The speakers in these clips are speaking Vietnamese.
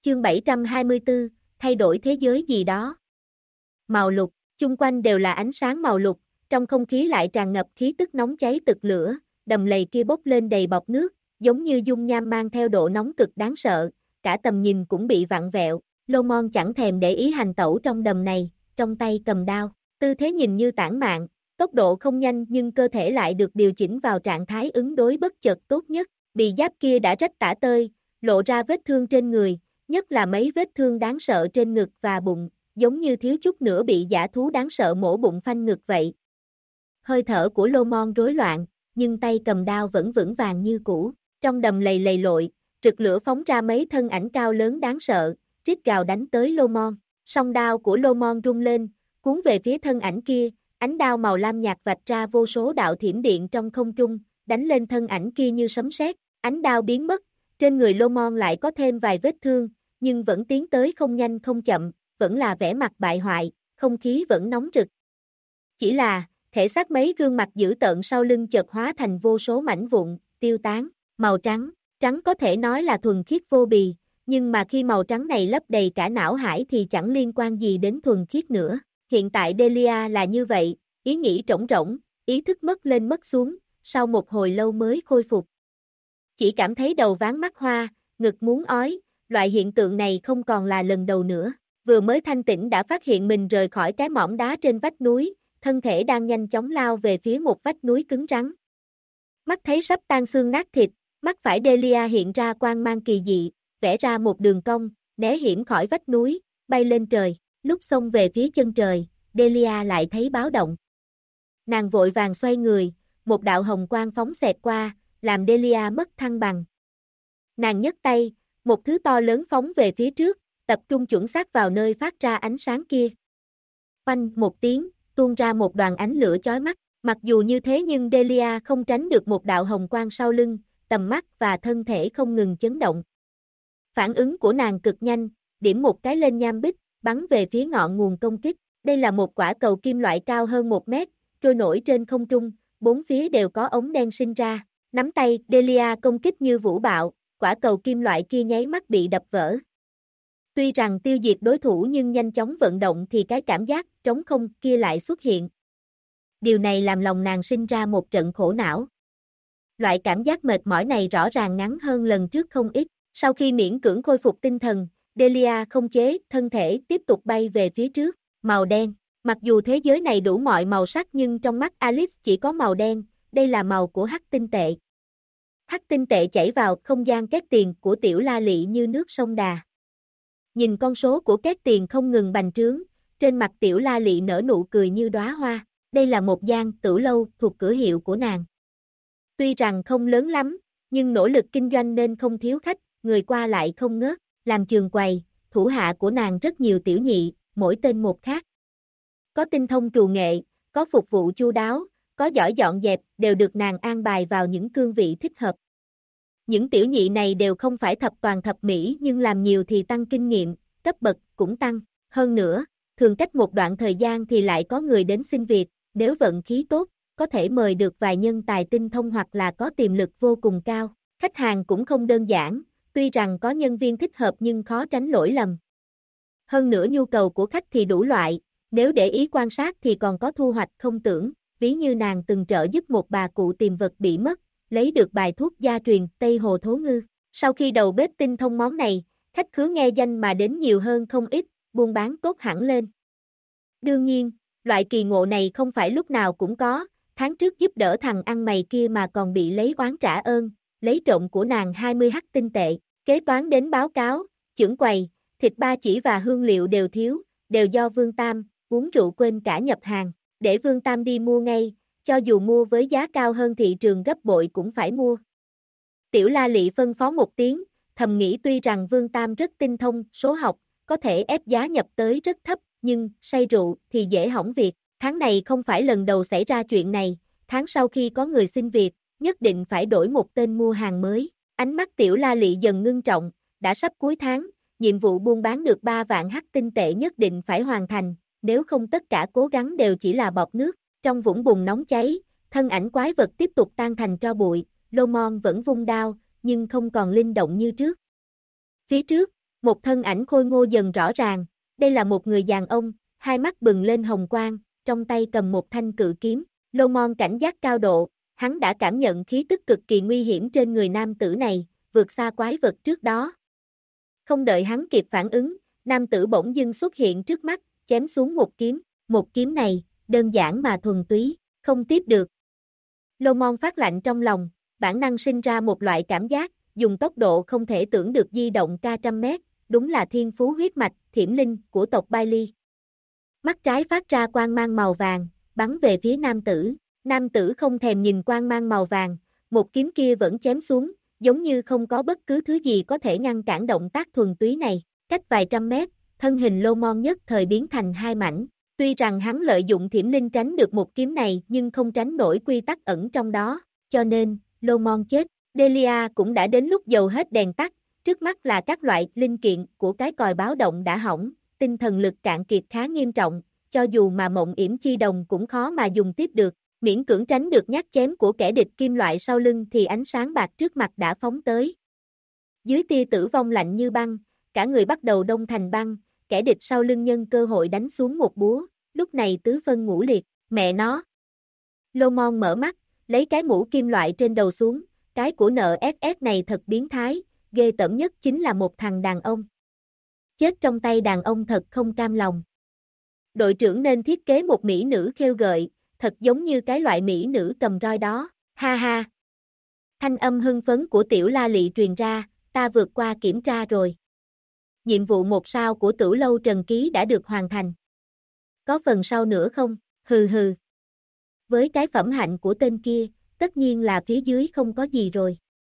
Chương 724, thay đổi thế giới gì đó. Màu lục, chung quanh đều là ánh sáng màu lục, trong không khí lại tràn ngập khí tức nóng cháy tực lửa, đầm lầy kia bốc lên đầy bọt nước, giống như dung nham mang theo độ nóng cực đáng sợ, cả tầm nhìn cũng bị vặn vẹo. Lomon chẳng thèm để ý hành tẩu trong đầm này, trong tay cầm đao, tư thế nhìn như tản mạn, tốc độ không nhanh nhưng cơ thể lại được điều chỉnh vào trạng thái ứng đối bất chợt tốt nhất. Bì giáp kia đã rách tả tơi, lộ ra vết thương trên người, nhất là mấy vết thương đáng sợ trên ngực và bụng, giống như thiếu chút nữa bị dã thú đáng sợ mổ bụng phanh ngực vậy. Hơi thở của Lomon rối loạn, nhưng tay cầm đao vẫn vững vàng như cũ. Trong đầm lầy lầy lội, rực lửa phóng ra mấy thân ảnh cao lớn đáng sợ, rít gào đánh tới Lomon. Song đao của Lomon rung lên, cuốn về phía thân ảnh kia, ánh đao màu lam nhạt vạch ra vô số đạo thiểm điện trong không trung, đánh lên thân ảnh kia như sấm sét. Ánh đao biến mất, trên người Lomon lại có thêm vài vết thương, nhưng vẫn tiến tới không nhanh không chậm, vẫn là vẻ mặt bại hoại, không khí vẫn nóng rực. Chỉ là, thể xác mấy gương mặt dữ tợn sau lưng chợt hóa thành vô số mảnh vụn, tiêu tán, màu trắng, trắng có thể nói là thuần khiết vô bì, nhưng mà khi màu trắng này lấp đầy cả não hải thì chẳng liên quan gì đến thuần khiết nữa. Hiện tại Delia là như vậy, ý nghĩ trống rỗng, ý thức mất lên mất xuống, sau một hồi lâu mới khôi phục. Chỉ cảm thấy đầu váng mắt hoa, ngực muốn ói, loại hiện tượng này không còn là lần đầu nữa. Vừa mới thanh tỉnh đã phát hiện mình rời khỏi cái mỏm đá trên vách núi, thân thể đang nhanh chóng lao về phía một vách núi cứng rắn. Mắt thấy sắp tan xương nát thịt, mắt phải Delia hiện ra quang mang kỳ dị, vẽ ra một đường cong, né hiểm khỏi vách núi, bay lên trời. Lúc xông về phía chân trời, Delia lại thấy báo động. Nàng vội vàng xoay người, một đạo hồng quang phóng xẹt qua, làm Delia mất thăng bằng. Nàng nhấc tay, một thứ to lớn phóng về phía trước, tập trung chuẩn xác vào nơi phát ra ánh sáng kia. Oanh một tiếng, tuôn ra một đoàn ánh lửa chói mắt. Mặc dù như thế nhưng Delia không tránh được một đạo hồng quang sau lưng, tầm mắt và thân thể không ngừng chấn động. Phản ứng của nàng cực nhanh, điểm một cái lên nham bích, bắn về phía ngọn nguồn công kích. Đây là một quả cầu kim loại cao hơn 1 mét, trôi nổi trên không trung, bốn phía đều có ống đen sinh ra. Nắm tay, Delia công kích như vũ bạo, quả cầu kim loại kia nháy mắt bị đập vỡ. Tuy rằng tiêu diệt đối thủ nhưng nhanh chóng vận động thì cái cảm giác trống không kia lại xuất hiện. Điều này làm lòng nàng sinh ra một trận khổ não. Loại cảm giác mệt mỏi này rõ ràng ngắn hơn lần trước không ít. Sau khi miễn cưỡng khôi phục tinh thần, Delia không chế thân thể tiếp tục bay về phía trước, màu đen. Mặc dù thế giới này đủ mọi màu sắc nhưng trong mắt Alice chỉ có màu đen, đây là màu của hắc tinh tệ. Hắc tinh tệ chảy vào không gian két tiền của Tiểu La Lị như nước sông Đà. Nhìn con số của két tiền không ngừng bành trướng, trên mặt Tiểu La Lị nở nụ cười như đóa hoa. Đây là một gian tử lâu thuộc cửa hiệu của nàng. Tuy rằng không lớn lắm, nhưng nỗ lực kinh doanh nên không thiếu khách, người qua lại không ngớt. Làm trường quầy, thủ hạ của nàng rất nhiều tiểu nhị, mỗi tên một khác. Có tinh thông trù nghệ, có phục vụ chu đáo, có giỏi dọn dẹp, đều được nàng an bài vào những cương vị thích hợp. Những tiểu nhị này đều không phải thập toàn thập mỹ nhưng làm nhiều thì tăng kinh nghiệm, cấp bậc cũng tăng. Hơn nữa, thường cách một đoạn thời gian thì lại có người đến xin việc, nếu vận khí tốt, có thể mời được vài nhân tài tinh thông hoặc là có tiềm lực vô cùng cao. Khách hàng cũng không đơn giản, tuy rằng có nhân viên thích hợp nhưng khó tránh lỗi lầm. Hơn nữa nhu cầu của khách thì đủ loại, nếu để ý quan sát thì còn có thu hoạch không tưởng, ví như nàng từng trợ giúp một bà cụ tìm vật bị mất, lấy được bài thuốc gia truyền Tây Hồ Thố Ngư. Sau khi đầu bếp tinh thông món này, khách khứa nghe danh mà đến nhiều hơn không ít, buôn bán tốt hẳn lên. Đương nhiên, loại kỳ ngộ này không phải lúc nào cũng có, tháng trước giúp đỡ thằng ăn mày kia mà còn bị lấy oán trả ơn, lấy trộm của nàng 20 hắc tinh tệ, kế toán đến báo cáo, chưởng quầy, thịt ba chỉ và hương liệu đều thiếu, đều do Vương Tam, uống rượu quên cả nhập hàng, để Vương Tam đi mua ngay, cho dù mua với giá cao hơn thị trường gấp bội cũng phải mua. Tiểu La Lị phân phó một tiếng, thầm nghĩ tuy rằng Vương Tam rất tinh thông số học, có thể ép giá nhập tới rất thấp, nhưng say rượu thì dễ hỏng việc. Tháng này không phải lần đầu xảy ra chuyện này, tháng sau khi có người xin việc, nhất định phải đổi một tên mua hàng mới. Ánh mắt Tiểu La Lị dần ngưng trọng, đã sắp cuối tháng, nhiệm vụ buôn bán được 3 vạn hắc tinh tệ nhất định phải hoàn thành, nếu không tất cả cố gắng đều chỉ là bọt nước. Trong vũng bùn nóng cháy, thân ảnh quái vật tiếp tục tan thành tro bụi, Lomon vẫn vung đao, nhưng không còn linh động như trước. Phía trước, Một thân ảnh khôi ngô dần rõ ràng, đây là một người đàn ông, hai mắt bừng lên hồng quang, trong tay cầm một thanh cự kiếm. Lô Mon cảnh giác cao độ, hắn đã cảm nhận khí tức cực kỳ nguy hiểm trên người nam tử này, vượt xa quái vật trước đó. Không đợi hắn kịp phản ứng, nam tử bỗng dưng xuất hiện trước mắt, chém xuống một kiếm này, đơn giản mà thuần túy, không tiếp được. Lô Mon phát lạnh trong lòng, bản năng sinh ra một loại cảm giác, dùng tốc độ không thể tưởng được di động cả trăm mét, đúng là thiên phú huyết mạch, thiểm linh của tộc Bailey. Mắt trái phát ra quang mang màu vàng, bắn về phía nam tử không thèm nhìn quang mang màu vàng, một kiếm kia vẫn chém xuống, giống như không có bất cứ thứ gì có thể ngăn cản động tác thuần túy này, cách vài trăm mét, thân hình Lô Mon nhất thời biến thành hai mảnh, tuy rằng hắn lợi dụng thiểm linh tránh được một kiếm này nhưng không tránh nổi quy tắc ẩn trong đó, cho nên, Lô Mon chết, Delia cũng đã đến lúc dầu hết đèn tắt, trước mắt là các loại linh kiện của cái còi báo động đã hỏng, tinh thần lực cạn kiệt khá nghiêm trọng, cho dù mà mộng yểm chi đồng cũng khó mà dùng tiếp được, miễn cưỡng tránh được nhát chém của kẻ địch kim loại sau lưng thì ánh sáng bạc trước mặt đã phóng tới. Dưới tia tử vong lạnh như băng, cả người bắt đầu đông thành băng, kẻ địch sau lưng nhân cơ hội đánh xuống một búa, lúc này tứ phân ngũ liệt, mẹ nó. Lô Mon mở mắt, lấy cái mũ kim loại trên đầu xuống, cái của NSS này thật biến thái, ghê tởm nhất chính là một thằng đàn ông. Chết trong tay đàn ông thật không cam lòng. Đội trưởng nên thiết kế một mỹ nữ khêu gợi, thật giống như cái loại mỹ nữ cầm roi đó, ha ha. Thanh âm hưng phấn của Tiểu La Lị truyền ra, ta vượt qua kiểm tra rồi. Nhiệm vụ 1 sao của Tửu Lâu Trần Ký đã được hoàn thành. Có phần sau nữa không? Hừ hừ. Với cái phẩm hạnh của tên kia, tất nhiên là phía dưới không có gì rồi.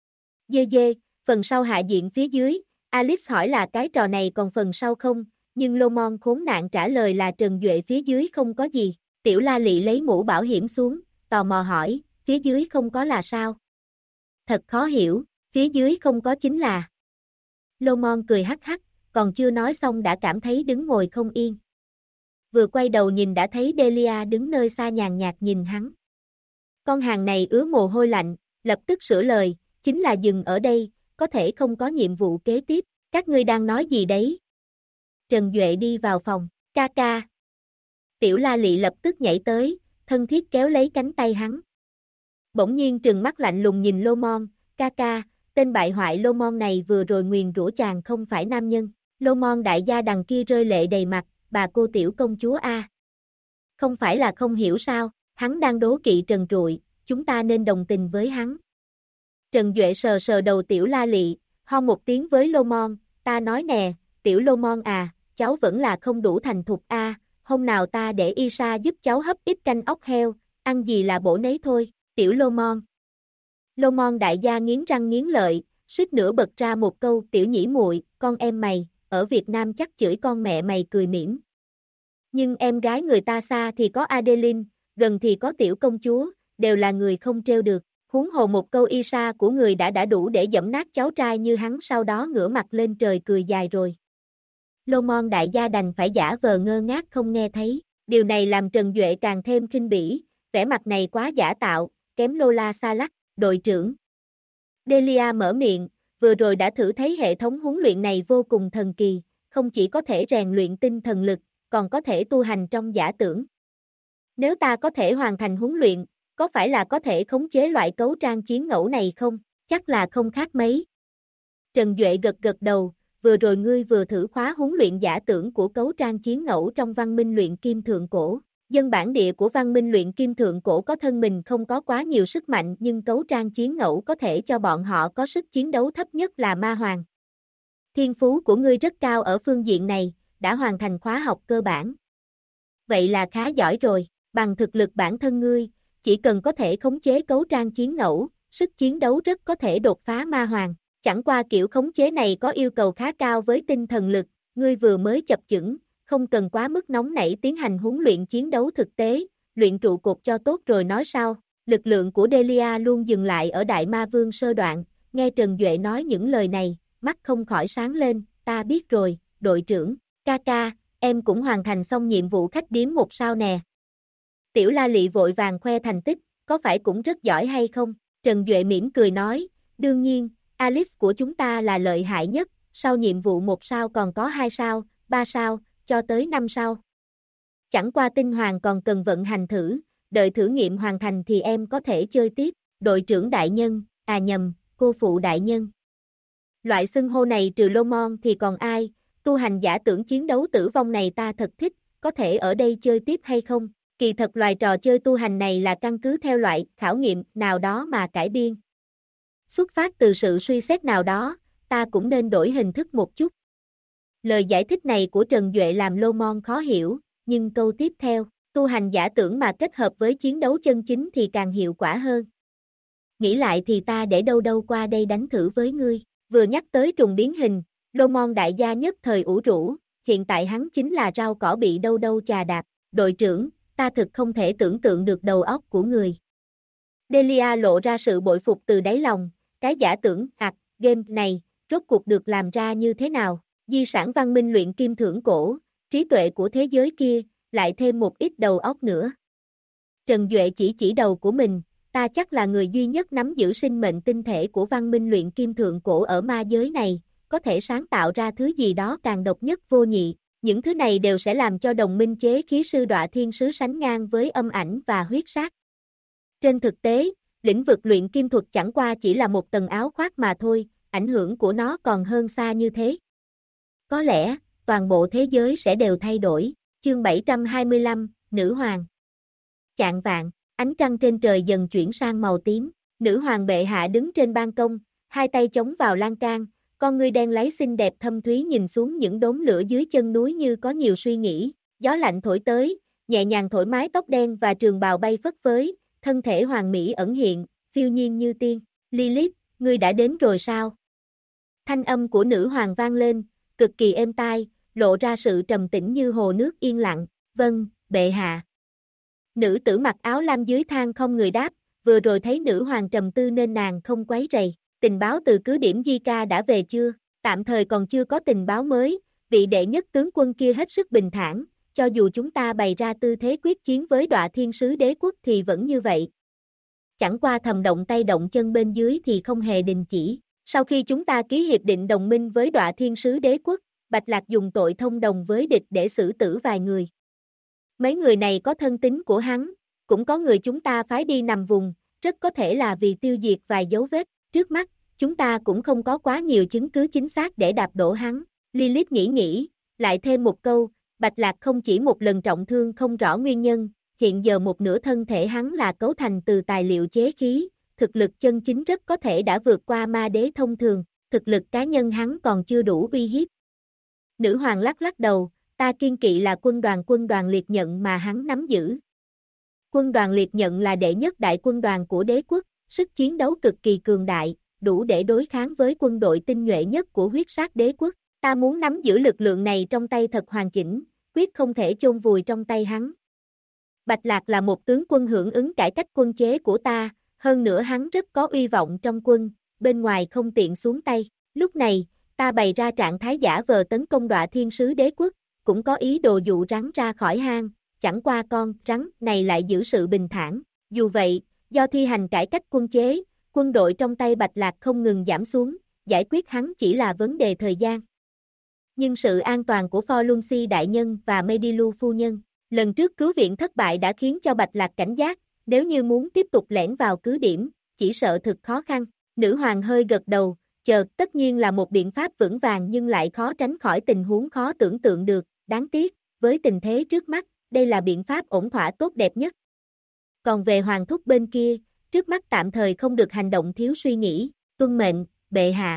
Dê dê, phần sau hạ diện phía dưới, Alice hỏi là cái trò này còn phần sau không, nhưng Lô Mon khốn nạn trả lời là Trần Duệ phía dưới không có gì. Tiểu La Lị lấy mũ bảo hiểm xuống, tò mò hỏi, phía dưới không có là sao? Thật khó hiểu, phía dưới không có chính là. Lô Mon cười hắc hắc, còn chưa nói xong đã cảm thấy đứng ngồi không yên. Vừa quay đầu nhìn đã thấy Delia đứng nơi xa nhàn nhạt nhìn hắn. Con hàng này ứa mồ hôi lạnh, lập tức sửa lời, chính là dừng ở đây, có thể không có nhiệm vụ kế tiếp, các ngươi đang nói gì đấy? Trần Duệ đi vào phòng, ca ca. Tiểu La Lị lập tức nhảy tới, thân thiết kéo lấy cánh tay hắn. Bỗng nhiên trừng mắt lạnh lùng nhìn Lô Mon, ca ca, tên bại hoại Lô Mon này vừa rồi nguyền rủa chàng không phải nam nhân. Lô Mon đại gia đằng kia rơi lệ đầy mặt, bà cô tiểu công chúa A. Không phải là không hiểu sao, hắn đang đố kỵ Trần Trụi, chúng ta nên đồng tình với hắn. Trần Duệ sờ sờ đầu Tiểu La Lị, ho một tiếng với Lô Mon, ta nói nè, Tiểu Lô Mon à, cháu vẫn là không đủ thành thục A, hôm nào ta để Isa giúp cháu hấp ít canh ốc heo, ăn gì là bổ nấy thôi, Tiểu Lô Mon. Lô Mon đại gia nghiến răng nghiến lợi, suýt nữa bật ra một câu Tiểu nhĩ muội, con em mày, ở Việt Nam chắc chửi con mẹ mày cười mỉm. Nhưng em gái người ta xa thì có Adeline, gần thì có Tiểu công chúa, đều là người không trêu được. Huống hồ một câu Isa của người đã đủ để giẫm nát cháu trai như hắn, sau đó ngửa mặt lên trời cười dài rồi. Lô Mon đại gia đành phải giả vờ ngơ ngác không nghe thấy, điều này làm Trần Duệ càng thêm khinh bỉ, vẻ mặt này quá giả tạo, kém Lola xa lắc, đội trưởng. Delia mở miệng, vừa rồi đã thử thấy hệ thống huấn luyện này vô cùng thần kỳ, không chỉ có thể rèn luyện tinh thần lực, còn có thể tu hành trong giả tưởng. Nếu ta có thể hoàn thành huấn luyện, có phải là có thể khống chế loại cấu trang chiến ngẫu này không? Chắc là không khác mấy. Trần Duệ gật gật đầu, vừa rồi ngươi vừa thử khóa huấn luyện giả tưởng của cấu trang chiến ngẫu trong văn minh luyện kim thượng cổ. Dân bản địa của văn minh luyện kim thượng cổ có thân mình không có quá nhiều sức mạnh, nhưng cấu trang chiến ngẫu có thể cho bọn họ có sức chiến đấu thấp nhất là ma hoàng. Thiên phú của ngươi rất cao ở phương diện này, đã hoàn thành khóa học cơ bản. Vậy là khá giỏi rồi, bằng thực lực bản thân ngươi, chỉ cần có thể khống chế cấu trang chiến ngẫu, sức chiến đấu rất có thể đột phá ma hoàng. Chẳng qua kiểu khống chế này có yêu cầu khá cao với tinh thần lực, ngươi vừa mới chập chững, không cần quá mức nóng nảy tiến hành huấn luyện chiến đấu thực tế, luyện trụ cột cho tốt rồi nói sau. Lực lượng của Delia luôn dừng lại ở Đại Ma Vương sơ đoạn, nghe Trần Duệ nói những lời này, mắt không khỏi sáng lên, ta biết rồi, đội trưởng, ca ca, em cũng hoàn thành xong nhiệm vụ khách điếm 1 sao nè. Tiểu La Lị vội vàng khoe thành tích, có phải cũng rất giỏi hay không? Trần Duệ mỉm cười nói, đương nhiên, Alice của chúng ta là lợi hại nhất, sau nhiệm vụ 1 sao còn có 2 sao, 3 sao, cho tới 5 sao. Chẳng qua tinh hoàng còn cần vận hành thử, đợi thử nghiệm hoàn thành thì em có thể chơi tiếp. Đội trưởng đại nhân, à nhầm, cô phụ đại nhân. Loại xưng hô này trừ Lomon thì còn ai? Tu hành giả tưởng chiến đấu tử vong này ta thật thích, có thể ở đây chơi tiếp hay không? Kỳ thật loài trò chơi tu hành này là căn cứ theo loại khảo nghiệm nào đó mà cải biên. Xuất phát từ sự suy xét nào đó, ta cũng nên đổi hình thức một chút. Lời giải thích này của Trần Duệ làm Lomon khó hiểu, nhưng câu tiếp theo, tu hành giả tưởng mà kết hợp với chiến đấu chân chính thì càng hiệu quả hơn. Nghĩ lại thì ta để đâu đâu qua đây đánh thử với ngươi. Vừa nhắc tới trùng biến hình, Lomon đại gia nhất thời ủ rũ, hiện tại hắn chính là rau cỏ bị đâu đâu chà đạp. Đội trưởng, ta thực không thể tưởng tượng được đầu óc của người. Delia lộ ra sự bội phục từ đáy lòng, cái giả tưởng game này, rốt cuộc được làm ra như thế nào? Di sản văn minh luyện kim thượng cổ, trí tuệ của thế giới kia, lại thêm một ít đầu óc nữa. Trần Duệ chỉ đầu của mình, ta chắc là người duy nhất nắm giữ sinh mệnh tinh thể của văn minh luyện kim thượng cổ ở ma giới này, có thể sáng tạo ra thứ gì đó càng độc nhất vô nhị. Những thứ này đều sẽ làm cho đồng minh chế khí sư Đọa Thiên Sứ sánh ngang với âm ảnh và huyết sát. Trên thực tế, lĩnh vực luyện kim thuật chẳng qua chỉ là một tầng áo khoác mà thôi, ảnh hưởng của nó còn hơn xa như thế. Có lẽ, toàn bộ thế giới sẽ đều thay đổi. Chương 725, Nữ Hoàng. Chạng vạng, ánh trăng trên trời dần chuyển sang màu tím. Nữ hoàng bệ hạ đứng trên ban công, hai tay chống vào lan can, con ngươi đen láy xinh đẹp thâm thúy nhìn xuống những đốm lửa dưới chân núi như có nhiều suy nghĩ. Gió lạnh thổi tới, nhẹ nhàng thổi mái tóc đen và trường bào bay phất phới, thân thể hoàng mỹ ẩn hiện, phiêu nhiên như tiên. Lilith, ngươi đã đến rồi sao? Thanh âm của nữ hoàng vang lên, cực kỳ êm tai, lộ ra sự trầm tĩnh như hồ nước yên lặng. Vâng, bệ hạ. Nữ tử mặc áo lam dưới thang không người đáp, vừa rồi thấy nữ hoàng trầm tư nên nàng không quấy rầy. Tình báo từ cứ điểm Di Ca đã về chưa? Tạm thời còn chưa có tình báo mới, vị đệ nhất tướng quân kia hết sức bình thản, cho dù chúng ta bày ra tư thế quyết chiến với Đọa Thiên Sứ Đế Quốc thì vẫn như vậy. Chẳng qua thầm động tay động chân bên dưới thì không hề đình chỉ. Sau khi chúng ta ký hiệp định đồng minh với Đọa Thiên Sứ Đế Quốc, Bạch Lạc dùng tội thông đồng với địch để xử tử vài người. Mấy người này có thân tín của hắn, cũng có người chúng ta phái đi nằm vùng, rất có thể là vì tiêu diệt vài dấu vết. Trước mắt, chúng ta cũng không có quá nhiều chứng cứ chính xác để đạp đổ hắn. Lilith nghĩ, lại thêm một câu, Bạch Lạc không chỉ một lần trọng thương không rõ nguyên nhân, hiện giờ một nửa thân thể hắn là cấu thành từ tài liệu chế khí, thực lực chân chính rất có thể đã vượt qua ma đế thông thường, thực lực cá nhân hắn còn chưa đủ uy hiếp. Nữ hoàng lắc đầu, ta kiên kỵ là quân đoàn liệt nhận mà hắn nắm giữ. Quân đoàn liệt nhận là đệ nhất đại quân đoàn của đế quốc, sức chiến đấu cực kỳ cường đại, đủ để đối kháng với quân đội tinh nhuệ nhất của huyết sát đế quốc. Ta muốn nắm giữ lực lượng này trong tay thật hoàn chỉnh, quyết không thể chôn vùi trong tay hắn. Bạch Lạc là một tướng quân hưởng ứng cải cách quân chế của ta, hơn nữa hắn rất có uy vọng trong quân, bên ngoài không tiện xuống tay. Lúc này, ta bày ra trạng thái giả vờ tấn công Đọa Thiên Sứ Đế Quốc, cũng có ý đồ dụ rắn ra khỏi hang, chẳng qua con rắn này lại giữ sự bình thản. Dù vậy, do thi hành cải cách quân chế, quân đội trong tay Bạch Lạc không ngừng giảm xuống, giải quyết hắn chỉ là vấn đề thời gian. Nhưng sự an toàn của Forlunsi đại nhân và Medilu phu nhân, lần trước cứu viện thất bại đã khiến cho Bạch Lạc cảnh giác, nếu như muốn tiếp tục lẻn vào cứ điểm, chỉ sợ thực khó khăn. Nữ hoàng hơi gật đầu, tất nhiên là một biện pháp vững vàng nhưng lại khó tránh khỏi tình huống khó tưởng tượng được, đáng tiếc, với tình thế trước mắt, đây là biện pháp ổn thỏa tốt đẹp nhất. Còn về hoàng thúc bên kia, trước mắt tạm thời không được hành động thiếu suy nghĩ, tuân mệnh, bệ hạ.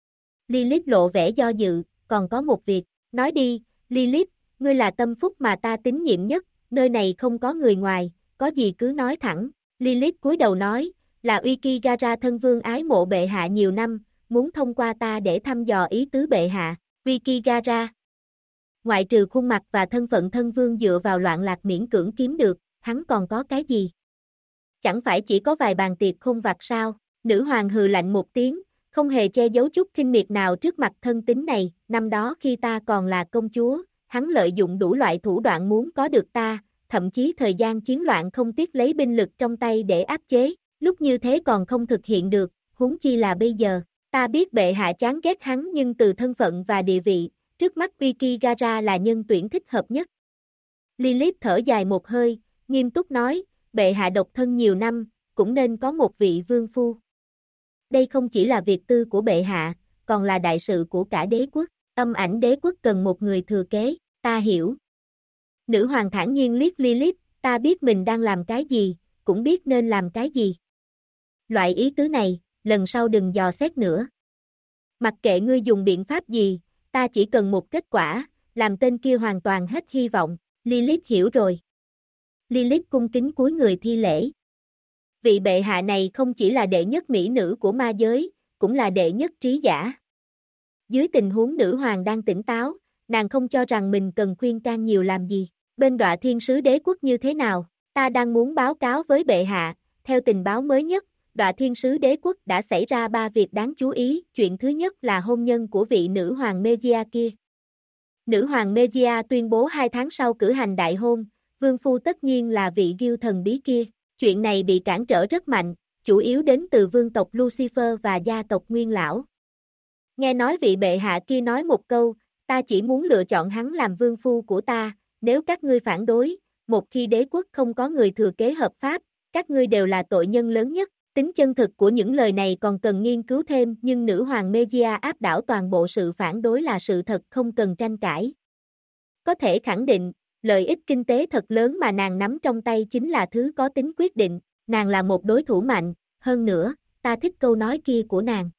Lilith lộ vẻ do dự, còn có một việc, nói đi, Lilith, ngươi là tâm phúc mà ta tín nhiệm nhất, nơi này không có người ngoài, có gì cứ nói thẳng. Lilith cúi đầu nói, là Ukigara thân vương ái mộ bệ hạ nhiều năm, muốn thông qua ta để thăm dò ý tứ bệ hạ. Ukigara, ngoại trừ khuôn mặt và thân phận thân vương dựa vào loạn lạc miễn cưỡng kiếm được, hắn còn có cái gì? Chẳng phải chỉ có vài bàn tiệc khôn vặt sao? Nữ hoàng hừ lạnh một tiếng, không hề che giấu chút khinh miệt nào trước mặt thân tín này. Năm đó khi ta còn là công chúa, hắn lợi dụng đủ loại thủ đoạn muốn có được ta, thậm chí thời gian chiến loạn không tiếc lấy binh lực trong tay để áp chế. Lúc như thế còn không thực hiện được, huống chi là bây giờ. Ta biết bệ hạ chán ghét hắn nhưng từ thân phận và địa vị, trước mắt Vikigara là nhân tuyển thích hợp nhất. Lilith thở dài một hơi, nghiêm túc nói, bệ hạ độc thân nhiều năm, cũng nên có một vị vương phu. Đây không chỉ là việc tư của bệ hạ, còn là đại sự của cả đế quốc. Âm ảnh đế quốc cần một người thừa kế, ta hiểu. Nữ hoàng thản nhiên liếc Lilith, ta biết mình đang làm cái gì, cũng biết nên làm cái gì. Loại ý tứ này, lần sau đừng dò xét nữa. Mặc kệ ngươi dùng biện pháp gì, ta chỉ cần một kết quả, làm tên kia hoàn toàn hết hy vọng. Lilith hiểu rồi. Lilith cung kính cúi người thi lễ. Vị bệ hạ này không chỉ là đệ nhất mỹ nữ của ma giới, cũng là đệ nhất trí giả. Dưới tình huống nữ hoàng đang tỉnh táo, nàng không cho rằng mình cần khuyên can nhiều làm gì. Bên Đọa Thiên Sứ Đế Quốc như thế nào? Ta đang muốn báo cáo với bệ hạ. Theo tình báo mới nhất, Đọa Thiên Sứ Đế Quốc đã xảy ra 3 việc đáng chú ý. Chuyện thứ nhất là hôn nhân của vị nữ hoàng Megia kia. Nữ hoàng Megia tuyên bố 2 tháng sau cử hành đại hôn, vương phu tất nhiên là vị Gil thần bí kia. Chuyện này bị cản trở rất mạnh, chủ yếu đến từ vương tộc Lucifer và gia tộc Nguyên Lão. Nghe nói vị bệ hạ kia nói một câu, ta chỉ muốn lựa chọn hắn làm vương phu của ta, nếu các ngươi phản đối, một khi đế quốc không có người thừa kế hợp pháp, các ngươi đều là tội nhân lớn nhất. Tính chân thực của những lời này còn cần nghiên cứu thêm, nhưng nữ hoàng Megia áp đảo toàn bộ sự phản đối là sự thật không cần tranh cãi. Có thể khẳng định, lợi ích kinh tế thật lớn mà nàng nắm trong tay chính là thứ có tính quyết định, nàng là một đối thủ mạnh, hơn nữa, ta thích câu nói kia của nàng.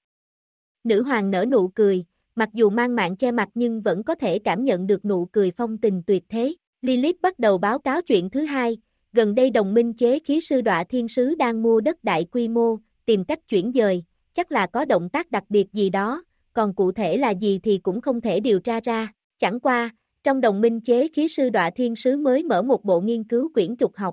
Nữ hoàng nở nụ cười, mặc dù mang mạng che mặt nhưng vẫn có thể cảm nhận được nụ cười phong tình tuyệt thế. Lilith bắt đầu báo cáo chuyện thứ hai, gần đây đồng minh chế khí sư Đọa Thiên Sứ đang mua đất đại quy mô, tìm cách chuyển dời, chắc là có động tác đặc biệt gì đó, còn cụ thể là gì thì cũng không thể điều tra ra. Chẳng qua, trong đồng minh chế khí sư Đọa Thiên Sứ mới mở một bộ nghiên cứu quyển trục học.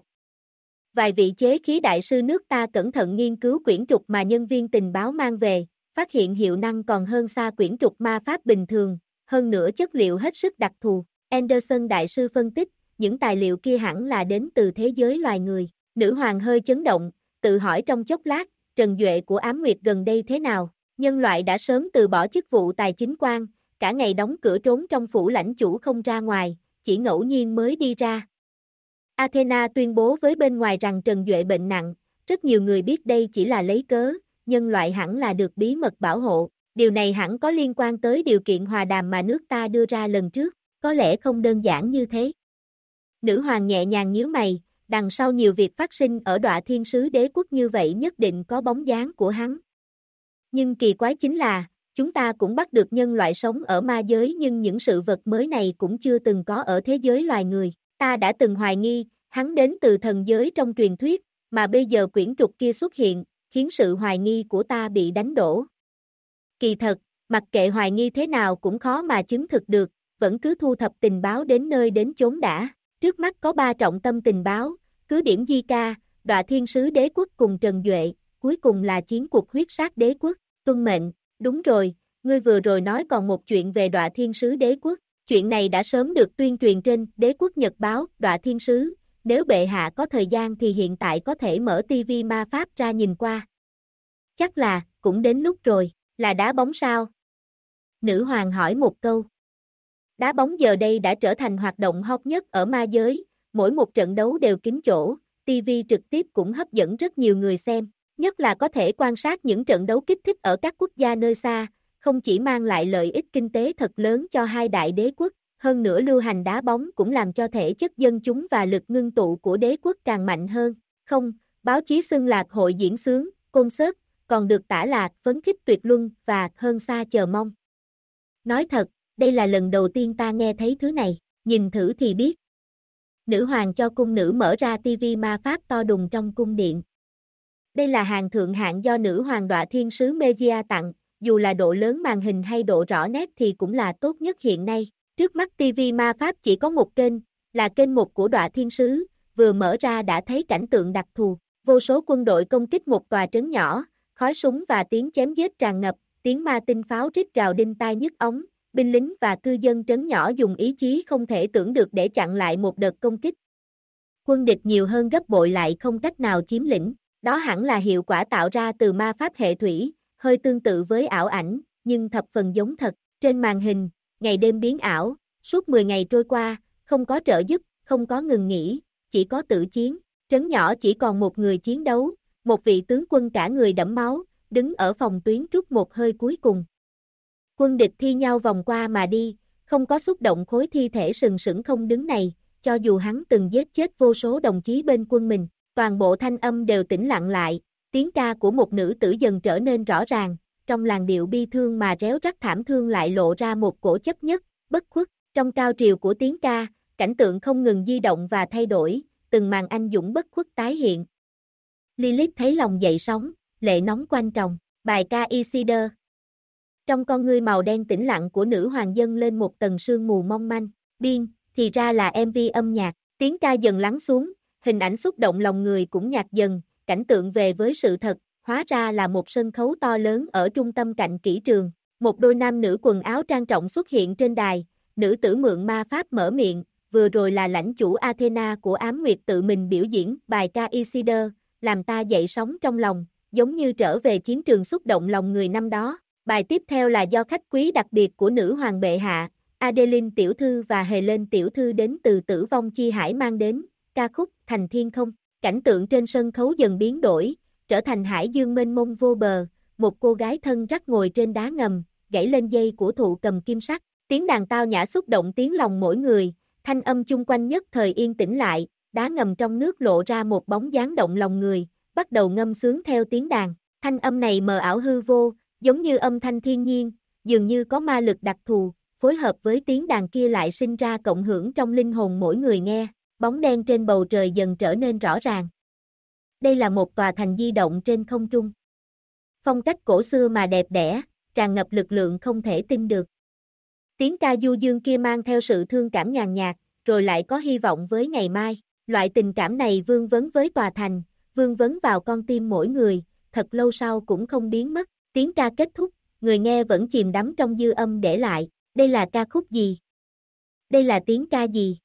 Vài vị chế khí đại sư nước ta cẩn thận nghiên cứu quyển trục mà nhân viên tình báo mang về, phát hiện hiệu năng còn hơn xa quyển trục ma pháp bình thường, hơn nữa chất liệu hết sức đặc thù. Anderson đại sư phân tích, những tài liệu kia hẳn là đến từ thế giới loài người. Nữ hoàng hơi chấn động, tự hỏi trong chốc lát, Trần Duệ của Ám Nguyệt gần đây thế nào? Nhân loại đã sớm từ bỏ chức vụ tài chính quan, cả ngày đóng cửa trốn trong phủ lãnh chủ không ra ngoài, chỉ ngẫu nhiên mới đi ra. Athena tuyên bố với bên ngoài rằng Trần Duệ bệnh nặng, rất nhiều người biết đây chỉ là lấy cớ, nhân loại hẳn là được bí mật bảo hộ, điều này hẳn có liên quan tới điều kiện hòa đàm mà nước ta đưa ra lần trước, có lẽ không đơn giản như thế. Nữ hoàng nhẹ nhàng nhíu mày, đằng sau nhiều việc phát sinh ở Đọa Thiên Sứ Đế Quốc như vậy nhất định có bóng dáng của hắn. Nhưng kỳ quái chính là, chúng ta cũng bắt được nhân loại sống ở ma giới nhưng những sự vật mới này cũng chưa từng có ở thế giới loài người. Ta đã từng hoài nghi, hắn đến từ thần giới trong truyền thuyết, mà bây giờ quyển trục kia xuất hiện, khiến sự hoài nghi của ta bị đánh đổ. Kỳ thật, mặc kệ hoài nghi thế nào cũng khó mà chứng thực được, vẫn cứ thu thập tình báo đến nơi đến chốn đã. Trước mắt có 3 trọng tâm tình báo, cứ điểm Di Ca, Đọa Thiên Sứ Đế Quốc cùng Trần Duệ, cuối cùng là chiến cuộc huyết sát đế quốc. Tuân mệnh, đúng rồi, ngươi vừa rồi nói còn một chuyện về Đọa Thiên Sứ Đế Quốc. Chuyện này đã sớm được tuyên truyền trên Đế Quốc Nhật Báo, Đọa Thiên Sứ. Nếu bệ hạ có thời gian thì hiện tại có thể mở TV ma pháp ra nhìn qua. Chắc là, cũng đến lúc rồi, là đá bóng sao? Nữ hoàng hỏi một câu. Đá bóng giờ đây đã trở thành hoạt động hot nhất ở ma giới, mỗi một trận đấu đều kín chỗ, TV trực tiếp cũng hấp dẫn rất nhiều người xem, nhất là có thể quan sát những trận đấu kích thích ở các quốc gia nơi xa, không chỉ mang lại lợi ích kinh tế thật lớn cho hai đại đế quốc, hơn nữa lưu hành đá bóng cũng làm cho thể chất dân chúng và lực ngưng tụ của đế quốc càng mạnh hơn. Không, báo chí xưng là hội diễn sướng, concert, còn được tả là phấn khích tuyệt luân và hơn xa chờ mong. Nói thật, đây là lần đầu tiên ta nghe thấy thứ này, nhìn thử thì biết. Nữ hoàng cho cung nữ mở ra TV ma pháp to đùng trong cung điện. Đây là hàng thượng hạng do nữ hoàng Đọa Thiên Sứ Megia tặng, dù là độ lớn màn hình hay độ rõ nét thì cũng là tốt nhất hiện nay. Trước mắt TV ma pháp chỉ có một kênh, là kênh 1 của Đọa Thiên Sứ, vừa mở ra đã thấy cảnh tượng đặc thù, vô số quân đội công kích một tòa trấn nhỏ, khói súng và tiếng chém giết tràn ngập, tiếng ma tinh pháo rít gào đinh tai nhức ống, binh lính và cư dân trấn nhỏ dùng ý chí không thể tưởng được để chặn lại một đợt công kích. Quân địch nhiều hơn gấp bội lại không cách nào chiếm lĩnh, đó hẳn là hiệu quả tạo ra từ ma pháp hệ thủy, hơi tương tự với ảo ảnh, nhưng thập phần giống thật. Trên màn hình, ngày đêm biến ảo, suốt 10 ngày trôi qua, không có trợ giúp, không có ngừng nghỉ, chỉ có tự chiến. Trấn nhỏ chỉ còn một người chiến đấu, một vị tướng quân cả người đẫm máu, đứng ở phòng tuyến trút một hơi cuối cùng. Quân địch thi nhau vòng qua mà đi, không có xúc động khối thi thể sừng sững không đứng này, cho dù hắn từng giết chết vô số đồng chí bên quân mình, toàn bộ thanh âm đều tĩnh lặng lại, tiếng ca của một nữ tử dần trở nên rõ ràng, trong làn điệu bi thương mà réo rắt thảm thương lại lộ ra một cổ chấp nhất, bất khuất, trong cao triều của tiếng ca, cảnh tượng không ngừng di động và thay đổi, từng màn anh dũng bất khuất tái hiện. Lilith thấy lòng dậy sóng, lệ nóng quanh tròng, bài ca Isildur. Trong con ngươi màu đen tĩnh lặng của nữ hoàng dâng lên một tầng sương mù mong manh, điên, thì ra là MV âm nhạc, tiếng ca dần lắng xuống, hình ảnh xúc động lòng người cũng nhạt dần, cảnh tượng về với sự thật, hóa ra là một sân khấu to lớn ở trung tâm cạnh kỹ trường, một đôi nam nữ quần áo trang trọng xuất hiện trên đài, nữ tử mượn ma pháp mở miệng, vừa rồi là lãnh chủ Athena của Ám Nguyệt tự mình biểu diễn bài ca Isildur, làm ta dậy sóng trong lòng, giống như trở về chiến trường xúc động lòng người năm đó. Bài tiếp theo là do khách quý đặc biệt của nữ hoàng bệ hạ, Adeline tiểu thư và Helen tiểu thư đến từ Tử Vong Chi Hải mang đến, ca khúc Thành Thiên Không. Cảnh tượng trên sân khấu dần biến đổi, trở thành hải dương mênh mông vô bờ, một cô gái thân rắt ngồi trên đá ngầm, gãy lên dây của thụ cầm kim sắc, tiếng đàn tao nhã xúc động tiếng lòng mỗi người, thanh âm chung quanh nhất thời yên tĩnh lại, đá ngầm trong nước lộ ra một bóng dáng động lòng người, bắt đầu ngâm sướng theo tiếng đàn, thanh âm này mờ ảo hư vô, giống như âm thanh thiên nhiên, dường như có ma lực đặc thù, phối hợp với tiếng đàn kia lại sinh ra cộng hưởng trong linh hồn mỗi người nghe, bóng đen trên bầu trời dần trở nên rõ ràng. Đây là một tòa thành di động trên không trung. Phong cách cổ xưa mà đẹp đẽ, tràn ngập lực lượng không thể tin được. Tiếng ca du dương kia mang theo sự thương cảm nhàn nhạt, rồi lại có hy vọng với ngày mai. Loại tình cảm này vương vấn với tòa thành, vương vấn vào con tim mỗi người, thật lâu sau cũng không biến mất. Tiếng ca kết thúc, người nghe vẫn chìm đắm trong dư âm để lại. Đây là ca khúc gì? Đây là tiếng ca gì?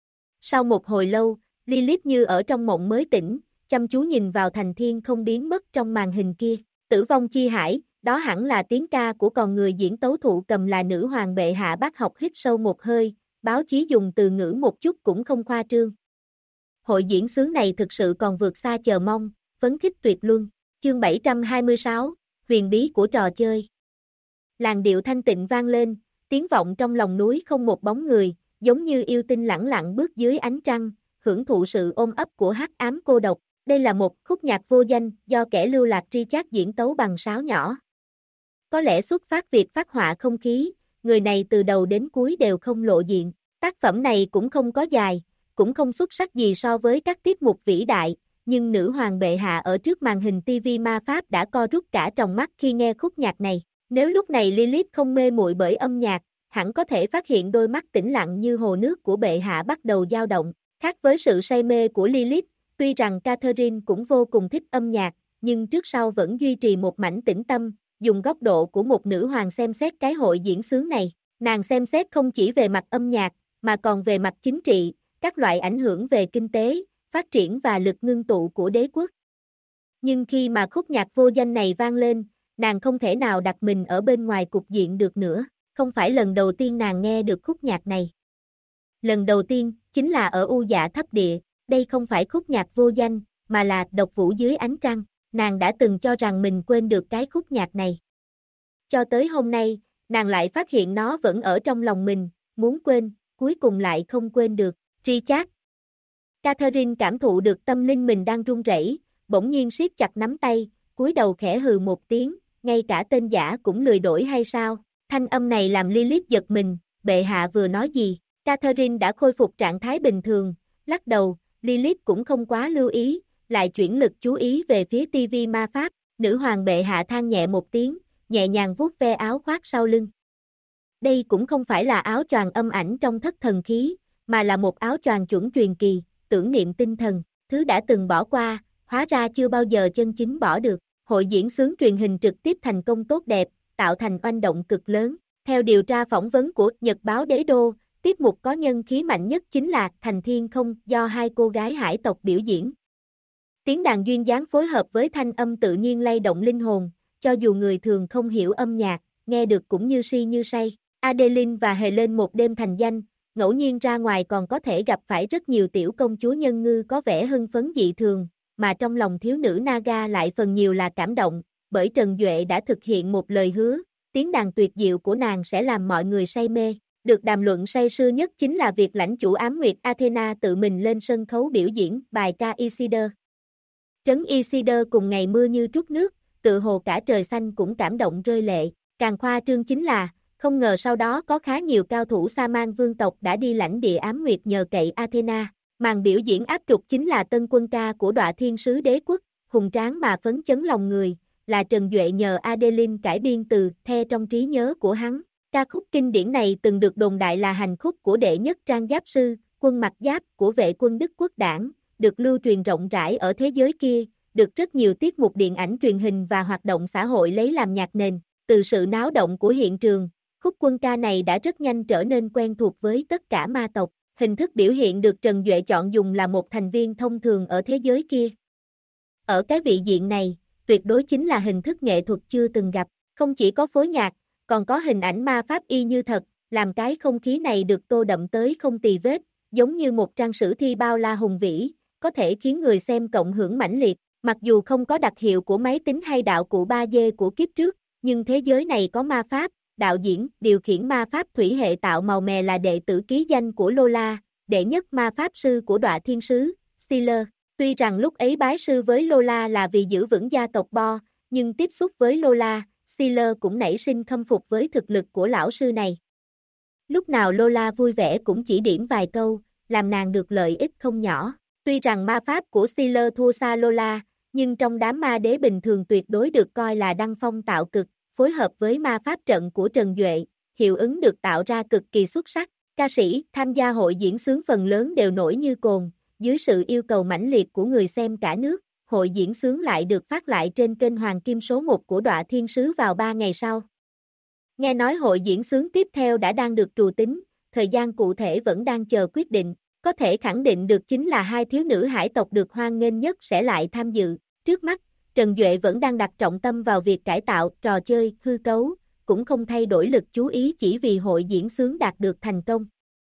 Sau một hồi lâu, Lilith như ở trong mộng mới tỉnh, chăm chú nhìn vào thành thiên không biến mất trong màn hình kia. Tử Vong Chi Hải, đó hẳn là tiếng ca của con người diễn tấu thụ cầm là nữ hoàng bệ hạ. Bác học hít sâu một hơi, báo chí dùng từ ngữ một chút cũng không khoa trương. Hội diễn xướng này thực sự còn vượt xa chờ mong, phấn khích tuyệt luân. Chương 726, huyền bí của trò chơi. Làn điệu thanh tịnh vang lên, tiếng vọng trong lòng núi không một bóng người, giống như yêu tinh lẳng lặng bước dưới ánh trăng, hưởng thụ sự ôm ấp của hắc ám cô độc. Đây là một khúc nhạc vô danh do kẻ lưu lạc Richard diễn tấu bằng sáo nhỏ. Có lẽ xuất phát việc phát họa không khí, người này từ đầu đến cuối đều không lộ diện. Tác phẩm này cũng không có dài, cũng không xuất sắc gì so với các tiết mục vĩ đại, nhưng nữ hoàng bệ hạ ở trước màn hình TV ma pháp đã co rút cả tròng mắt khi nghe khúc nhạc này. Nếu lúc này Lilith không mê muội bởi âm nhạc, hẳn có thể phát hiện đôi mắt tĩnh lặng như hồ nước của bệ hạ bắt đầu dao động. Khác với sự say mê của Lilith, tuy rằng Catherine cũng vô cùng thích âm nhạc, nhưng trước sau vẫn duy trì một mảnh tĩnh tâm, dùng góc độ của một nữ hoàng xem xét cái hội diễn xướng này. Nàng xem xét không chỉ về mặt âm nhạc, mà còn về mặt chính trị, các loại ảnh hưởng về kinh tế, phát triển và lực ngưng tụ của đế quốc. Nhưng khi mà khúc nhạc vô danh này vang lên, nàng không thể nào đặt mình ở bên ngoài cục diện được nữa. Không phải lần đầu tiên nàng nghe được khúc nhạc này. Lần đầu tiên, chính là ở U Dạ Thấp Địa, đây không phải khúc nhạc vô danh, mà là Độc Vũ Dưới Ánh Trăng, nàng đã từng cho rằng mình quên được cái khúc nhạc này. Cho tới hôm nay, nàng lại phát hiện nó vẫn ở trong lòng mình, muốn quên, cuối cùng lại không quên được. Richard. Catherine cảm thụ được tâm linh mình đang run rẩy, bỗng nhiên siết chặt nắm tay, cúi đầu khẽ hừ một tiếng, ngay cả tên giả cũng lười đổi hay sao? Thanh âm này làm Lilith giật mình, bệ hạ vừa nói gì? Catherine đã khôi phục trạng thái bình thường, lắc đầu, Lilith cũng không quá lưu ý, lại chuyển lực chú ý về phía TV ma pháp, nữ hoàng bệ hạ than nhẹ một tiếng, nhẹ nhàng vuốt ve áo khoác sau lưng. Đây cũng không phải là áo choàng âm ảnh trong Thất Thần Khí, mà là một áo choàng chuẩn truyền kỳ, tưởng niệm tinh thần, thứ đã từng bỏ qua, hóa ra chưa bao giờ chân chính bỏ được. Hội diễn xướng truyền hình trực tiếp thành công tốt đẹp, tạo thành oanh động cực lớn. Theo điều tra phỏng vấn của Nhật báo Đế Đô, tiết mục có nhân khí mạnh nhất chính là Thành Thiên Không do hai cô gái hải tộc biểu diễn. Tiếng đàn duyên dáng phối hợp với thanh âm tự nhiên lay động linh hồn, cho dù người thường không hiểu âm nhạc, nghe được cũng như si như say. Adeline và Helen một đêm thành danh, ngẫu nhiên ra ngoài còn có thể gặp phải rất nhiều tiểu công chúa nhân ngư có vẻ hưng phấn dị thường, mà trong lòng thiếu nữ Naga lại phần nhiều là cảm động, bởi Trần Duệ đã thực hiện một lời hứa, tiếng đàn tuyệt diệu của nàng sẽ làm mọi người say mê. Được đàm luận say sưa nhất chính là việc lãnh chủ ám nguyệt Athena tự mình lên sân khấu biểu diễn bài ca Isidơ. Trấn Isidơ cùng ngày mưa như trút nước, tự hồ cả trời xanh cũng cảm động rơi lệ. Càng khoa trương chính là, không ngờ sau đó có khá nhiều cao thủ Sa-man vương tộc đã đi lãnh địa ám nguyệt nhờ cậy Athena. Màn biểu diễn áp trục chính là tân quân ca của Đọa Thiên Sứ Đế Quốc, hùng tráng mà phấn chấn lòng người, là Trần Duệ nhờ Adeline cải biên từ The trong trí nhớ của hắn. Ca khúc kinh điển này từng được đồn đại là hành khúc của đệ nhất trang giáp sư, quân mặc giáp của vệ quân Đức Quốc Đảng, được lưu truyền rộng rãi ở thế giới kia, được rất nhiều tiết mục điện ảnh truyền hình và hoạt động xã hội lấy làm nhạc nền. Từ sự náo động của hiện trường, khúc quân ca này đã rất nhanh trở nên quen thuộc với tất cả ma tộc. Hình thức biểu hiện được Trần Duệ chọn dùng là một thành viên thông thường ở thế giới kia. Ở cái vị diện này, tuyệt đối chính là hình thức nghệ thuật chưa từng gặp, không chỉ có phối nhạc, còn có hình ảnh ma pháp y như thật, làm cái không khí này được tô đậm tới không tì vết, giống như một trang sử thi bao la hùng vĩ, có thể khiến người xem cộng hưởng mãnh liệt. Mặc dù không có đặc hiệu của máy tính hay đạo cụ 3D của kiếp trước, nhưng thế giới này có ma pháp, đạo diễn, điều khiển ma pháp thủy hệ tạo màu mè là đệ tử ký danh của Lola, đệ nhất ma pháp sư của Đọa Thiên Sứ, Sealer. Tuy rằng lúc ấy bái sư với Lola là vì giữ vững gia tộc Bo, nhưng tiếp xúc với Lola, Sealer cũng nảy sinh khâm phục với thực lực của lão sư này. Lúc nào Lola vui vẻ cũng chỉ điểm vài câu, làm nàng được lợi ích không nhỏ. Tuy rằng ma pháp của Sealer thua xa Lola, nhưng trong đám ma đế bình thường tuyệt đối được coi là đăng phong tạo cực, phối hợp với ma pháp trận của Trần Duệ, hiệu ứng được tạo ra cực kỳ xuất sắc. Ca sĩ tham gia hội diễn xướng phần lớn đều nổi như cồn, dưới sự yêu cầu mãnh liệt của người xem cả nước, hội diễn xướng lại được phát lại trên kênh Hoàng Kim số 1 của Đọa Thiên Sứ vào 3 ngày sau. Nghe nói hội diễn xướng tiếp theo đã đang được trù tính, thời gian cụ thể vẫn đang chờ quyết định, có thể khẳng định được chính là hai thiếu nữ hải tộc được hoan nghênh nhất sẽ lại tham dự. Trước mắt, Trần Duệ vẫn đang đặt trọng tâm vào việc cải tạo trò chơi hư cấu, cũng không thay đổi lực chú ý chỉ vì hội diễn xướng đạt được thành công.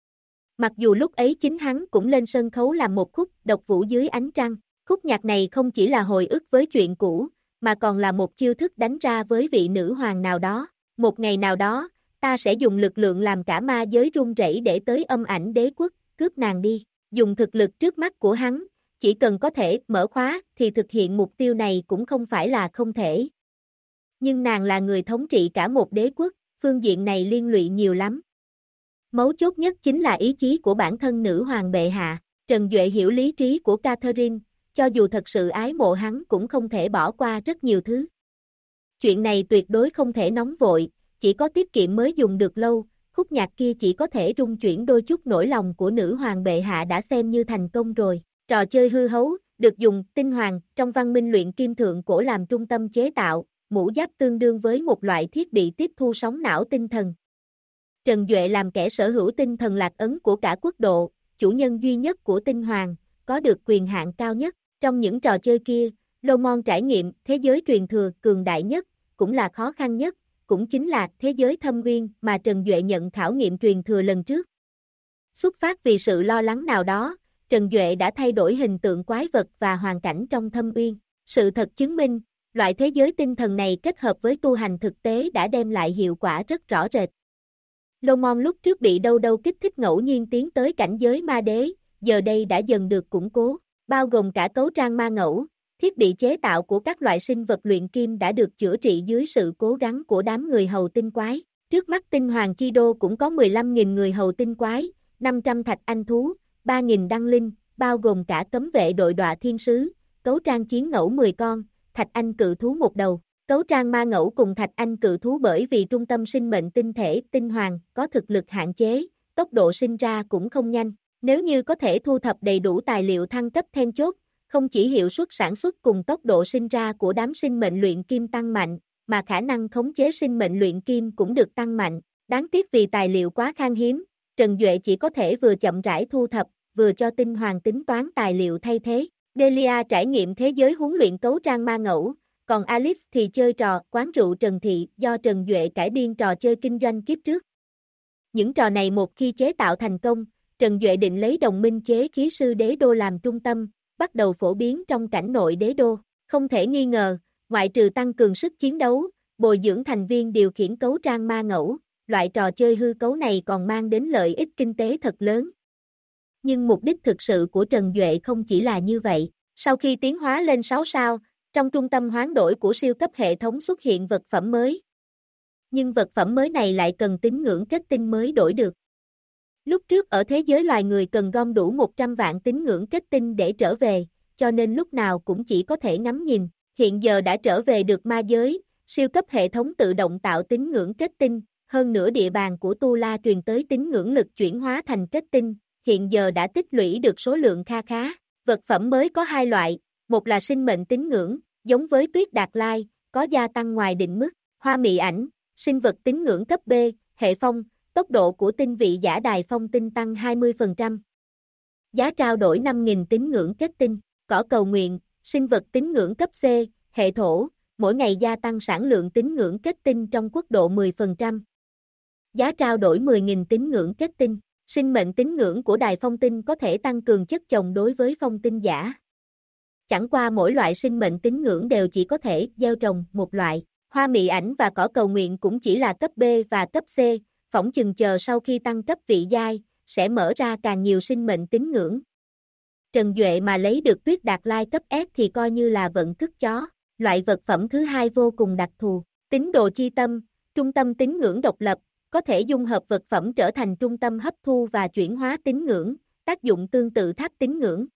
Mặc dù lúc ấy chính hắn cũng lên sân khấu làm một khúc độc vũ dưới ánh trăng, khúc nhạc này không chỉ là hồi ức với chuyện cũ, mà còn là một chiêu thức đánh ra với vị nữ hoàng nào đó. Một ngày nào đó, ta sẽ dùng lực lượng làm cả ma giới run rẩy để tới âm ảnh đế quốc, cướp nàng đi. Dùng thực lực trước mắt của hắn, chỉ cần có thể mở khóa thì thực hiện mục tiêu này cũng không phải là không thể. Nhưng nàng là người thống trị cả một đế quốc, phương diện này liên lụy nhiều lắm. Mấu chốt nhất chính là ý chí của bản thân nữ hoàng bệ hạ. Trần Duệ hiểu lý trí của Catherine, cho dù thật sự ái mộ hắn cũng không thể bỏ qua rất nhiều thứ. Chuyện này tuyệt đối không thể nóng vội, chỉ có tiết kiệm mới dùng được lâu, khúc nhạc kia chỉ có thể rung chuyển đôi chút nỗi lòng của nữ hoàng bệ hạ đã xem như thành công rồi. Trò chơi hư hấu, được dùng tinh hoàng trong văn minh luyện kim thượng cổ làm trung tâm chế tạo, mũ giáp tương đương với một loại thiết bị tiếp thu sóng não tinh thần. Trần Duệ làm kẻ sở hữu tinh thần lạc ấn của cả quốc độ, chủ nhân duy nhất của tinh hoàng, có được quyền hạn cao nhất. Trong những trò chơi kia, Lomon trải nghiệm thế giới truyền thừa cường đại nhất, cũng là khó khăn nhất, cũng chính là thế giới thâm uyên mà Trần Duệ nhận khảo nghiệm truyền thừa lần trước. Xuất phát vì sự lo lắng nào đó, Trần Duệ đã thay đổi hình tượng quái vật và hoàn cảnh trong thâm uyên. Sự thật chứng minh, loại thế giới tinh thần này kết hợp với tu hành thực tế đã đem lại hiệu quả rất rõ rệt. Lomon lúc trước bị đâu đâu kích thích ngẫu nhiên tiến tới cảnh giới ma đế, giờ đây đã dần được củng cố, bao gồm cả cấu trang ma ngẫu, thiết bị chế tạo của các loại sinh vật luyện kim đã được chữa trị dưới sự cố gắng của đám người hầu tinh quái. Trước mắt tinh hoàng chi đô cũng có 15.000 người hầu tinh quái, 500 thạch anh thú, 3.000 đăng linh, bao gồm cả cấm vệ đội Đọa Thiên Sứ, cấu trang chiến ngẫu 10 con, thạch anh cự thú một đầu. Cấu trang ma ngẫu cùng thạch anh cự thú bởi vì trung tâm sinh mệnh tinh thể tinh hoàng có thực lực hạn chế, tốc độ sinh ra cũng không nhanh. Nếu như có thể thu thập đầy đủ tài liệu thăng cấp then chốt, không chỉ hiệu suất sản xuất cùng tốc độ sinh ra của đám sinh mệnh luyện kim tăng mạnh, mà khả năng khống chế sinh mệnh luyện kim cũng được tăng mạnh. Đáng tiếc vì tài liệu quá khan hiếm, Trần Duệ chỉ có thể vừa chậm rãi thu thập, vừa cho tinh hoàng tính toán tài liệu thay thế. Delia trải nghiệm thế giới huấn luyện cấu trang ma ngẫu, còn Alice thì chơi trò quán rượu Trần Thị do Trần Duệ cải biên trò chơi kinh doanh kiếp trước. Những trò này một khi chế tạo thành công, Trần Duệ định lấy đồng minh chế khí sư đế đô làm trung tâm, bắt đầu phổ biến trong cảnh nội đế đô. Không thể nghi ngờ, ngoại trừ tăng cường sức chiến đấu, bồi dưỡng thành viên điều khiển cấu trang ma ngẫu, loại trò chơi hư cấu này còn mang đến lợi ích kinh tế thật lớn. Nhưng mục đích thực sự của Trần Duệ không chỉ là như vậy. Sau khi tiến hóa lên 6 sao, trong trung tâm hoán đổi của siêu cấp hệ thống xuất hiện vật phẩm mới. Nhưng vật phẩm mới này lại cần tín ngưỡng kết tinh mới đổi được. Lúc trước ở thế giới loài người cần gom đủ 100 vạn tín ngưỡng kết tinh để trở về, cho nên lúc nào cũng chỉ có thể ngắm nhìn. Hiện giờ đã trở về được ma giới, siêu cấp hệ thống tự động tạo tín ngưỡng kết tinh, hơn nữa địa bàn của Tu La truyền tới tín ngưỡng lực chuyển hóa thành kết tinh, hiện giờ đã tích lũy được số lượng kha khá. Vật phẩm mới có hai loại, một là sinh mệnh tín ngưỡng, giống với Tuyết Đạt Lai, có gia tăng ngoài định mức, Hoa Mị Ảnh, sinh vật tín ngưỡng cấp B, hệ phong, tốc độ của tinh vị giả đài phong tinh tăng 20%. Giá trao đổi 5.000 tín ngưỡng kết tinh, cỏ cầu nguyện, sinh vật tín ngưỡng cấp C, hệ thổ, mỗi ngày gia tăng sản lượng tín ngưỡng kết tinh trong quốc độ 10%. Giá trao đổi 10.000 tín ngưỡng kết tinh, sinh mệnh tín ngưỡng của đài phong tinh có thể tăng cường chất chồng đối với phong tinh giả. Chẳng qua mỗi loại sinh mệnh tín ngưỡng đều chỉ có thể gieo trồng một loại, Hoa Mị Ảnh và cỏ cầu nguyện cũng chỉ là cấp B và cấp C, phỏng chừng chờ sau khi tăng cấp vị giai, sẽ mở ra càng nhiều sinh mệnh tín ngưỡng. Trần Duệ mà lấy được Tuyết Đạt Lai cấp S thì coi như là vận cứt chó. Loại vật phẩm thứ hai vô cùng đặc thù, tín đồ chi tâm, trung tâm tín ngưỡng độc lập, có thể dung hợp vật phẩm trở thành trung tâm hấp thu và chuyển hóa tín ngưỡng, tác dụng tương tự tháp tín ngưỡng.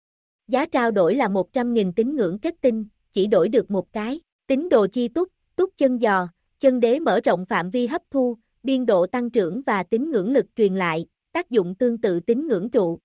Giá trao đổi là 100.000 tín ngưỡng kết tinh, chỉ đổi được một cái, tín đồ chi túc, túc chân giò, chân đế mở rộng phạm vi hấp thu, biên độ tăng trưởng và tín ngưỡng lực truyền lại, tác dụng tương tự tín ngưỡng trụ.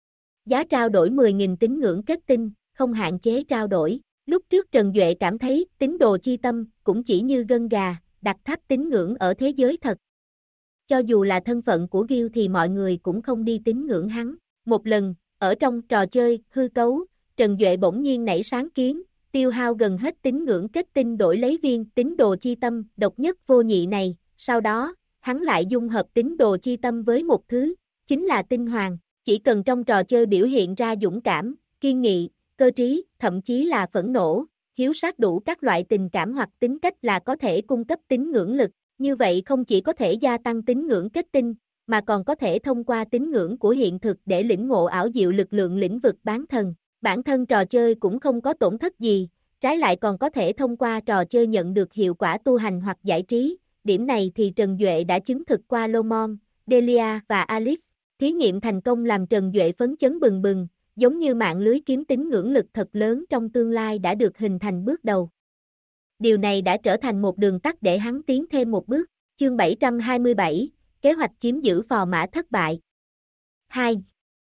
Giá trao đổi 10.000 tín ngưỡng kết tinh, không hạn chế trao đổi. Lúc trước Trần Duệ cảm thấy tín đồ chi tâm cũng chỉ như gân gà, đặt tháp tín ngưỡng ở thế giới thật. Cho dù là thân phận của Gil thì mọi người cũng không đi tín ngưỡng hắn. Một lần, ở trong trò chơi hư cấu, Trần Duệ bỗng nhiên nảy sáng kiến, tiêu hao gần hết tín ngưỡng kết tinh đổi lấy viên tín đồ chi tâm độc nhất vô nhị này. Sau đó, hắn lại dung hợp tín đồ chi tâm với một thứ, chính là tinh hoàng. Chỉ cần trong trò chơi biểu hiện ra dũng cảm, kiên nghị, cơ trí, thậm chí là phẫn nộ, hiếu sát đủ các loại tình cảm hoặc tính cách là có thể cung cấp tín ngưỡng lực. Như vậy không chỉ có thể gia tăng tín ngưỡng kết tinh, mà còn có thể thông qua tín ngưỡng của hiện thực để lĩnh ngộ ảo diệu lực lượng lĩnh vực bán thần. Bản thân trò chơi cũng không có tổn thất gì, trái lại còn có thể thông qua trò chơi nhận được hiệu quả tu hành hoặc giải trí. Điểm này thì Trần Duệ đã chứng thực qua Lomon, Delia và Alice. Thí nghiệm thành công làm Trần Duệ phấn chấn bừng bừng, giống như mạng lưới kiếm tín ngưỡng lực thật lớn trong tương lai đã được hình thành bước đầu. Điều này đã trở thành một đường tắt để hắn tiến thêm một bước. Chương 727, kế hoạch chiếm giữ phò mã thất bại. 2.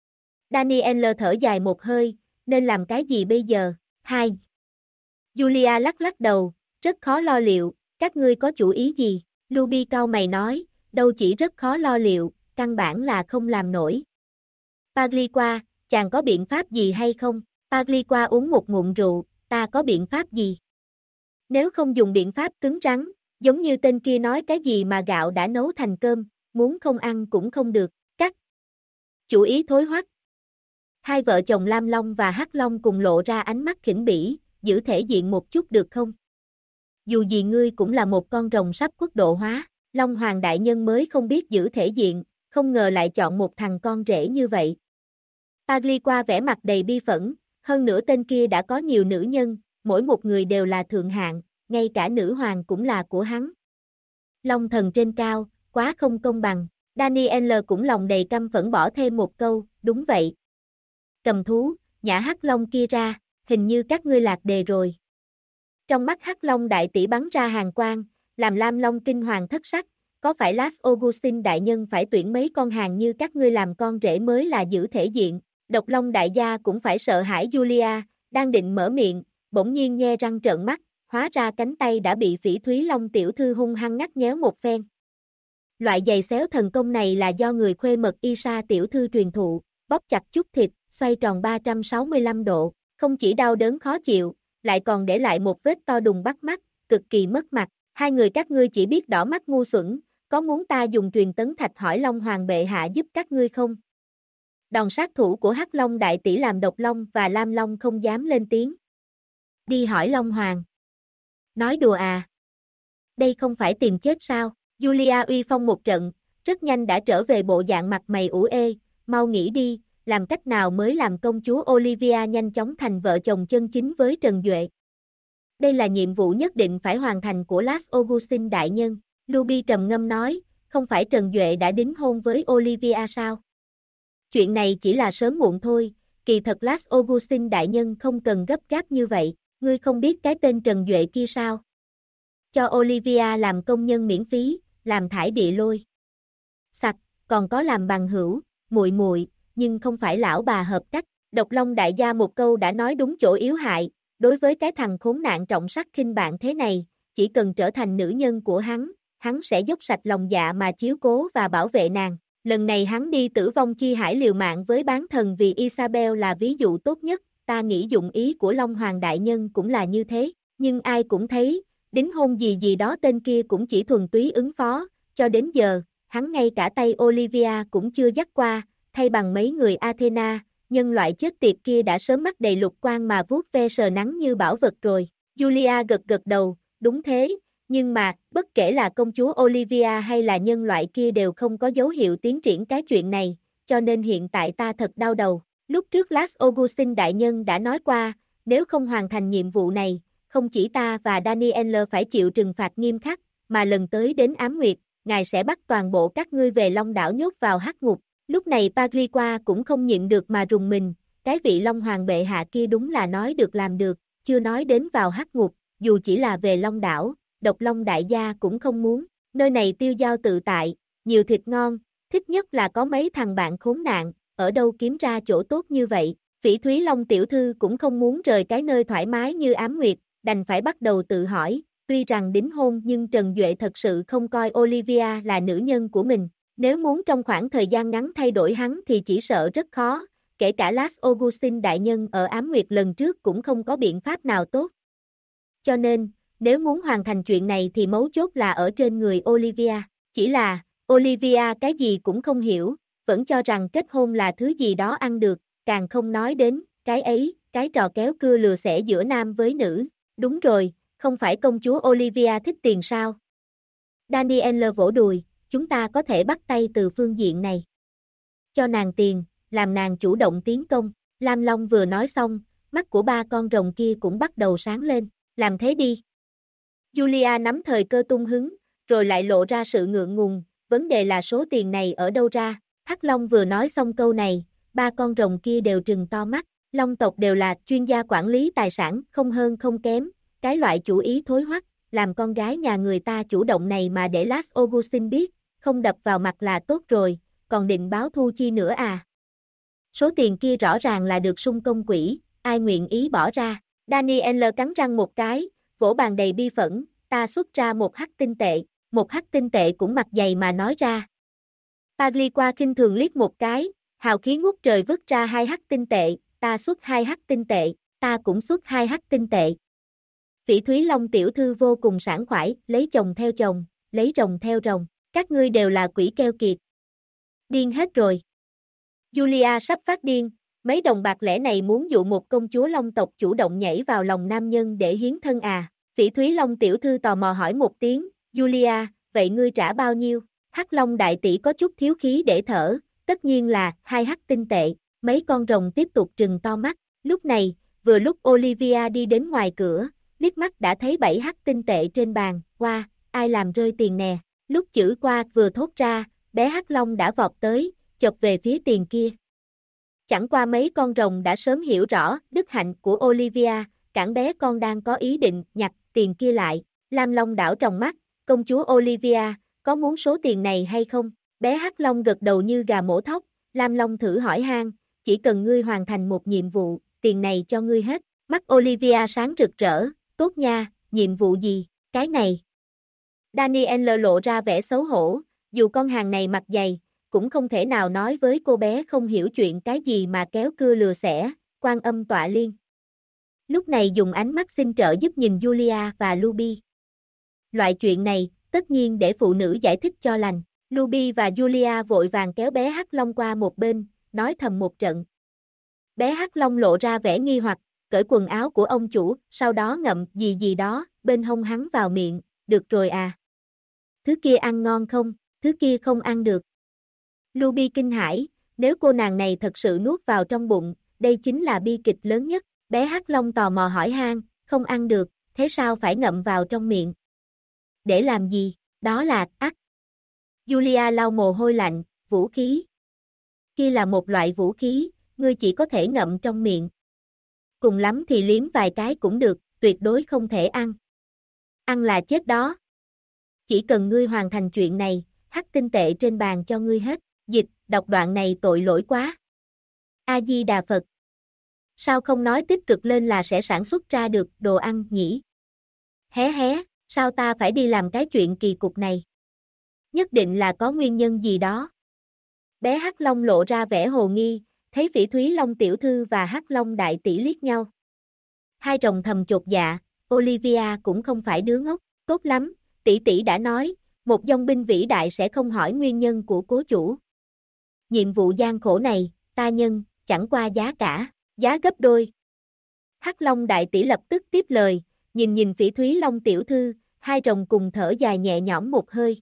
Daniel thở dài một hơi, nên làm cái gì bây giờ? 2. Julia lắc lắc đầu, rất khó lo liệu, các ngươi có chủ ý gì? Ruby cau mày nói, đâu chỉ rất khó lo liệu, căn bản là không làm nổi. Pagliqua, chàng có biện pháp gì hay không? Pagliqua uống một ngụm rượu, ta có biện pháp gì? Nếu không dùng biện pháp cứng rắn, giống như tên kia nói cái gì mà gạo đã nấu thành cơm, muốn không ăn cũng không được, cắt. Chủ ý thối hoắc. Hai vợ chồng Lam Long và Hắc Long cùng lộ ra ánh mắt khinh bỉ, giữ thể diện một chút được không? Dù gì ngươi cũng là một con rồng sắp quốc độ hóa, Long Hoàng đại nhân mới không biết giữ thể diện, không ngờ lại chọn một thằng con rể như vậy. Pagliqua vẻ mặt đầy bi phẫn, hơn nữa tên kia đã có nhiều nữ nhân, mỗi một người đều là thượng hạng, ngay cả nữ hoàng cũng là của hắn. Long thần trên cao, quá không công bằng. Daniel cũng lòng đầy căm phẫn bỏ thêm một câu, đúng vậy. Cầm thú, nhả Hắc Long kia ra, hình như các ngươi lạc đề rồi. Trong mắt Hắc Long đại tỷ bắn ra hàn quang, làm Lam Long kinh hoàng thất sắc, có phải Las Augustin đại nhân phải tuyển mấy con hàng như các ngươi làm con rể mới là giữ thể diện? Độc Long đại gia cũng phải sợ hãi Julia, đang định mở miệng, bỗng nhiên nhe răng trợn mắt, hóa ra cánh tay đã bị Phỉ Thúy Long tiểu thư hung hăng ngắt nhéo một phen. Loại giày xéo thần công này là do người khuê mật Isa tiểu thư truyền thụ, bóp chặt chút thịt, xoay tròn 365 độ, không chỉ đau đớn khó chịu, lại còn để lại một vết to đùng bắt mắt, cực kỳ mất mặt. Hai người các ngươi chỉ biết đỏ mắt ngu xuẩn, có muốn ta dùng truyền tấn thạch hỏi Long Hoàng bệ hạ giúp các ngươi không? Đòn sát thủ của Hắc Long đại tỷ làm Độc Long và Lam Long không dám lên tiếng. Đi hỏi Long Hoàng. Nói đùa à? Đây không phải tìm chết sao? Julia uy phong một trận, rất nhanh đã trở về bộ dạng mặt mày ủ ê, mau nghĩ đi, làm cách nào mới làm công chúa Olivia nhanh chóng thành vợ chồng chân chính với Trần Duệ. Đây là nhiệm vụ nhất định phải hoàn thành của Las Augustin đại nhân. Ruby trầm ngâm nói, không phải Trần Duệ đã đính hôn với Olivia sao? Chuyện này chỉ là sớm muộn thôi, kỳ thật Las Augustin đại nhân không cần gấp gáp như vậy, ngươi không biết cái tên Trần Duệ kia sao? Cho Olivia làm công nhân miễn phí, làm thải địa lôi. Sặc, còn có làm bằng hữu, muội muội, nhưng không phải lão bà hợp cách. Độc Long đại gia một câu đã nói đúng chỗ yếu hại, đối với cái thằng khốn nạn trọng sắc khinh bạn thế này, chỉ cần trở thành nữ nhân của hắn sẽ dốc sạch lòng dạ mà chiếu cố và bảo vệ nàng. Lần này hắn đi tử vong chi hải liều mạng với bán thần vì Isabel là ví dụ tốt nhất, ta nghĩ dụng ý của Long Hoàng đại nhân cũng là như thế, nhưng ai cũng thấy, đính hôn gì gì đó tên kia cũng chỉ thuần túy ứng phó, cho đến giờ, hắn ngay cả tay Olivia cũng chưa dắt qua, thay bằng mấy người Athena, nhân loại chết tiệt kia đã sớm mắt đầy lục quang mà vuốt ve sờ nắng như bảo vật rồi. Julia gật gật đầu, đúng thế, nhưng mà, bất kể là công chúa Olivia hay là nhân loại kia đều không có dấu hiệu tiến triển cái chuyện này, cho nên hiện tại ta thật đau đầu. Lúc trước Las Augustin đại nhân đã nói qua, nếu không hoàn thành nhiệm vụ này, không chỉ ta và Daniel phải chịu trừng phạt nghiêm khắc, mà lần tới đến Ám Nguyệt, ngài sẽ bắt toàn bộ các ngươi về Long đảo nhốt vào hắc ngục. Lúc này Pagriqua cũng không nhịn được mà rùng mình, cái vị Long Hoàng bệ hạ kia đúng là nói được làm được, chưa nói đến vào hắc ngục, dù chỉ là về Long đảo, Độc Long đại gia cũng không muốn, nơi này tiêu dao tự tại, nhiều thịt ngon, thích nhất là có mấy thằng bạn khốn nạn, ở đâu kiếm ra chỗ tốt như vậy. Phỉ Thúy Long tiểu thư cũng không muốn rời cái nơi thoải mái như Ám Nguyệt, đành phải bắt đầu tự hỏi, tuy rằng đính hôn nhưng Trần Duệ thật sự không coi Olivia là nữ nhân của mình, nếu muốn trong khoảng thời gian ngắn thay đổi hắn thì chỉ sợ rất khó, kể cả Las Augustin đại nhân ở Ám Nguyệt lần trước cũng không có biện pháp nào tốt. Cho nên, nếu muốn hoàn thành chuyện này thì mấu chốt là ở trên người Olivia, chỉ là, Olivia cái gì cũng không hiểu, vẫn cho rằng kết hôn là thứ gì đó ăn được, càng không nói đến, cái ấy, cái trò kéo cưa lừa xẻ giữa nam với nữ, đúng rồi, không phải công chúa Olivia thích tiền sao? Daniel vỗ đùi, chúng ta có thể bắt tay từ phương diện này. Cho nàng tiền, làm nàng chủ động tiến công, Lam Long vừa nói xong, mắt của ba con rồng kia cũng bắt đầu sáng lên, làm thế đi. Julia nắm thời cơ tung hứng, rồi lại lộ ra sự ngượng ngùng, vấn đề là số tiền này ở đâu ra. Hắc Long vừa nói xong câu này, ba con rồng kia đều trừng to mắt, Long tộc đều là chuyên gia quản lý tài sản không hơn không kém, cái loại chủ ý thối hoắc, làm con gái nhà người ta chủ động này mà để Las Augustin biết, không đập vào mặt là tốt rồi, còn định báo thù chi nữa à. Số tiền kia rõ ràng là được sung công quỹ, ai nguyện ý bỏ ra. Daniel cắn răng một cái, vỗ bàn đầy bi phẫn, ta xuất ra một hắc tinh tệ cũng mặt dày mà nói ra. Pagriqua khinh thường liếc một cái, hào khí ngút trời vứt ra 2 hắc tinh tệ, ta xuất 2 hắc tinh tệ, ta cũng xuất 2 hắc tinh tệ. Phỉ Thúy Long tiểu thư vô cùng sảng khoái, lấy chồng theo chồng, lấy rồng theo rồng, các ngươi đều là quỷ keo kiệt. Điên hết rồi. Julia sắp phát điên, mấy đồng bạc lẻ này muốn dụ một công chúa Long tộc chủ động nhảy vào lòng nam nhân để hiến thân à. Phỉ Thúy Long tiểu thư tò mò hỏi một tiếng, Julia, vậy ngươi trả bao nhiêu? Hắc Long đại tỷ có chút thiếu khí để thở, tất nhiên là 2 hắc tinh tệ, mấy con rồng tiếp tục trừng to mắt, lúc này, vừa lúc Olivia đi đến ngoài cửa, liếc mắt đã thấy 7 hắc tinh tệ trên bàn, qua, ai làm rơi tiền nè, lúc chữ qua vừa thốt ra, bé Hắc Long đã vọt tới, chộp về phía tiền kia. Chẳng qua mấy con rồng đã sớm hiểu rõ đức hạnh của Olivia, cản bé con đang có ý định nhặt tiền kia lại, Lam Long đảo trong mắt, công chúa Olivia, có muốn số tiền này hay không? Bé Hắc Long gật đầu như gà mổ thóc, Lam Long thử hỏi han, chỉ cần ngươi hoàn thành một nhiệm vụ, tiền này cho ngươi hết, mắt Olivia sáng rực rỡ, tốt nha, nhiệm vụ gì, cái này. Daniel lộ ra vẻ xấu hổ, dù con hàng này mặt dày, cũng không thể nào nói với cô bé không hiểu chuyện cái gì mà kéo cưa lừa xẻ, Quan Âm tọa liên. Lúc này dùng ánh mắt xin trợ giúp nhìn Julia và Ruby. Loại chuyện này, tất nhiên để phụ nữ giải thích cho lành. Ruby và Julia vội vàng kéo bé Hắc Long qua một bên, nói thầm một trận. Bé Hắc Long lộ ra vẻ nghi hoặc, cởi quần áo của ông chủ, sau đó ngậm gì gì đó, bên hông hắn vào miệng, được rồi à. Thứ kia ăn ngon không, thứ kia không ăn được. Ruby kinh hãi, nếu cô nàng này thật sự nuốt vào trong bụng, đây chính là bi kịch lớn nhất. Bé Hắc Long tò mò hỏi han, không ăn được, thế sao phải ngậm vào trong miệng? Để làm gì? Đó là, ắt. Julia lau mồ hôi lạnh, vũ khí. Kia là một loại vũ khí, ngươi chỉ có thể ngậm trong miệng. Cùng lắm thì liếm vài cái cũng được, tuyệt đối không thể ăn. Ăn là chết đó. Chỉ cần ngươi hoàn thành chuyện này, hắc tinh tệ trên bàn cho ngươi hết. Dịch, đọc đoạn này tội lỗi quá. A-di-đà Phật. Sao không nói tích cực lên là sẽ sản xuất ra được đồ ăn nhỉ? Hé hé, sao ta phải đi làm cái chuyện kỳ cục này? Nhất định là có nguyên nhân gì đó. Bé Hắc Long lộ ra vẻ hồ nghi, thấy Phỉ Thúy Long tiểu thư và Hắc Long đại tỷ liếc nhau. Hai rồng thầm chột dạ, Olivia cũng không phải đứa ngốc, tốt lắm, tỷ tỷ đã nói, một dòng binh vĩ đại sẽ không hỏi nguyên nhân của cố chủ. Nhiệm vụ gian khổ này, ta nhân, chẳng qua giá cả, giá gấp đôi. Hắc Long đại tỷ lập tức tiếp lời, nhìn Phỉ Thúy Long tiểu thư, hai rồng cùng thở dài nhẹ nhõm một hơi.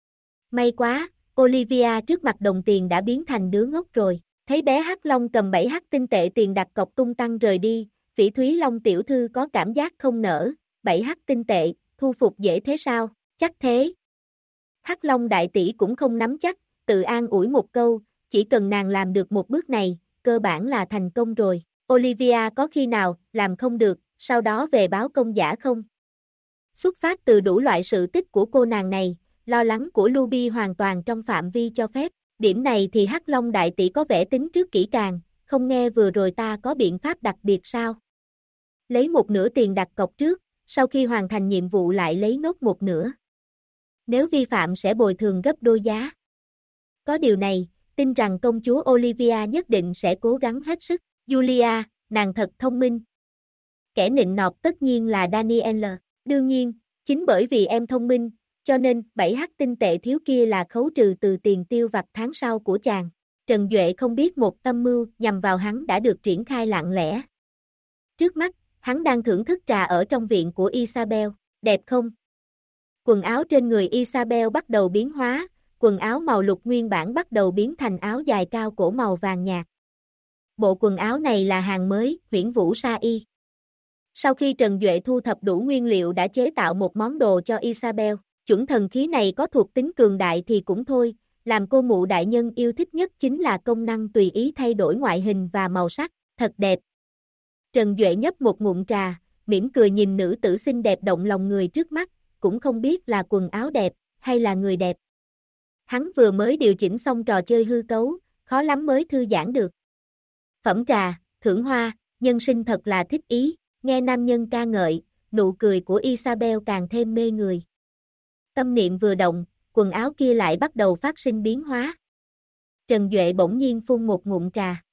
May quá, Olivia trước mặt đồng tiền đã biến thành đứa ngốc rồi. Thấy bé Hắc Long cầm 7 hắc tinh tệ tiền đặt cọc tung tăng rời đi, Phỉ Thúy Long tiểu thư có cảm giác không nỡ, 7 hắc tinh tệ, thu phục dễ thế sao? Chắc thế. Hắc Long đại tỷ cũng không nắm chắc, tự an ủi một câu, chỉ cần nàng làm được một bước này, cơ bản là thành công rồi. Olivia có khi nào làm không được, sau đó về báo công giả không? Xuất phát từ đủ loại sự tích của cô nàng này, lo lắng của Ruby hoàn toàn trong phạm vi cho phép. Điểm này thì Hắc Long đại tỷ có vẻ tính trước kỹ càng, không nghe vừa rồi ta có biện pháp đặc biệt sao? Lấy một nửa tiền đặt cọc trước, sau khi hoàn thành nhiệm vụ lại lấy nốt một nửa. Nếu vi phạm sẽ bồi thường gấp đôi giá. Có điều này, tin rằng công chúa Olivia nhất định sẽ cố gắng hết sức. Julia, nàng thật thông minh. Kẻ nịnh nọt tất nhiên là Daniel. Đương nhiên, chính bởi vì em thông minh, cho nên 7 hắc tinh tệ thiếu kia là khấu trừ từ tiền tiêu vặt tháng sau của chàng. Trần Duệ không biết một tâm mưu nhằm vào hắn đã được triển khai lặng lẽ. Trước mắt, hắn đang thưởng thức trà ở trong viện của Isabel. Đẹp không? Quần áo trên người Isabel bắt đầu biến hóa, quần áo màu lục nguyên bản bắt đầu biến thành áo dài cao cổ màu vàng nhạt. Bộ quần áo này là hàng mới, Huyễn Vũ Sa Y. Sau khi Trần Duệ thu thập đủ nguyên liệu đã chế tạo một món đồ cho Isabel, chuẩn thần khí này có thuộc tính cường đại thì cũng thôi, làm cô mụ đại nhân yêu thích nhất chính là công năng tùy ý thay đổi ngoại hình và màu sắc, thật đẹp. Trần Duệ nhấp một ngụm trà, mỉm cười nhìn nữ tử xinh đẹp động lòng người trước mắt, cũng không biết là quần áo đẹp, hay là người đẹp. Hắn vừa mới điều chỉnh xong trò chơi hư cấu, khó lắm mới thư giãn được. Phẩm trà, thưởng hoa, nhân sinh thật là thích ý, nghe nam nhân ca ngợi, nụ cười của Isabel càng thêm mê người. Tâm niệm vừa động, quần áo kia lại bắt đầu phát sinh biến hóa. Trần Duệ bỗng nhiên phun một ngụm trà.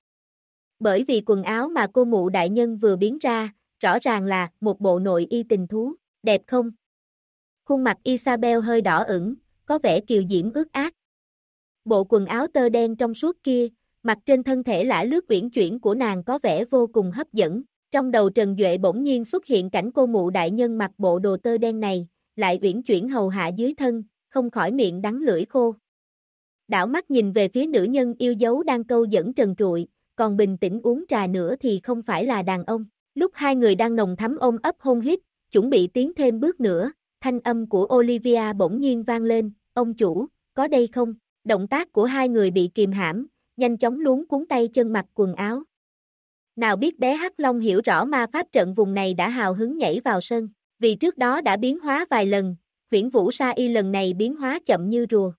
Bởi vì quần áo mà cô mụ đại nhân vừa biến ra, rõ ràng là một bộ nội y tình thú, đẹp không? Khuôn mặt Isabel hơi đỏ ửng, có vẻ kiều diễm ướt át. Bộ quần áo tơ đen trong suốt kia, mặt trên thân thể lả lướt uyển chuyển của nàng có vẻ vô cùng hấp dẫn. Trong đầu Trần Duệ bỗng nhiên xuất hiện cảnh cô mụ đại nhân mặc bộ đồ tơ đen này, lại uyển chuyển hầu hạ dưới thân, không khỏi miệng đắng lưỡi khô. Đảo mắt nhìn về phía nữ nhân yêu dấu đang câu dẫn trần trụi, còn bình tĩnh uống trà nữa thì không phải là đàn ông. Lúc hai người đang nồng thắm ôm ấp hôn hít, chuẩn bị tiến thêm bước nữa, thanh âm của Olivia bỗng nhiên vang lên, ông chủ, có đây không? Động tác của hai người bị kìm hãm, nhanh chóng luống cuốn tay chân mặc quần áo. Nào biết bé Hắc Long hiểu rõ ma pháp trận vùng này đã hào hứng nhảy vào sân, vì trước đó đã biến hóa vài lần, Huyễn Vũ Sa Y lần này biến hóa chậm như rùa.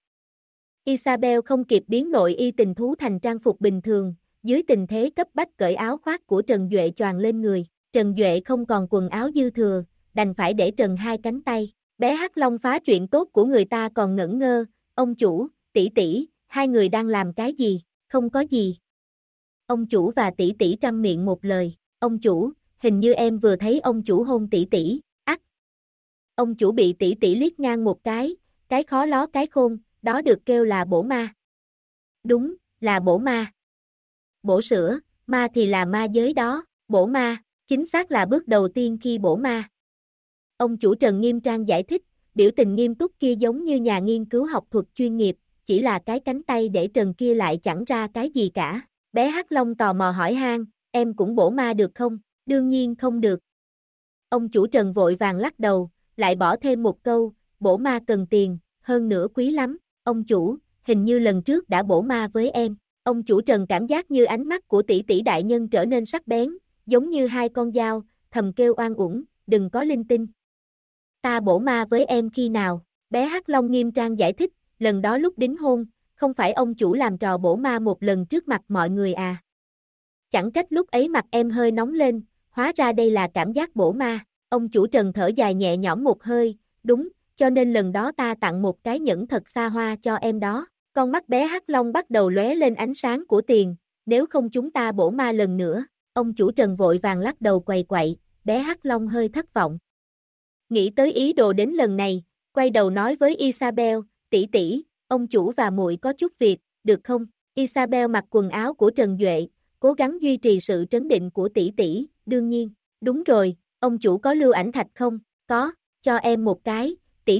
Isabel không kịp biến nội y tình thú thành trang phục bình thường, dưới tình thế cấp bách cởi áo khoác của Trần Duệ choàng lên người. Trần Duệ không còn quần áo dư thừa, đành phải để trần hai cánh tay. Bé Hắc Long phá chuyện tốt của người ta còn ngẩn ngơ, ông chủ, tỷ tỷ, hai người đang làm cái gì? Không có gì. Ông chủ và tỷ tỷ trăm miệng một lời, ông chủ, hình như em vừa thấy ông chủ hôn tỷ tỷ, ắt. Ông chủ bị tỷ tỷ liếc ngang một cái khó ló cái khôn, đó được kêu là bổ ma. Đúng, là bổ ma. Bổ sữa, ma thì là ma giới đó, bổ ma, chính xác là bước đầu tiên khi bổ ma. Ông chủ Trần nghiêm trang giải thích, biểu tình nghiêm túc kia giống như nhà nghiên cứu học thuật chuyên nghiệp, chỉ là cái cánh tay để Trần kia lại chẳng ra cái gì cả. Bé Hắc Long tò mò hỏi han, em cũng bổ ma được không? Đương nhiên không được. Ông chủ Trần vội vàng lắc đầu, lại bỏ thêm một câu, bổ ma cần tiền, hơn nữa quý lắm. Ông chủ, hình như lần trước đã bổ ma với em. Ông chủ Trần cảm giác như ánh mắt của tỷ tỷ đại nhân trở nên sắc bén, giống như hai con dao, thầm kêu oan uổng, đừng có linh tinh. Ta bổ ma với em khi nào? Bé Hắc Long nghiêm trang giải thích, lần đó lúc đính hôn, không phải ông chủ làm trò bổ ma một lần trước mặt mọi người à? Chẳng trách lúc ấy mặt em hơi nóng lên, hóa ra đây là cảm giác bổ ma. Ông chủ Trần thở dài nhẹ nhõm một hơi, đúng, cho nên lần đó ta tặng một cái nhẫn thật xa hoa cho em đó. Con mắt bé Hắc Long bắt đầu lóe lên ánh sáng của tiền, nếu không chúng ta bổ ma lần nữa. Ông chủ Trần vội vàng lắc đầu quầy quậy, bé Hắc Long hơi thất vọng. Nghĩ tới ý đồ đến lần này, quay đầu nói với Isabel, tỷ tỷ, ông chủ và muội có chút việc, được không? Isabel mặc quần áo của Trần Duệ, cố gắng duy trì sự trấn định của tỷ tỷ, đương nhiên. Đúng rồi, ông chủ có lưu ảnh thạch không? Có, cho em một cái,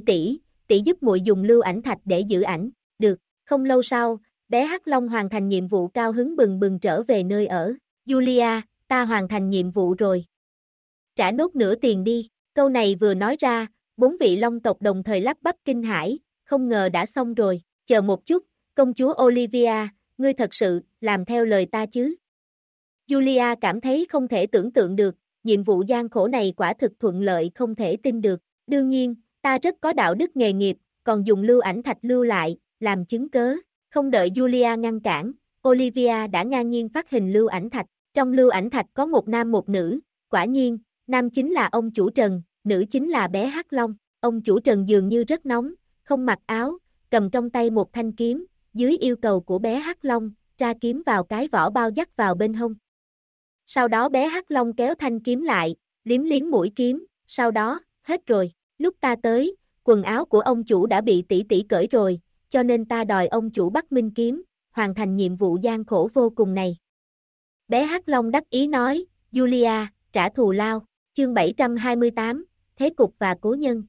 tỷ giúp muội dùng lưu ảnh thạch để giữ ảnh. Được, không lâu sau, bé Hắc Long hoàn thành nhiệm vụ cao hứng bừng bừng trở về nơi ở. Julia, ta hoàn thành nhiệm vụ rồi. Trả nốt nửa tiền đi. Câu này vừa nói ra, 4 vị Long tộc đồng thời lắp bắp kinh hãi, không ngờ đã xong rồi. Chờ một chút, công chúa Olivia, ngươi thật sự làm theo lời ta chứ? Julia cảm thấy không thể tưởng tượng được, nhiệm vụ gian khổ này quả thực thuận lợi không thể tin được. Đương nhiên, ta rất có đạo đức nghề nghiệp, còn dùng lưu ảnh thạch lưu lại, làm chứng cớ. Không đợi Julia ngăn cản, Olivia đã ngang nhiên phát hình lưu ảnh thạch. Trong lưu ảnh thạch có một nam một nữ, quả nhiên, nam chính là ông chủ Trần, nữ chính là bé Hắc Long. Ông chủ Trần dường như rất nóng, không mặc áo, cầm trong tay một thanh kiếm, dưới yêu cầu của bé Hắc Long, tra kiếm vào cái vỏ bao dắt vào bên hông. Sau đó bé Hắc Long kéo thanh kiếm lại, liếm liếm mũi kiếm, sau đó, hết rồi, lúc ta tới, quần áo của ông chủ đã bị tỷ tỷ cởi rồi, cho nên ta đòi ông chủ bắt minh kiếm, hoàn thành nhiệm vụ gian khổ vô cùng này. Bé Hắc Long đắc ý nói, Julia, trả thù lao, chương 728, Thế cục và cố nhân.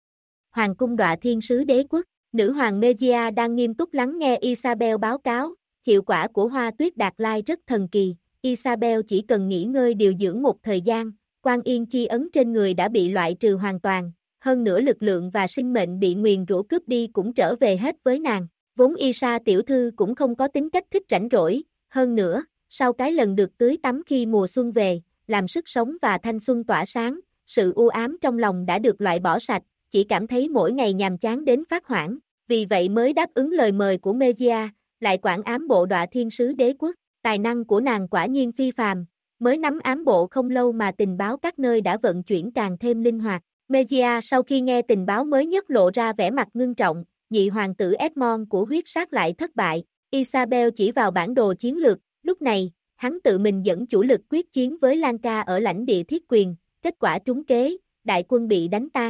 Hoàng cung Đọa Thiên Sứ Đế Quốc, nữ hoàng Megia đang nghiêm túc lắng nghe Isabel báo cáo, hiệu quả của hoa tuyết Đạt Lai rất thần kỳ, Isabel chỉ cần nghỉ ngơi điều dưỡng một thời gian, Quan Yên chi ấn trên người đã bị loại trừ hoàn toàn, hơn nữa lực lượng và sinh mệnh bị nguyền rủa cướp đi cũng trở về hết với nàng, vốn Isa tiểu thư cũng không có tính cách thích rảnh rỗi, hơn nữa, sau cái lần được tưới tắm khi mùa xuân về, làm sức sống và thanh xuân tỏa sáng, sự u ám trong lòng đã được loại bỏ sạch, chỉ cảm thấy mỗi ngày nhàm chán đến phát hoảng, vì vậy mới đáp ứng lời mời của Megia, lại quản ám bộ Đọa Thiên Sứ Đế Quốc, tài năng của nàng quả nhiên phi phàm, mới nắm ám bộ không lâu mà tình báo các nơi đã vận chuyển càng thêm linh hoạt. Megia sau khi nghe tình báo mới nhất lộ ra vẻ mặt ngưng trọng, nhị hoàng tử Edmond của huyết sát lại thất bại, Isabel chỉ vào bản đồ chiến lược, lúc này, hắn tự mình dẫn chủ lực quyết chiến với Lanka ở lãnh địa thiết quyền, kết quả trúng kế, đại quân bị đánh tan.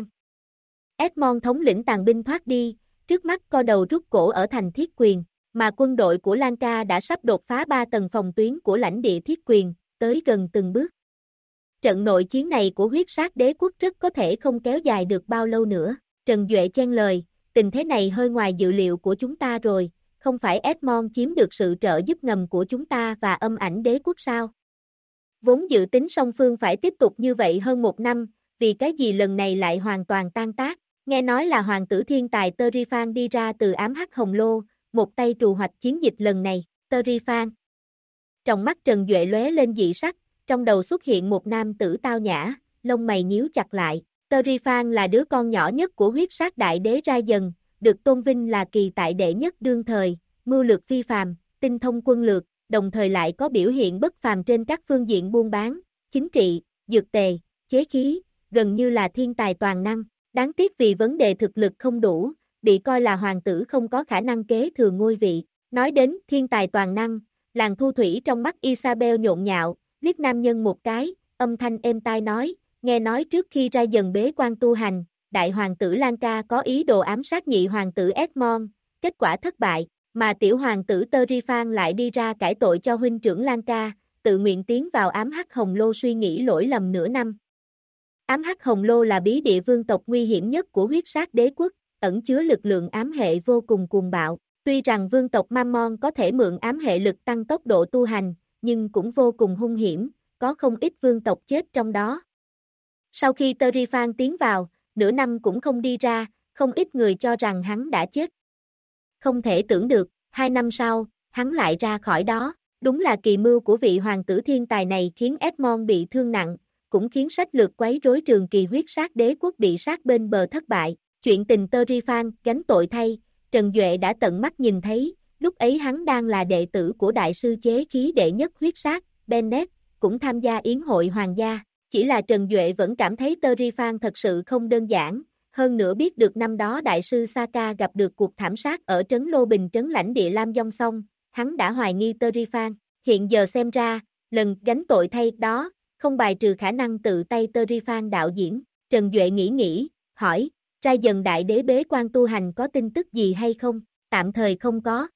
Edmond thống lĩnh tàn binh thoát đi, trước mắt co đầu rút cổ ở thành thiết quyền, mà quân đội của Lanka đã sắp đột phá 3 tầng phòng tuyến của lãnh địa thiết quyền, tới gần từng bước. Trận nội chiến này của huyết sát đế quốc rất có thể không kéo dài được bao lâu nữa. Trần Duệ chen lời, tình thế này hơi ngoài dự liệu của chúng ta rồi, không phải Edmond chiếm được sự trợ giúp ngầm của chúng ta và âm ảnh đế quốc sao? Vốn dự tính song phương phải tiếp tục như vậy hơn 1 năm, vì cái gì lần này lại hoàn toàn tan tác. Nghe nói là hoàng tử thiên tài Terifan đi ra từ ám hắc hồng lô, một tay trù hoạch chiến dịch lần này, Terifan. Trong mắt Trần Duệ lóe lên dị sắc, trong đầu xuất hiện một nam tử tao nhã, lông mày nhíu chặt lại. Terifan là đứa con nhỏ nhất của huyết sát đại đế Ra Dần, được tôn vinh là kỳ tại đệ nhất đương thời, mưu lược phi phàm, tinh thông quân lược, đồng thời lại có biểu hiện bất phàm trên các phương diện buôn bán, chính trị, dược tề, chế khí, gần như là thiên tài toàn năng. Đáng tiếc vì vấn đề thực lực không đủ, bị coi là hoàng tử không có khả năng kế thừa ngôi vị. Nói đến thiên tài toàn năng, làng thu thủy trong mắt Isabel nhộn nhạo, liếc nam nhân một cái, âm thanh êm tai nói, nghe nói trước khi ra dần bế quan tu hành, đại hoàng tử Lanka có ý đồ ám sát nhị hoàng tử Edmond, kết quả thất bại, mà tiểu hoàng tử Terifan lại đi ra cải tội cho huynh trưởng Lanka, tự nguyện tiến vào ám hắc hồng lô suy nghĩ lỗi lầm nửa năm. Ám hắc hồng lô là bí địa vương tộc nguy hiểm nhất của huyết sát đế quốc, ẩn chứa lực lượng ám hệ vô cùng cuồng bạo. Tuy rằng vương tộc Mammon có thể mượn ám hệ lực tăng tốc độ tu hành, nhưng cũng vô cùng hung hiểm, có không ít vương tộc chết trong đó. Sau khi Terifan tiến vào, nửa năm cũng không đi ra, không ít người cho rằng hắn đã chết. Không thể tưởng được, 2 năm sau, hắn lại ra khỏi đó. Đúng là kỳ mưu của vị hoàng tử thiên tài này khiến Edmond bị thương nặng, cũng khiến sách lược quấy rối trường kỳ huyết sát đế quốc bị sát bên bờ thất bại. Chuyện tình Terifan gánh tội thay, Trần Duệ đã tận mắt nhìn thấy, lúc ấy hắn đang là đệ tử của đại sư chế khí đệ nhất huyết sát, Bennett, cũng tham gia yến hội hoàng gia. Chỉ là Trần Duệ vẫn cảm thấy Terifan thật sự không đơn giản, hơn nữa biết được năm đó đại sư Saka gặp được cuộc thảm sát ở trấn Lô Bình trấn lãnh địa Lam Dông Song, hắn đã hoài nghi Terifan. Hiện giờ xem ra, lần gánh tội thay đó, không bài trừ khả năng tự tay Terifan đạo diễn. Trần Duệ nghĩ, hỏi, ra dần đại đế bế quan tu hành có tin tức gì hay không? Tạm thời không có.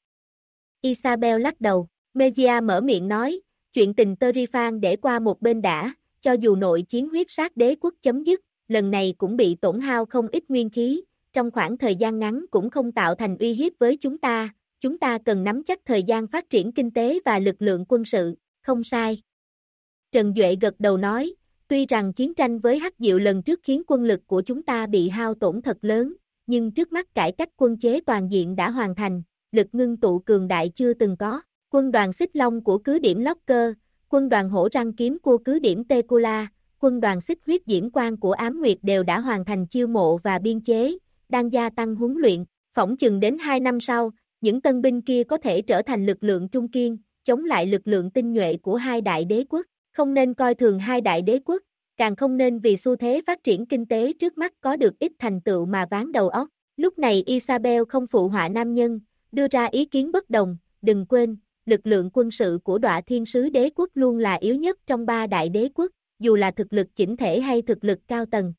Isabel lắc đầu, Mejia mở miệng nói, chuyện tình Terifan để qua một bên đã, cho dù nội chiến huyết sát đế quốc chấm dứt, lần này cũng bị tổn hao không ít nguyên khí, trong khoảng thời gian ngắn cũng không tạo thành uy hiếp với chúng ta cần nắm chắc thời gian phát triển kinh tế và lực lượng quân sự, không sai. Trần Duệ gật đầu nói, tuy rằng chiến tranh với Hắc Diệu lần trước khiến quân lực của chúng ta bị hao tổn thật lớn, nhưng trước mắt cải cách quân chế toàn diện đã hoàn thành, lực ngưng tụ cường đại chưa từng có. Quân đoàn Xích Long của cứ điểm Locker, quân đoàn Hổ Răng Kiếm của cứ điểm Tekula, quân đoàn Xích Huyết Diễm Quang của Ám Nguyệt đều đã hoàn thành chiêu mộ và biên chế, đang gia tăng huấn luyện, phỏng chừng đến 2 năm sau, những tân binh kia có thể trở thành lực lượng trung kiên, chống lại lực lượng tinh nhuệ của hai đại đế quốc. Không nên coi thường hai đại đế quốc, càng không nên vì xu thế phát triển kinh tế trước mắt có được ít thành tựu mà ván đầu óc. Lúc này Isabel không phụ họa nam nhân, đưa ra ý kiến bất đồng, đừng quên, lực lượng quân sự của Đọa Thiên Sứ đế quốc luôn là yếu nhất trong 3 đại đế quốc, dù là thực lực chỉnh thể hay thực lực cao tầng.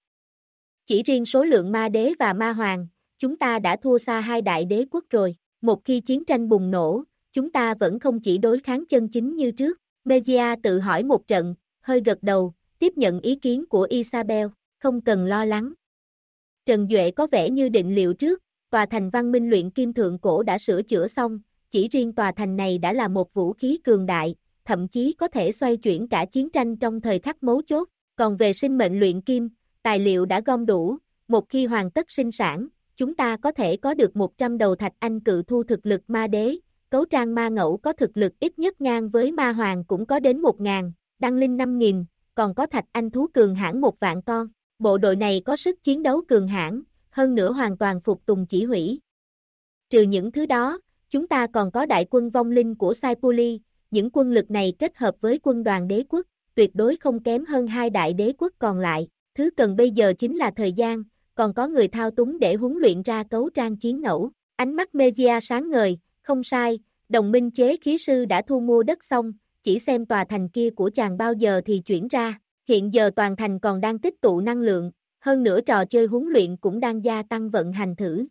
Chỉ riêng số lượng ma đế và ma hoàng, chúng ta đã thua xa hai đại đế quốc rồi. Một khi chiến tranh bùng nổ, chúng ta vẫn không chỉ đối kháng chân chính như trước. Mejia tự hỏi một trận, hơi gật đầu, tiếp nhận ý kiến của Isabel, không cần lo lắng. Trần Duệ có vẻ như định liệu trước, tòa thành văn minh luyện kim thượng cổ đã sửa chữa xong, chỉ riêng tòa thành này đã là một vũ khí cường đại, thậm chí có thể xoay chuyển cả chiến tranh trong thời khắc mấu chốt, còn về sinh mệnh luyện kim, tài liệu đã gom đủ, một khi hoàn tất sinh sản, chúng ta có thể có được 100 đầu thạch anh cự thu thực lực ma đế, cấu trang ma ngẫu có thực lực ít nhất ngang với ma hoàng cũng có đến 1.000, đăng linh 5.000, còn có thạch anh thú cường hãn 1 vạn con. Bộ đội này có sức chiến đấu cường hãn, hơn nữa hoàn toàn phục tùng chỉ huy. Trừ những thứ đó, chúng ta còn có đại quân vong linh của Saipuli, những quân lực này kết hợp với quân đoàn đế quốc, tuyệt đối không kém hơn hai đại đế quốc còn lại. Thứ cần bây giờ chính là thời gian, còn có người thao túng để huấn luyện ra cấu trang chiến ngẫu. Ánh mắt Mejia sáng ngời, không sai, đồng minh chế khí sư đã thu mua đất xong, chỉ xem tòa thành kia của chàng bao giờ thì chuyển ra. Hiện giờ toàn thành còn đang tích tụ năng lượng, hơn nữa trò chơi huấn luyện cũng đang gia tăng vận hành thử.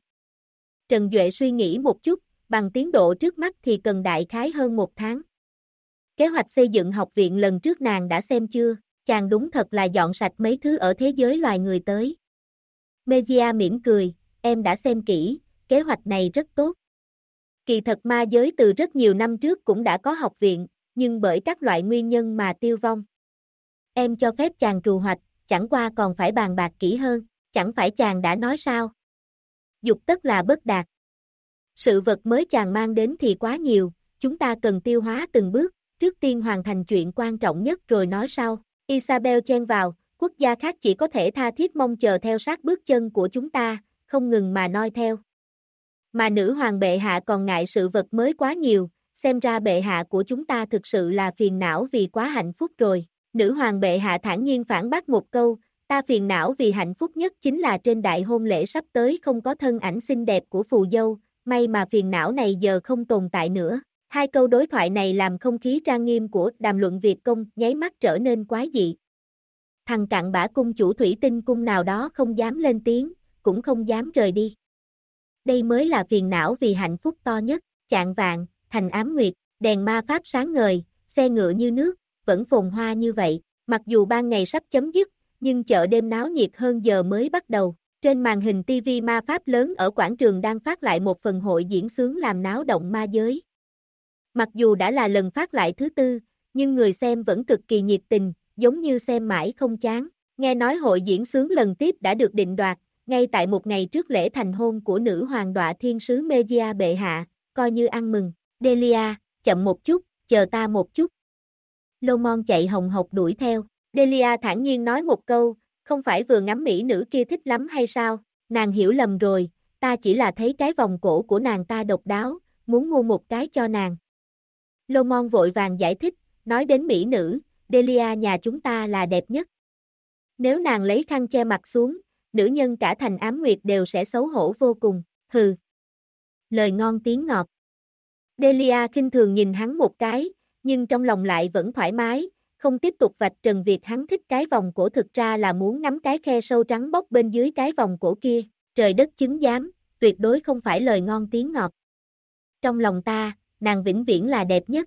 Trần Duệ suy nghĩ một chút, bằng tiến độ trước mắt thì cần đại khái hơn 1 tháng. Kế hoạch xây dựng học viện lần trước nàng đã xem chưa, chàng đúng thật là dọn sạch mấy thứ ở thế giới loài người tới. Mejia mỉm cười, em đã xem kỹ, kế hoạch này rất tốt. Kỳ thật ma giới từ rất nhiều năm trước cũng đã có học viện, nhưng bởi các loại nguyên nhân mà tiêu vong. Em cho phép chàng trù hoạch, chẳng qua còn phải bàn bạc kỹ hơn, chẳng phải chàng đã nói sao? Dục tất là bất đạt. Sự vật mới chàng mang đến thì quá nhiều, chúng ta cần tiêu hóa từng bước, trước tiên hoàn thành chuyện quan trọng nhất rồi nói sau. Isabel chen vào, quốc gia khác chỉ có thể tha thiết mong chờ theo sát bước chân của chúng ta, không ngừng mà noi theo. Mà nữ hoàng bệ hạ còn ngại sự vật mới quá nhiều, xem ra bệ hạ của chúng ta thực sự là phiền não vì quá hạnh phúc rồi. Nữ hoàng bệ hạ thản nhiên phản bác một câu, ta phiền não vì hạnh phúc nhất chính là trên đại hôn lễ sắp tới không có thân ảnh xinh đẹp của phù dâu, may mà phiền não này giờ không tồn tại nữa. Hai câu đối thoại này làm không khí trang nghiêm của đàm luận Việt Công nháy mắt trở nên quái dị. Thằng cặn bã cung chủ thủy tinh cung nào đó không dám lên tiếng, cũng không dám rời đi. Đây mới là phiền não vì hạnh phúc to nhất. Chạng vạng, thành ám nguyệt, đèn ma pháp sáng ngời, xe ngựa như nước, vẫn phồn hoa như vậy. Mặc dù ban ngày sắp chấm dứt, nhưng chợ đêm náo nhiệt hơn giờ mới bắt đầu. Trên màn hình TV ma pháp lớn ở quảng trường đang phát lại một phần hội diễn xướng làm náo động ma giới. Mặc dù đã là lần phát lại thứ tư, nhưng người xem vẫn cực kỳ nhiệt tình, giống như xem mãi không chán. Nghe nói hội diễn xướng lần tiếp đã được định đoạt, ngay tại một ngày trước lễ thành hôn của nữ hoàng đọa thiên sứ Megia bệ hạ, coi như ăn mừng. Delia, chậm một chút, chờ ta một chút. Lomon chạy hồng hộc đuổi theo. Delia thản nhiên nói một câu, không phải vừa ngắm mỹ nữ kia thích lắm hay sao? Nàng hiểu lầm rồi, ta chỉ là thấy cái vòng cổ của nàng ta độc đáo, muốn mua một cái cho nàng. Lomon vội vàng giải thích, nói đến mỹ nữ, Delia nhà chúng ta là đẹp nhất. Nếu nàng lấy khăn che mặt xuống, nữ nhân cả thành ám nguyệt đều sẽ xấu hổ vô cùng. Hừ. Lời ngon tiếng ngọt. Delia khinh thường nhìn hắn một cái, nhưng trong lòng lại vẫn thoải mái, không tiếp tục vạch trần việc hắn thích cái vòng cổ, thực ra là muốn ngắm cái khe sâu trắng bóc bên dưới cái vòng cổ kia. Trời đất chứng giám, tuyệt đối không phải lời ngon tiếng ngọt. Trong lòng ta, nàng vĩnh viễn là đẹp nhất.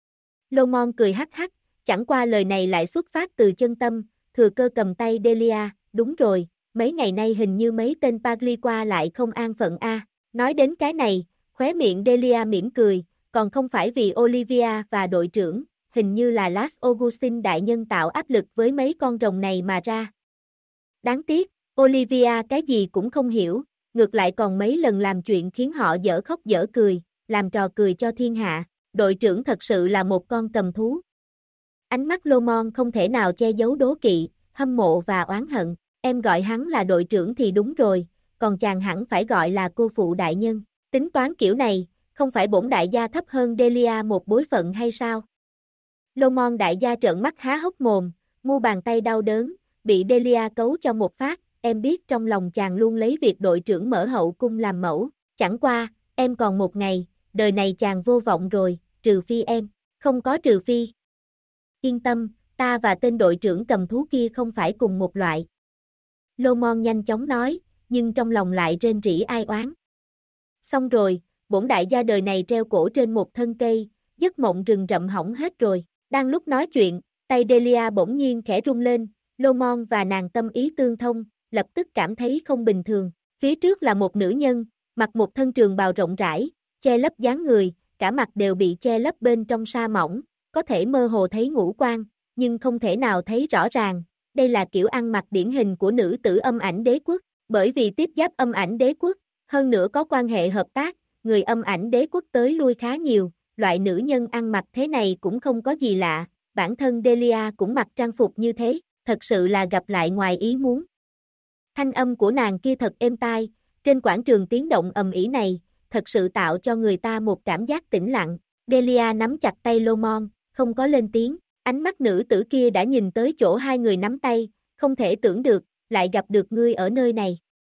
Lomon cười hắc hắc, chẳng qua lời này lại xuất phát từ chân tâm, thừa cơ cầm tay Delia, đúng rồi, mấy ngày nay hình như mấy tên Pagli qua lại không an phận a. Nói đến cái này, khóe miệng Delia mỉm cười, còn không phải vì Olivia và đội trưởng, hình như là Las Augustin đại nhân tạo áp lực với mấy con rồng này mà ra. Đáng tiếc, Olivia cái gì cũng không hiểu, ngược lại còn mấy lần làm chuyện khiến họ dở khóc dở cười, làm trò cười cho thiên hạ. Đội trưởng thật sự là một con cầm thú. Ánh mắt Lomon không thể nào che giấu đố kỵ, hâm mộ và oán hận. Em gọi hắn là đội trưởng thì đúng rồi, còn chàng hẳn phải gọi là cô phụ đại nhân. Tính toán kiểu này, không phải bổn đại gia thấp hơn Delia một bối phận hay sao? Lomon đại gia trợn mắt há hốc mồm, mu bàn tay đau đớn, bị Delia cấu cho một phát. Em biết trong lòng chàng luôn lấy việc đội trưởng mở hậu cung làm mẫu. Chẳng qua, em còn một ngày, đời này chàng vô vọng rồi, trừ phi em. Không có trừ phi. Yên tâm, ta và tên đội trưởng cầm thú kia không phải cùng một loại. Lomon nhanh chóng nói, nhưng trong lòng lại rên rỉ ai oán. Xong rồi, bổn đại gia đời này treo cổ trên một thân cây, giấc mộng rừng rậm hỏng hết rồi. Đang lúc nói chuyện, tay Delia bỗng nhiên khẽ rung lên, Lomon và nàng tâm ý tương thông, lập tức cảm thấy không bình thường. Phía trước là một nữ nhân, mặc một thân trường bào rộng rãi, che lấp dáng người, cả mặt đều bị che lấp bên trong sa mỏng, có thể mơ hồ thấy ngũ quan, nhưng không thể nào thấy rõ ràng. Đây là kiểu ăn mặc điển hình của nữ tử âm ảnh đế quốc, bởi vì tiếp giáp âm ảnh đế quốc, hơn nữa có quan hệ hợp tác, người âm ảnh đế quốc tới lui khá nhiều, loại nữ nhân ăn mặc thế này cũng không có gì lạ, bản thân Delia cũng mặc trang phục như thế, thật sự là gặp lại ngoài ý muốn. Thanh âm của nàng kia thật êm tai, trên quảng trường tiếng động ầm ĩ này, thật sự tạo cho người ta một cảm giác tĩnh lặng. Delia nắm chặt tay Lomon, không có lên tiếng, ánh mắt nữ tử kia đã nhìn tới chỗ hai người nắm tay, không thể tưởng được, lại gặp được ngươi ở nơi này.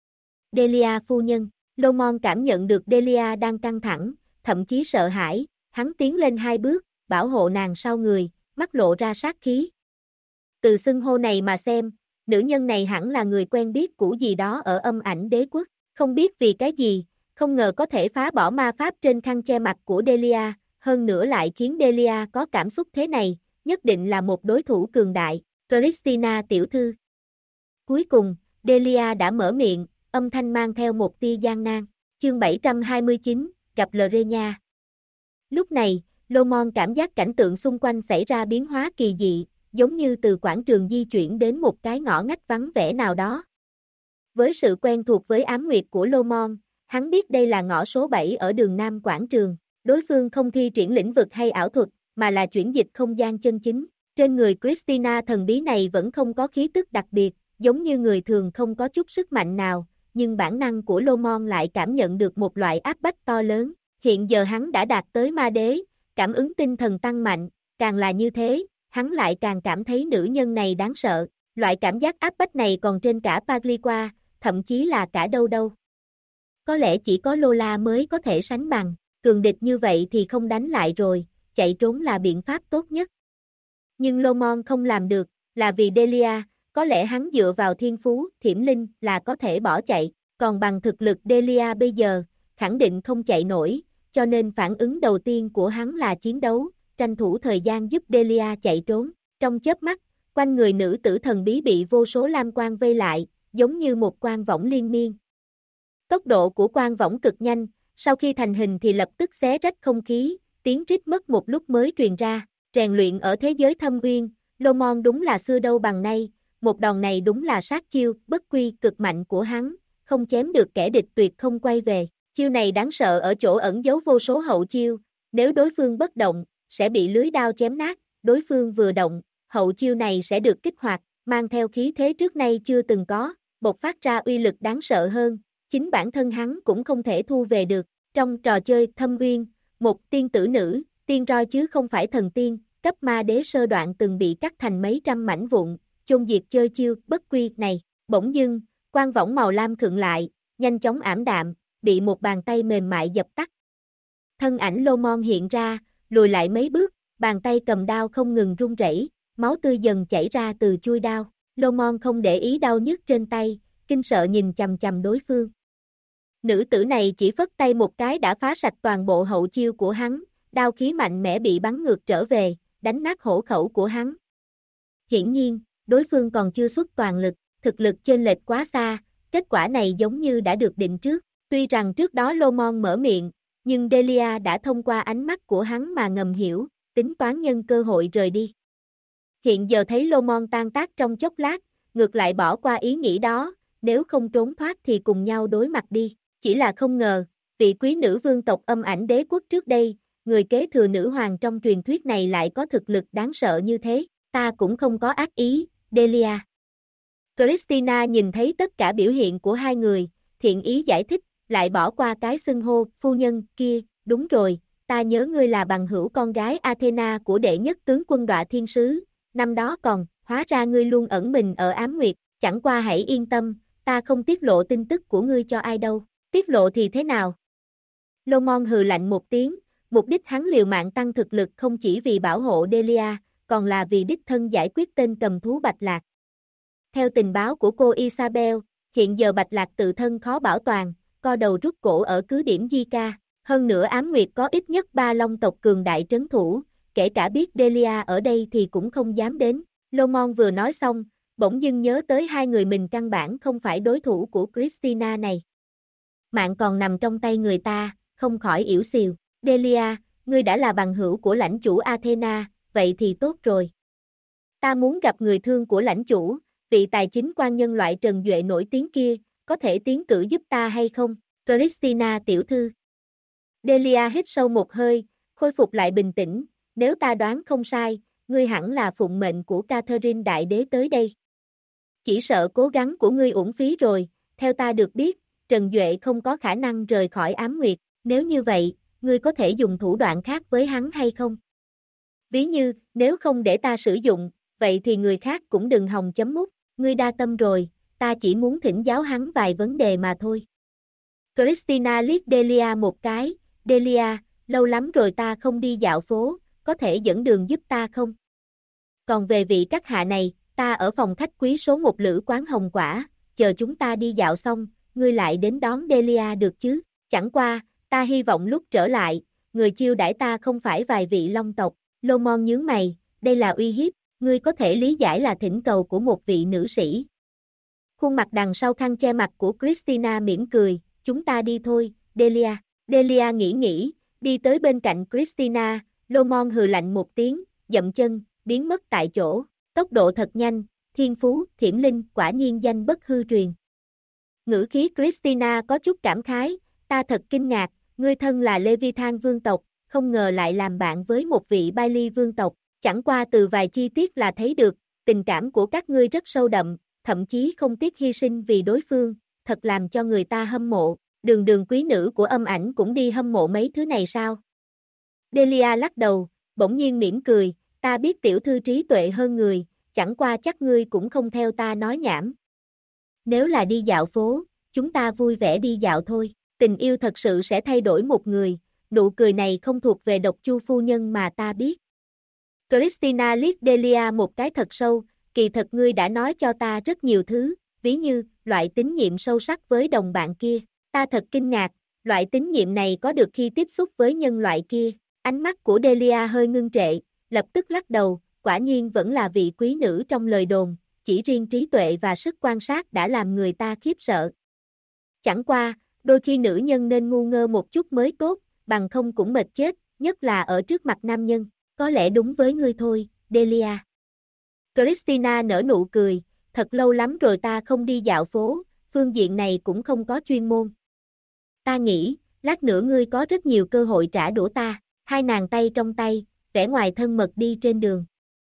Delia phu nhân, Lomon cảm nhận được Delia đang căng thẳng, thậm chí sợ hãi, hắn tiến lên hai bước, bảo hộ nàng sau người, mắt lộ ra sát khí. Từ xưng hô này mà xem, nữ nhân này hẳn là người quen biết cũ gì đó ở âm ảnh đế quốc, không biết vì cái gì, không ngờ có thể phá bỏ ma pháp trên khăn che mặt của Delia, hơn nữa lại khiến Delia có cảm xúc thế này, nhất định là một đối thủ cường đại. Christina tiểu thư. Cuối cùng, Delia đã mở miệng, âm thanh mang theo một tia gian nan. Chương 729, gặp Lorena. Lúc này, Lomon cảm giác cảnh tượng xung quanh xảy ra biến hóa kỳ dị, giống như từ quảng trường di chuyển đến một cái ngõ ngách vắng vẻ nào đó. Với sự quen thuộc với ám nguyệt của Lomon, hắn biết đây là ngõ số 7 ở đường Nam quảng trường. Đối phương không thi triển lĩnh vực hay ảo thuật, mà là chuyển dịch không gian chân chính. Trên người Christina thần bí này vẫn không có khí tức đặc biệt, giống như người thường không có chút sức mạnh nào, nhưng bản năng của Lomon lại cảm nhận được một loại áp bách to lớn. Hiện giờ hắn đã đạt tới ma đế, cảm ứng tinh thần tăng mạnh, càng là như thế, hắn lại càng cảm thấy nữ nhân này đáng sợ. Loại cảm giác áp bách này còn trên cả Pagliqua, thậm chí là cả đâu đâu. Có lẽ chỉ có Lola mới có thể sánh bằng, cường địch như vậy thì không đánh lại rồi, chạy trốn là biện pháp tốt nhất. Nhưng Lomon không làm được, là vì Delia, có lẽ hắn dựa vào thiên phú, thiểm linh là có thể bỏ chạy, còn bằng thực lực Delia bây giờ, khẳng định không chạy nổi, cho nên phản ứng đầu tiên của hắn là chiến đấu, tranh thủ thời gian giúp Delia chạy trốn. Trong chớp mắt, quanh người nữ tử thần bí bị vô số lam quang vây lại, giống như một quang võng liên miên. Tốc độ của quang võng cực nhanh, sau khi thành hình thì lập tức xé rách không khí, tiếng rít mất một lúc mới truyền ra. Rèn luyện ở thế giới thâm uyên, Lomon đúng là xưa đâu bằng nay, một đòn này đúng là sát chiêu, bất quy cực mạnh của hắn, không chém được kẻ địch tuyệt không quay về. Chiêu này đáng sợ ở chỗ ẩn giấu vô số hậu chiêu, nếu đối phương bất động, sẽ bị lưới đao chém nát, đối phương vừa động, hậu chiêu này sẽ được kích hoạt, mang theo khí thế trước nay chưa từng có, bộc phát ra uy lực đáng sợ hơn, chính bản thân hắn cũng không thể thu về được. Trong trò chơi Thâm Uyên, một tiên tử nữ, tiên roi chứ không phải thần tiên, cấp ma đế sơ đoạn từng bị cắt thành mấy trăm mảnh vụn, chôn diệt chơi chiêu bất quy này. Bỗng dưng, quang võng màu lam khựng lại, nhanh chóng ảm đạm, bị một bàn tay mềm mại dập tắt. Thân ảnh Lomon hiện ra, lùi lại mấy bước, bàn tay cầm đao không ngừng run rẩy, máu tươi dần chảy ra từ chuôi đao. Lomon không để ý đau nhức trên tay, kinh sợ nhìn chằm chằm đối phương. Nữ tử này chỉ phất tay một cái đã phá sạch toàn bộ hậu chiêu của hắn, đao khí mạnh mẽ bị bắn ngược trở về, đánh nát hổ khẩu của hắn. Hiển nhiên, đối phương còn chưa xuất toàn lực, thực lực chênh lệch quá xa, kết quả này giống như đã được định trước. Tuy rằng trước đó Lomon mở miệng, nhưng Delia đã thông qua ánh mắt của hắn mà ngầm hiểu, tính toán nhân cơ hội rời đi. Hiện giờ thấy Lomon tan tác trong chốc lát, ngược lại bỏ qua ý nghĩ đó, nếu không trốn thoát thì cùng nhau đối mặt đi. Chỉ là không ngờ, vị quý nữ vương tộc Âm Ảnh Đế quốc trước đây, người kế thừa nữ hoàng trong truyền thuyết này lại có thực lực đáng sợ như thế, ta cũng không có ác ý, Delia. Christina nhìn thấy tất cả biểu hiện của hai người, thiện ý giải thích, lại bỏ qua cái xưng hô, phu nhân, kia, đúng rồi, ta nhớ ngươi là bằng hữu con gái Athena của đệ nhất tướng quân Đọa Thiên Sứ, năm đó còn, hóa ra ngươi luôn ẩn mình ở Ám Nguyệt, chẳng qua hãy yên tâm, ta không tiết lộ tin tức của ngươi cho ai đâu, tiết lộ thì thế nào? Lomon hừ lạnh một tiếng, mục đích hắn liều mạng tăng thực lực không chỉ vì bảo hộ Delia, còn là vì đích thân giải quyết tên cầm thú Bạch Lạc. Theo tình báo của cô Isabel, hiện giờ Bạch Lạc tự thân khó bảo toàn, co đầu rút cổ ở cứ điểm Zika, hơn nữa Ám Nguyệt có ít nhất 3 long tộc cường đại trấn thủ, kể cả biết Delia ở đây thì cũng không dám đến. Lomon vừa nói xong, bỗng dưng nhớ tới hai người mình căn bản không phải đối thủ của Christina này. Mạng còn nằm trong tay người ta, không khỏi yểu xìu. Delia, ngươi đã là bằng hữu của lãnh chủ Athena, vậy thì tốt rồi. Ta muốn gặp người thương của lãnh chủ, vị tài chính quan nhân loại Trần Duệ nổi tiếng kia, có thể tiến cử giúp ta hay không? Christina tiểu thư. Delia hít sâu một hơi, khôi phục lại bình tĩnh, nếu ta đoán không sai, ngươi hẳn là phụng mệnh của Catherine Đại Đế tới đây. Chỉ sợ cố gắng của ngươi uổng phí rồi, theo ta được biết, Trần Duệ không có khả năng rời khỏi Ám Nguyệt, nếu như vậy, ngươi có thể dùng thủ đoạn khác với hắn hay không? Ví như, nếu không để ta sử dụng, vậy thì người khác cũng đừng hòng chấm mút, ngươi đa tâm rồi, ta chỉ muốn thỉnh giáo hắn vài vấn đề mà thôi. Christina liếc Delia một cái, Delia, lâu lắm rồi ta không đi dạo phố, có thể dẫn đường giúp ta không? Còn về vị các hạ này, ta ở phòng khách quý số 1 lữ quán Hồng Quả, chờ chúng ta đi dạo xong, ngươi lại đến đón Delia được chứ? Chẳng qua, ta hy vọng lúc trở lại, người chiêu đãi ta không phải vài vị long tộc. Lomon nhướng mày, đây là uy hiếp, ngươi có thể lý giải là thỉnh cầu của một vị nữ sĩ. Khuôn mặt đằng sau khăn che mặt của Christina mỉm cười, chúng ta đi thôi, Delia. Delia nghĩ, đi tới bên cạnh Christina, Lomon hừ lạnh một tiếng, dậm chân, biến mất tại chỗ, tốc độ thật nhanh, thiên phú, thiểm linh, quả nhiên danh bất hư truyền. Ngữ khí Christina có chút cảm khái, ta thật kinh ngạc, ngươi thân là Leviathan vương tộc, không ngờ lại làm bạn với một vị Bailey vương tộc, chẳng qua từ vài chi tiết là thấy được, tình cảm của các ngươi rất sâu đậm, thậm chí không tiếc hy sinh vì đối phương, thật làm cho người ta hâm mộ, đường quý nữ của Âm Ảnh cũng đi hâm mộ mấy thứ này sao? Delia lắc đầu, bỗng nhiên mỉm cười, ta biết tiểu thư trí tuệ hơn người, chẳng qua chắc ngươi cũng không theo ta nói nhảm. Nếu là đi dạo phố, chúng ta vui vẻ đi dạo thôi, tình yêu thật sự sẽ thay đổi một người, nụ cười này không thuộc về độc chu phu nhân mà ta biết. Christina liếc Delia một cái thật sâu, kỳ thật ngươi đã nói cho ta rất nhiều thứ, ví như, loại tín nhiệm sâu sắc với đồng bạn kia. Ta thật kinh ngạc, loại tín nhiệm này có được khi tiếp xúc với nhân loại kia. Ánh mắt của Delia hơi ngưng trệ, lập tức lắc đầu, quả nhiên vẫn là vị quý nữ trong lời đồn, chỉ riêng trí tuệ và sức quan sát đã làm người ta khiếp sợ. Chẳng qua, đôi khi nữ nhân nên ngu ngơ một chút mới tốt, bằng không cũng mệt chết, nhất là ở trước mặt nam nhân. Có lẽ đúng với ngươi thôi, Delia. Christina nở nụ cười, thật lâu lắm rồi ta không đi dạo phố, phương diện này cũng không có chuyên môn. Ta nghĩ, lát nữa ngươi có rất nhiều cơ hội trả đũa ta. Hai nàng tay trong tay, vẻ ngoài thân mật đi trên đường.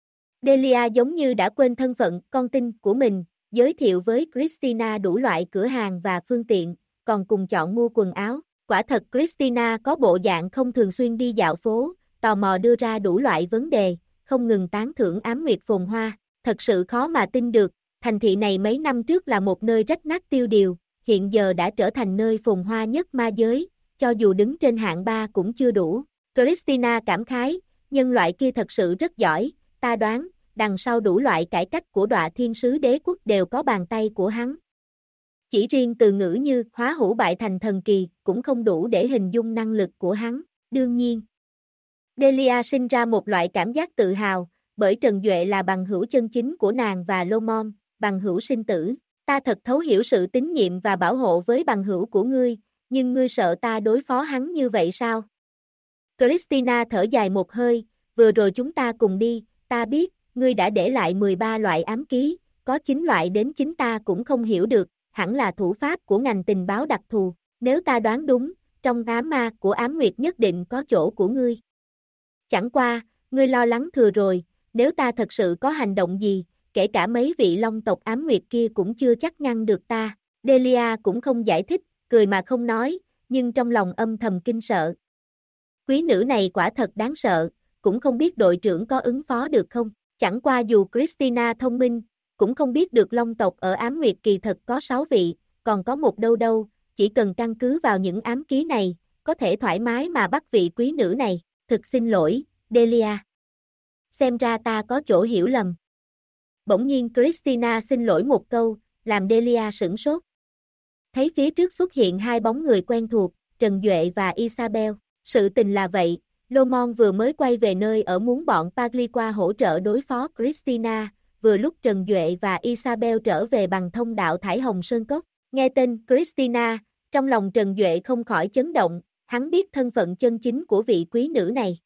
Delia giống như đã quên thân phận con tin của mình, giới thiệu với Christina đủ loại cửa hàng và phương tiện, còn cùng chọn mua quần áo. Quả thật Christina có bộ dạng không thường xuyên đi dạo phố, tò mò đưa ra đủ loại vấn đề, không ngừng tán thưởng Ám Nguyệt phồn hoa. Thật sự khó mà tin được, thành thị này mấy năm trước là một nơi rách nát tiêu điều, hiện giờ đã trở thành nơi phồn hoa nhất ma giới, cho dù đứng trên hạng 3 cũng chưa đủ. Christina cảm khái, nhân loại kia thật sự rất giỏi, ta đoán, đằng sau đủ loại cải cách của Đọa Thiên Sứ Đế Quốc đều có bàn tay của hắn. Chỉ riêng từ ngữ như hóa hữu bại thành thần kỳ cũng không đủ để hình dung năng lực của hắn. Đương nhiên, Delia sinh ra một loại cảm giác tự hào, bởi Trần Duệ là bằng hữu chân chính của nàng và Lomon, bằng hữu sinh tử. Ta thật thấu hiểu sự tín nhiệm và bảo hộ với bằng hữu của ngươi, nhưng ngươi sợ ta đối phó hắn như vậy sao? Christina thở dài một hơi, vừa rồi chúng ta cùng đi, ta biết, ngươi đã để lại 13 loại ám ký, có 9 loại đến chính ta cũng không hiểu được, hẳn là thủ pháp của ngành tình báo đặc thù, nếu ta đoán đúng, trong ám ma của ám nguyệt nhất định có chỗ của ngươi. Chẳng qua, ngươi lo lắng thừa rồi, nếu ta thật sự có hành động gì, kể cả mấy vị long tộc ám nguyệt kia cũng chưa chắc ngăn được ta. Delia cũng không giải thích, cười mà không nói, nhưng trong lòng âm thầm kinh sợ. Quý nữ này quả thật đáng sợ, cũng không biết đội trưởng có ứng phó được không. Chẳng qua dù Christina thông minh, cũng không biết được long tộc ở ám nguyệt kỳ thật có 6 vị, còn có một đâu đâu, chỉ cần căn cứ vào những ám ký này, có thể thoải mái mà bắt vị quý nữ này. Thực xin lỗi, Delia. Xem ra ta có chỗ hiểu lầm. Bỗng nhiên Christina xin lỗi một câu, làm Delia sửng sốt. Thấy phía trước xuất hiện hai bóng người quen thuộc, Trần Duệ và Isabel. Sự tình là vậy, Lomon vừa mới quay về nơi ở muốn bọn Pagliqua hỗ trợ đối phó Christina, vừa lúc Trần Duệ và Isabel trở về bằng thông đạo Thải Hồng Sơn Cốc. Nghe tên Christina, trong lòng Trần Duệ không khỏi chấn động, hắn biết thân phận chân chính của vị quý nữ này.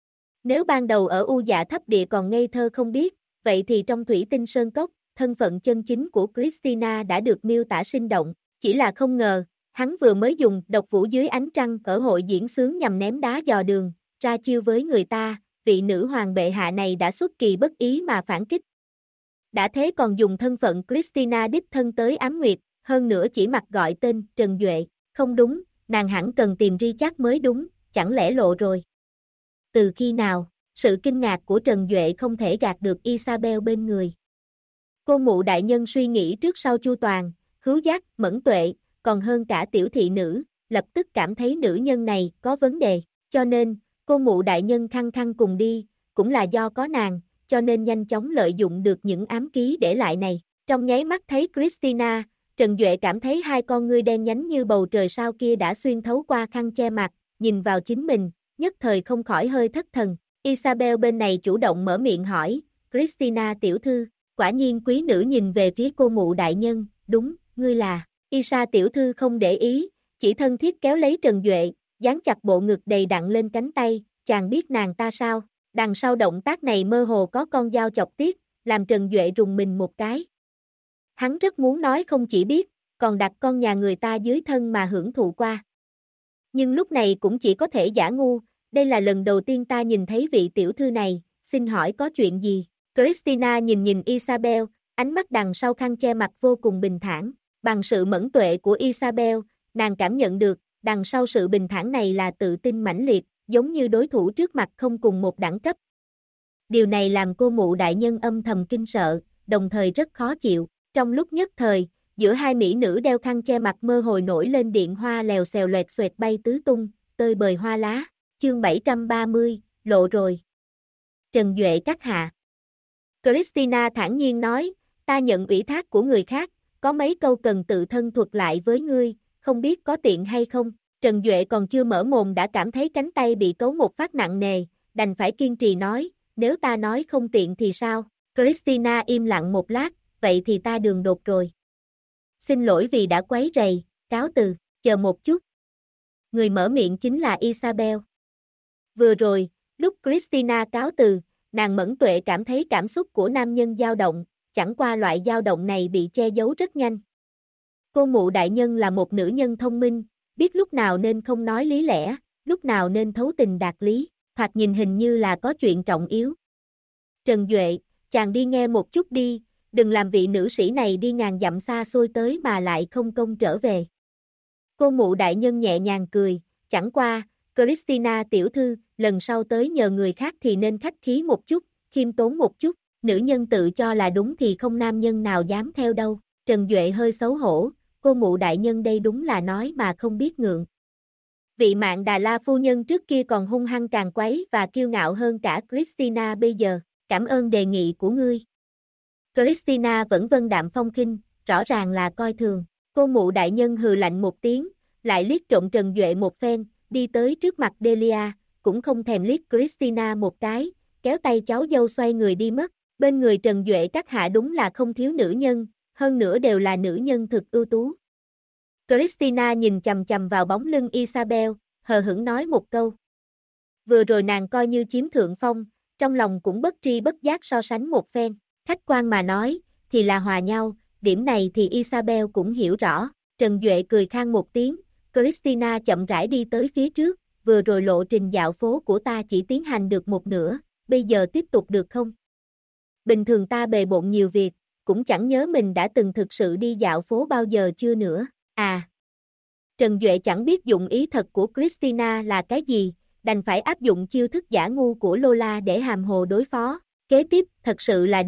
Nếu ban đầu ở U Dạ Thấp Địa còn ngây thơ không biết, vậy thì trong Thủy Tinh Sơn Cốc, thân phận chân chính của Christina đã được miêu tả sinh động, chỉ là không ngờ, hắn vừa mới dùng độc vũ dưới ánh trăng ở hội diễn xướng nhằm ném đá dò đường, ra chiêu với người ta, vị nữ hoàng bệ hạ này đã xuất kỳ bất ý mà phản kích. Đã thế còn dùng thân phận Christina đích thân tới ám nguyệt, hơn nữa chỉ mặc gọi tên Trần Duệ, không đúng, nàng hẳn cần tìm Richard mới đúng, chẳng lẽ lộ rồi. Từ khi nào, sự kinh ngạc của Trần Duệ không thể gạt được Isabel bên người. Cô mụ đại nhân suy nghĩ trước sau chu toàn, khứu giác, mẫn tuệ, còn hơn cả tiểu thị nữ, lập tức cảm thấy nữ nhân này có vấn đề, cho nên, cô mụ đại nhân khăng khăng cùng đi, cũng là do có nàng, cho nên nhanh chóng lợi dụng được những ám ký để lại này. Trong nháy mắt thấy Christina, Trần Duệ cảm thấy hai con ngươi đen nhánh như bầu trời sao kia đã xuyên thấu qua khăn che mặt, nhìn vào chính mình, nhất thời không khỏi hơi thất thần. Isabel bên này chủ động mở miệng hỏi, Christina tiểu thư, quả nhiên quý nữ nhìn về phía cô mụ đại nhân, đúng, ngươi là, Isa tiểu thư không để ý, chỉ thân thiết kéo lấy Trần Duệ, dán chặt bộ ngực đầy đặn lên cánh tay, chàng biết nàng ta sao, đằng sau động tác này mơ hồ có con dao chọc tiết, làm Trần Duệ rùng mình một cái. Hắn rất muốn nói không chỉ biết, còn đặt con nhà người ta dưới thân mà hưởng thụ qua. Nhưng lúc này cũng chỉ có thể giả ngu, đây là lần đầu tiên ta nhìn thấy vị tiểu thư này, xin hỏi có chuyện gì? Christina nhìn Isabel, ánh mắt đằng sau khăn che mặt vô cùng bình thản, bằng sự mẫn tuệ của Isabel, nàng cảm nhận được, đằng sau sự bình thản này là tự tin mãnh liệt, giống như đối thủ trước mặt không cùng một đẳng cấp. Điều này làm cô mụ đại nhân âm thầm kinh sợ, đồng thời rất khó chịu, trong lúc nhất thời, giữa hai mỹ nữ đeo khăn che mặt mơ hồ nổi lên điện hoa lèo xèo loẹt xoẹt bay tứ tung, tơi bời hoa lá, chương 730, lộ rồi. Trần Duệ các hạ. Christina thản nhiên nói, ta nhận ủy thác của người khác, có mấy câu cần tự thân thuật lại với ngươi, không biết có tiện hay không. Trần Duệ còn chưa mở mồm đã cảm thấy cánh tay bị cấu một phát nặng nề, đành phải kiên trì nói, nếu ta nói không tiện thì sao? Christina im lặng một lát, vậy thì ta đường đột rồi. Xin lỗi vì đã quấy rầy, cáo từ, chờ một chút. Người mở miệng chính là Isabel. Vừa rồi, lúc Christina cáo từ, nàng Mẫn Tuệ cảm thấy cảm xúc của nam nhân dao động, chẳng qua loại dao động này bị che giấu rất nhanh. Cô mụ đại nhân là một nữ nhân thông minh, biết lúc nào nên không nói lý lẽ, lúc nào nên thấu tình đạt lý, thoạt nhìn hình như là có chuyện trọng yếu. Trần Duệ, chàng đi nghe một chút đi, đừng làm vị nữ sĩ này đi ngàn dặm xa xôi tới mà lại không công trở về. Cô mụ đại nhân nhẹ nhàng cười, chẳng qua, Christina tiểu thư, lần sau tới nhờ người khác thì nên khách khí một chút, khiêm tốn một chút, nữ nhân tự cho là đúng thì không nam nhân nào dám theo đâu. Trần Duệ hơi xấu hổ, cô mụ đại nhân đây đúng là nói mà không biết ngượng. Vị Mạn Đà La phu nhân trước kia còn hung hăng càng quấy và kiêu ngạo hơn cả Christina bây giờ, cảm ơn đề nghị của ngươi. Christina vẫn vân đạm phong khinh, rõ ràng là coi thường. Cô mụ đại nhân hừ lạnh một tiếng, lại liếc trộm Trần Duệ một phen, đi tới trước mặt Delia, cũng không thèm liếc Christina một cái, kéo tay cháu dâu xoay người đi mất. Bên người Trần Duệ các hạ đúng là không thiếu nữ nhân, hơn nữa đều là nữ nhân thực ưu tú. Christina nhìn chằm chằm vào bóng lưng Isabel, hờ hững nói một câu. Vừa rồi nàng coi như chiếm thượng phong, trong lòng cũng bất tri bất giác so sánh một phen, khách quan mà nói, thì là hòa nhau, điểm này thì Isabel cũng hiểu rõ. Trần Duệ cười khan một tiếng, Christina chậm rãi đi tới phía trước, vừa rồi lộ trình dạo phố của ta chỉ tiến hành được một nửa, bây giờ tiếp tục được không? Bình thường ta bề bộn nhiều việc, cũng chẳng nhớ mình đã từng thực sự đi dạo phố bao giờ chưa nữa. À! Trần Duệ chẳng biết dụng ý thật của Christina là cái gì, đành phải áp dụng chiêu thức giả ngu của Lola để hàm hồ đối phó. Kế tiếp, thật sự là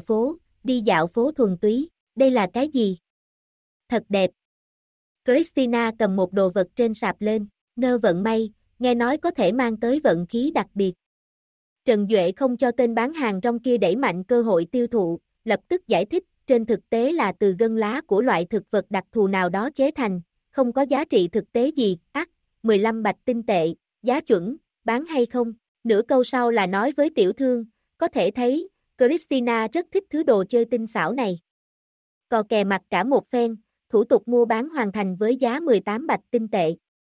đi dạo phố thuần túy, đây là cái gì? Thật đẹp. Christina cầm một đồ vật trên sạp lên, nơ vận may, nghe nói có thể mang tới vận khí đặc biệt. Trần Duệ không cho tên bán hàng rong kia đẩy mạnh cơ hội tiêu thụ, lập tức giải thích, trên thực tế là từ gân lá của loại thực vật đặc thù nào đó chế thành, không có giá trị thực tế gì, 15 bạch tinh tệ, giá chuẩn, bán hay không? Nửa câu sau là nói với tiểu thương, có thể thấy, Christina rất thích thứ đồ chơi tinh xảo này. Cò kè mặt cả một phen, thủ tục mua bán hoàn thành với giá 18 bạch tinh tệ.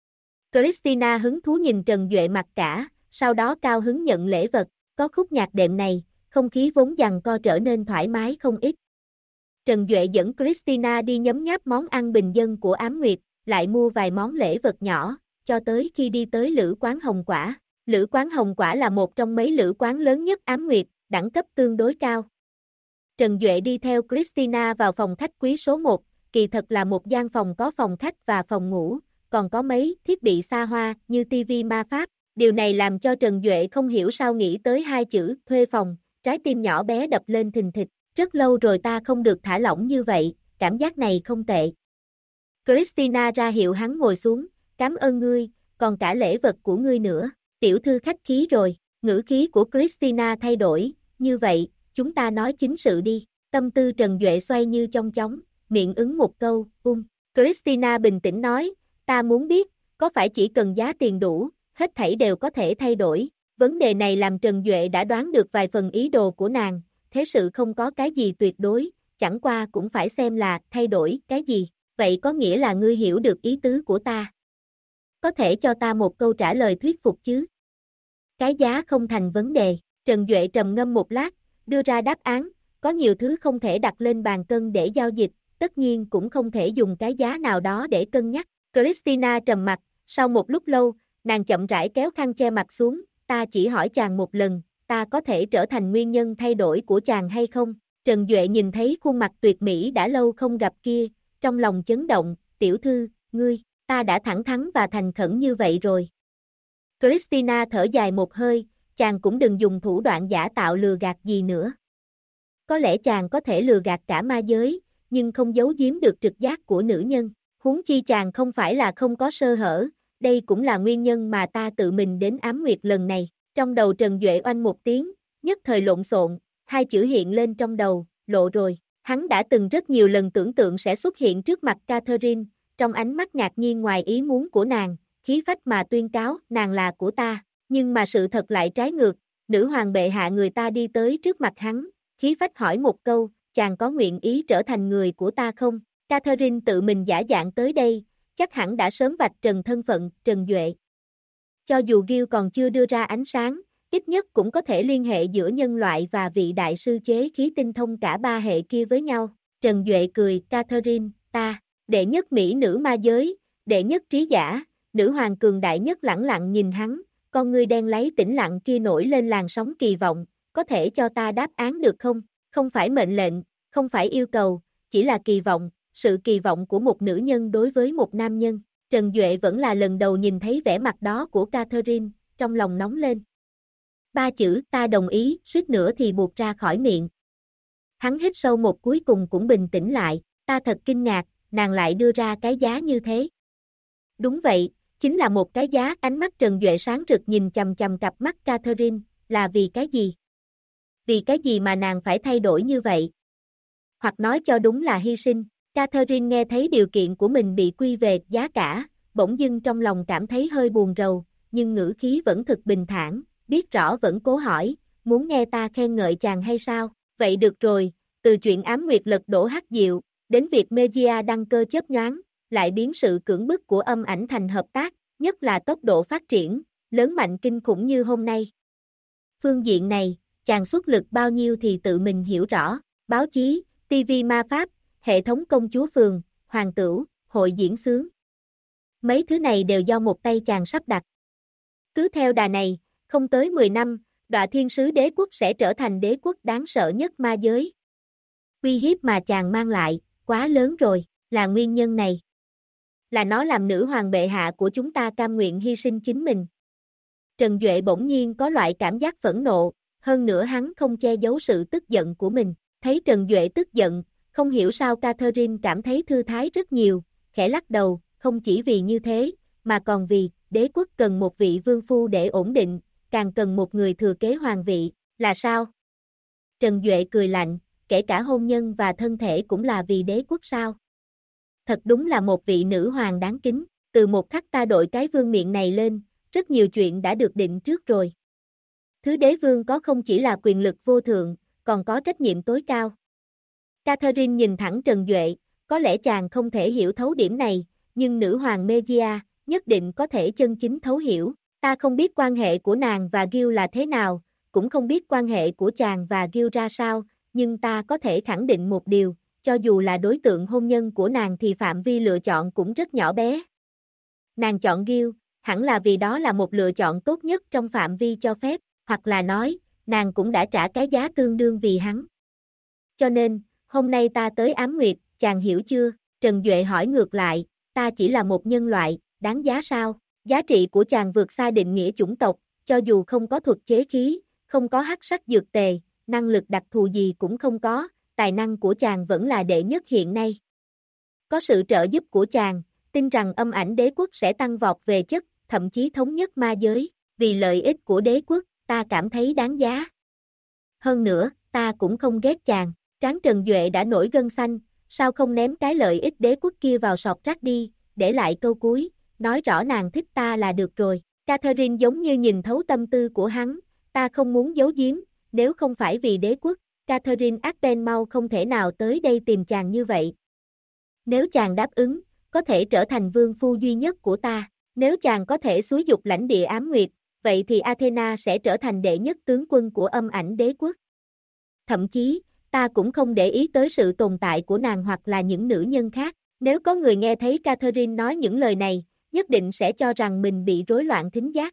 Christina hứng thú nhìn Trần Duệ mặt cả, sau đó cao hứng nhận lễ vật, có khúc nhạc đệm này, không khí vốn giằng co trở nên thoải mái không ít. Trần Duệ dẫn Christina đi nhấm nháp món ăn bình dân của Ám Nguyệt, lại mua vài món lễ vật nhỏ, cho tới khi đi tới Lữ quán Hồng Quả. Lữ quán Hồng Quả là một trong mấy lữ quán lớn nhất Ám Nguyệt, đẳng cấp tương đối cao. Trần Duệ đi theo Christina vào phòng khách quý số 1, kỳ thật là một gian phòng có phòng khách và phòng ngủ, còn có mấy thiết bị xa hoa như tivi ma pháp. Điều này làm cho Trần Duệ không hiểu sao nghĩ tới hai chữ thuê phòng, trái tim nhỏ bé đập lên thình thịch. Rất lâu rồi ta không được thả lỏng như vậy, cảm giác này không tệ. Christina ra hiệu hắn ngồi xuống, cảm ơn ngươi, còn cả lễ vật của ngươi nữa. Tiểu thư khách khí rồi, ngữ khí của Christina thay đổi, như vậy, chúng ta nói chính sự đi. Tâm tư Trần Duệ xoay như chong chóng, miệng ứng một câu, Christina bình tĩnh nói, ta muốn biết, có phải chỉ cần giá tiền đủ, hết thảy đều có thể thay đổi. Vấn đề này làm Trần Duệ đã đoán được vài phần ý đồ của nàng, thế sự không có cái gì tuyệt đối, chẳng qua cũng phải xem là thay đổi cái gì. Vậy có nghĩa là ngươi hiểu được ý tứ của ta. Có thể cho ta một câu trả lời thuyết phục chứ? Cái giá không thành vấn đề. Trần Duệ trầm ngâm một lát, đưa ra đáp án, có nhiều thứ không thể đặt lên bàn cân để giao dịch, tất nhiên cũng không thể dùng cái giá nào đó để cân nhắc. Christina trầm mặt, sau một lúc lâu, nàng chậm rãi kéo khăn che mặt xuống, ta chỉ hỏi chàng một lần, ta có thể trở thành nguyên nhân thay đổi của chàng hay không? Trần Duệ nhìn thấy khuôn mặt tuyệt mỹ đã lâu không gặp kia, trong lòng chấn động, tiểu thư, ngươi, ta đã thẳng thắn và thành khẩn như vậy rồi. Christina thở dài một hơi, chàng cũng đừng dùng thủ đoạn giả tạo lừa gạt gì nữa. Có lẽ chàng có thể lừa gạt cả ma giới, nhưng không giấu giếm được trực giác của nữ nhân. Huống chi chàng không phải là không có sơ hở, đây cũng là nguyên nhân mà ta tự mình đến Ám Nguyệt lần này. Trong đầu Trần Duệ oanh một tiếng, nhất thời lộn xộn, hai chữ hiện lên trong đầu, lộ rồi. Hắn đã từng rất nhiều lần tưởng tượng sẽ xuất hiện trước mặt Catherine, trong ánh mắt ngạc nhiên ngoài ý muốn của nàng, khí phách mà tuyên cáo, nàng là của ta. Nhưng mà sự thật lại trái ngược, nữ hoàng bệ hạ người ta đi tới trước mặt hắn, khí phách hỏi một câu, chàng có nguyện ý trở thành người của ta không? Catherine tự mình giả dạng tới đây, chắc hẳn đã sớm vạch trần thân phận, Trần Duệ. Cho dù Gil còn chưa đưa ra ánh sáng, ít nhất cũng có thể liên hệ giữa nhân loại và vị đại sư chế khí tinh thông cả ba hệ kia với nhau. Trần Duệ cười, Catherine, ta, đệ nhất mỹ nữ ma giới, đệ nhất trí giả, nữ hoàng cường đại nhất lẳng lặng nhìn hắn, con ngươi đen láy tĩnh lặng kia nổi lên làn sóng kỳ vọng, có thể cho ta đáp án được không? Không phải mệnh lệnh, không phải yêu cầu, chỉ là kỳ vọng, sự kỳ vọng của một nữ nhân đối với một nam nhân. Trần Duệ vẫn là lần đầu nhìn thấy vẻ mặt đó của Catherine, trong lòng nóng lên. Ba chữ, ta đồng ý, suýt nữa thì buột ra khỏi miệng. Hắn hít sâu một cuối cùng cũng bình tĩnh lại, ta thật kinh ngạc, nàng lại đưa ra cái giá như thế. Đúng vậy, chính là một cái giá, ánh mắt Trần Duệ sáng rực nhìn chằm chằm cặp mắt Catherine, là vì cái gì? Vì cái gì mà nàng phải thay đổi như vậy? Hoặc nói cho đúng là hy sinh. Catherine nghe thấy điều kiện của mình bị quy về giá cả, bỗng dưng trong lòng cảm thấy hơi buồn rầu, nhưng ngữ khí vẫn thực bình thản, biết rõ vẫn cố hỏi, muốn nghe ta khen ngợi chàng hay sao? Vậy được rồi, từ chuyện ám nguyệt lật đổ hắc diệu, đến việc Megia đăng cơ chớp nhoáng, lại biến sự cưỡng bức của âm ảnh thành hợp tác, nhất là tốc độ phát triển, lớn mạnh kinh khủng như hôm nay. Phương diện này, chàng xuất lực bao nhiêu thì tự mình hiểu rõ, báo chí, TV ma pháp, hệ thống công chúa phường, hoàng tửu, hội diễn xướng. Mấy thứ này đều do một tay chàng sắp đặt. Cứ theo đà này, không tới 10 năm, Đọa Thiên Sứ Đế Quốc sẽ trở thành đế quốc đáng sợ nhất ma giới. Uy hiếp mà chàng mang lại, quá lớn rồi, là nguyên nhân này. Là nó làm nữ hoàng bệ hạ của chúng ta cam nguyện hy sinh chính mình. Trần Duệ bỗng nhiên có loại cảm giác phẫn nộ, hơn nữa hắn không che giấu sự tức giận của mình. Thấy Trần Duệ tức giận, không hiểu sao Catherine cảm thấy thư thái rất nhiều, khẽ lắc đầu, không chỉ vì như thế, mà còn vì, đế quốc cần một vị vương phu để ổn định, càng cần một người thừa kế hoàng vị, là sao? Trần Duệ cười lạnh, kể cả hôn nhân và thân thể cũng là vì đế quốc sao? Thật đúng là một vị nữ hoàng đáng kính, từ một khắc ta đội cái vương miện này lên, rất nhiều chuyện đã được định trước rồi. Thứ đế vương có không chỉ là quyền lực vô thượng, còn có trách nhiệm tối cao. Catherine nhìn thẳng Trần Duệ, có lẽ chàng không thể hiểu thấu điểm này, nhưng nữ hoàng Megia nhất định có thể chân chính thấu hiểu. Ta không biết quan hệ của nàng và Gil là thế nào, cũng không biết quan hệ của chàng và Gil ra sao, nhưng ta có thể khẳng định một điều, cho dù là đối tượng hôn nhân của nàng thì phạm vi lựa chọn cũng rất nhỏ bé. Nàng chọn Gil, hẳn là vì đó là một lựa chọn tốt nhất trong phạm vi cho phép, hoặc là nói, nàng cũng đã trả cái giá tương đương vì hắn. Cho nên, hôm nay ta tới ám nguyệt, chàng hiểu chưa? Trần Duệ hỏi ngược lại, ta chỉ là một nhân loại, đáng giá sao? Giá trị của chàng vượt xa định nghĩa chủng tộc, cho dù không có thuật chế khí, không có hắc sắc dược tề, năng lực đặc thù gì cũng không có, tài năng của chàng vẫn là đệ nhất hiện nay. Có sự trợ giúp của chàng, tin rằng âm ảnh đế quốc sẽ tăng vọt về chất, thậm chí thống nhất ma giới, vì lợi ích của đế quốc, ta cảm thấy đáng giá. Hơn nữa, ta cũng không ghét chàng, trán Trần Duệ đã nổi gân xanh, sao không ném cái lợi ích đế quốc kia vào sọt rác đi, để lại câu cuối, nói rõ nàng thích ta là được rồi. Catherine giống như nhìn thấu tâm tư của hắn, ta không muốn giấu giếm, nếu không phải vì đế quốc, Catherine Aspenmau không thể nào tới đây tìm chàng như vậy. Nếu chàng đáp ứng, có thể trở thành vương phu duy nhất của ta, nếu chàng có thể xúi dục lãnh địa ám nguyệt, vậy thì Athena sẽ trở thành đệ nhất tướng quân của âm ảnh đế quốc. Thậm chí, ta cũng không để ý tới sự tồn tại của nàng hoặc là những nữ nhân khác, nếu có người nghe thấy Catherine nói những lời này, nhất định sẽ cho rằng mình bị rối loạn thính giác.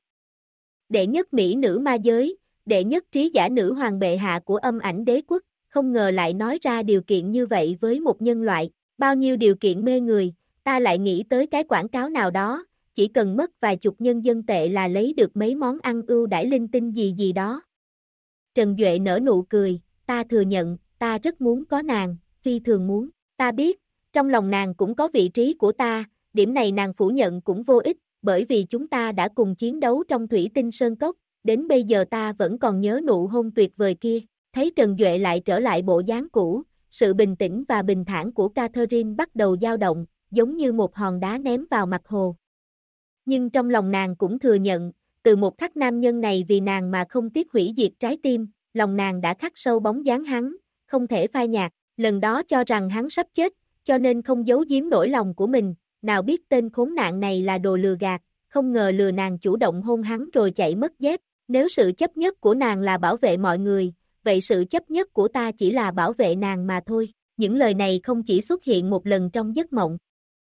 Đệ nhất mỹ nữ ma giới, đệ nhất trí giả nữ hoàng bệ hạ của âm ảnh đế quốc, không ngờ lại nói ra điều kiện như vậy với một nhân loại, bao nhiêu điều kiện mê người, ta lại nghĩ tới cái quảng cáo nào đó, chỉ cần mất vài chục nhân dân tệ là lấy được mấy món ăn ưu đãi linh tinh gì gì đó. Trần Duệ nở nụ cười, ta thừa nhận, ta rất muốn có nàng, phi thường muốn, ta biết, trong lòng nàng cũng có vị trí của ta, điểm này nàng phủ nhận cũng vô ích, bởi vì chúng ta đã cùng chiến đấu trong Thủy Tinh Sơn Cốc, đến bây giờ ta vẫn còn nhớ nụ hôn tuyệt vời kia, Thấy Trần Duệ lại trở lại bộ dáng cũ, sự bình tĩnh và bình thản của Catherine bắt đầu dao động, giống như một hòn đá ném vào mặt hồ. Nhưng trong lòng nàng cũng thừa nhận, từ một khắc nam nhân này vì nàng mà không tiếc hủy diệt trái tim, lòng nàng đã khắc sâu bóng dáng hắn, không thể phai nhạt, lần đó cho rằng hắn sắp chết, cho nên không giấu giếm nỗi lòng của mình, nào biết tên khốn nạn này là đồ lừa gạt, không ngờ lừa nàng chủ động hôn hắn rồi chạy mất dép, nếu sự chấp nhất của nàng là bảo vệ mọi người, vậy sự chấp nhất của ta chỉ là bảo vệ nàng mà thôi, những lời này không chỉ xuất hiện một lần trong giấc mộng.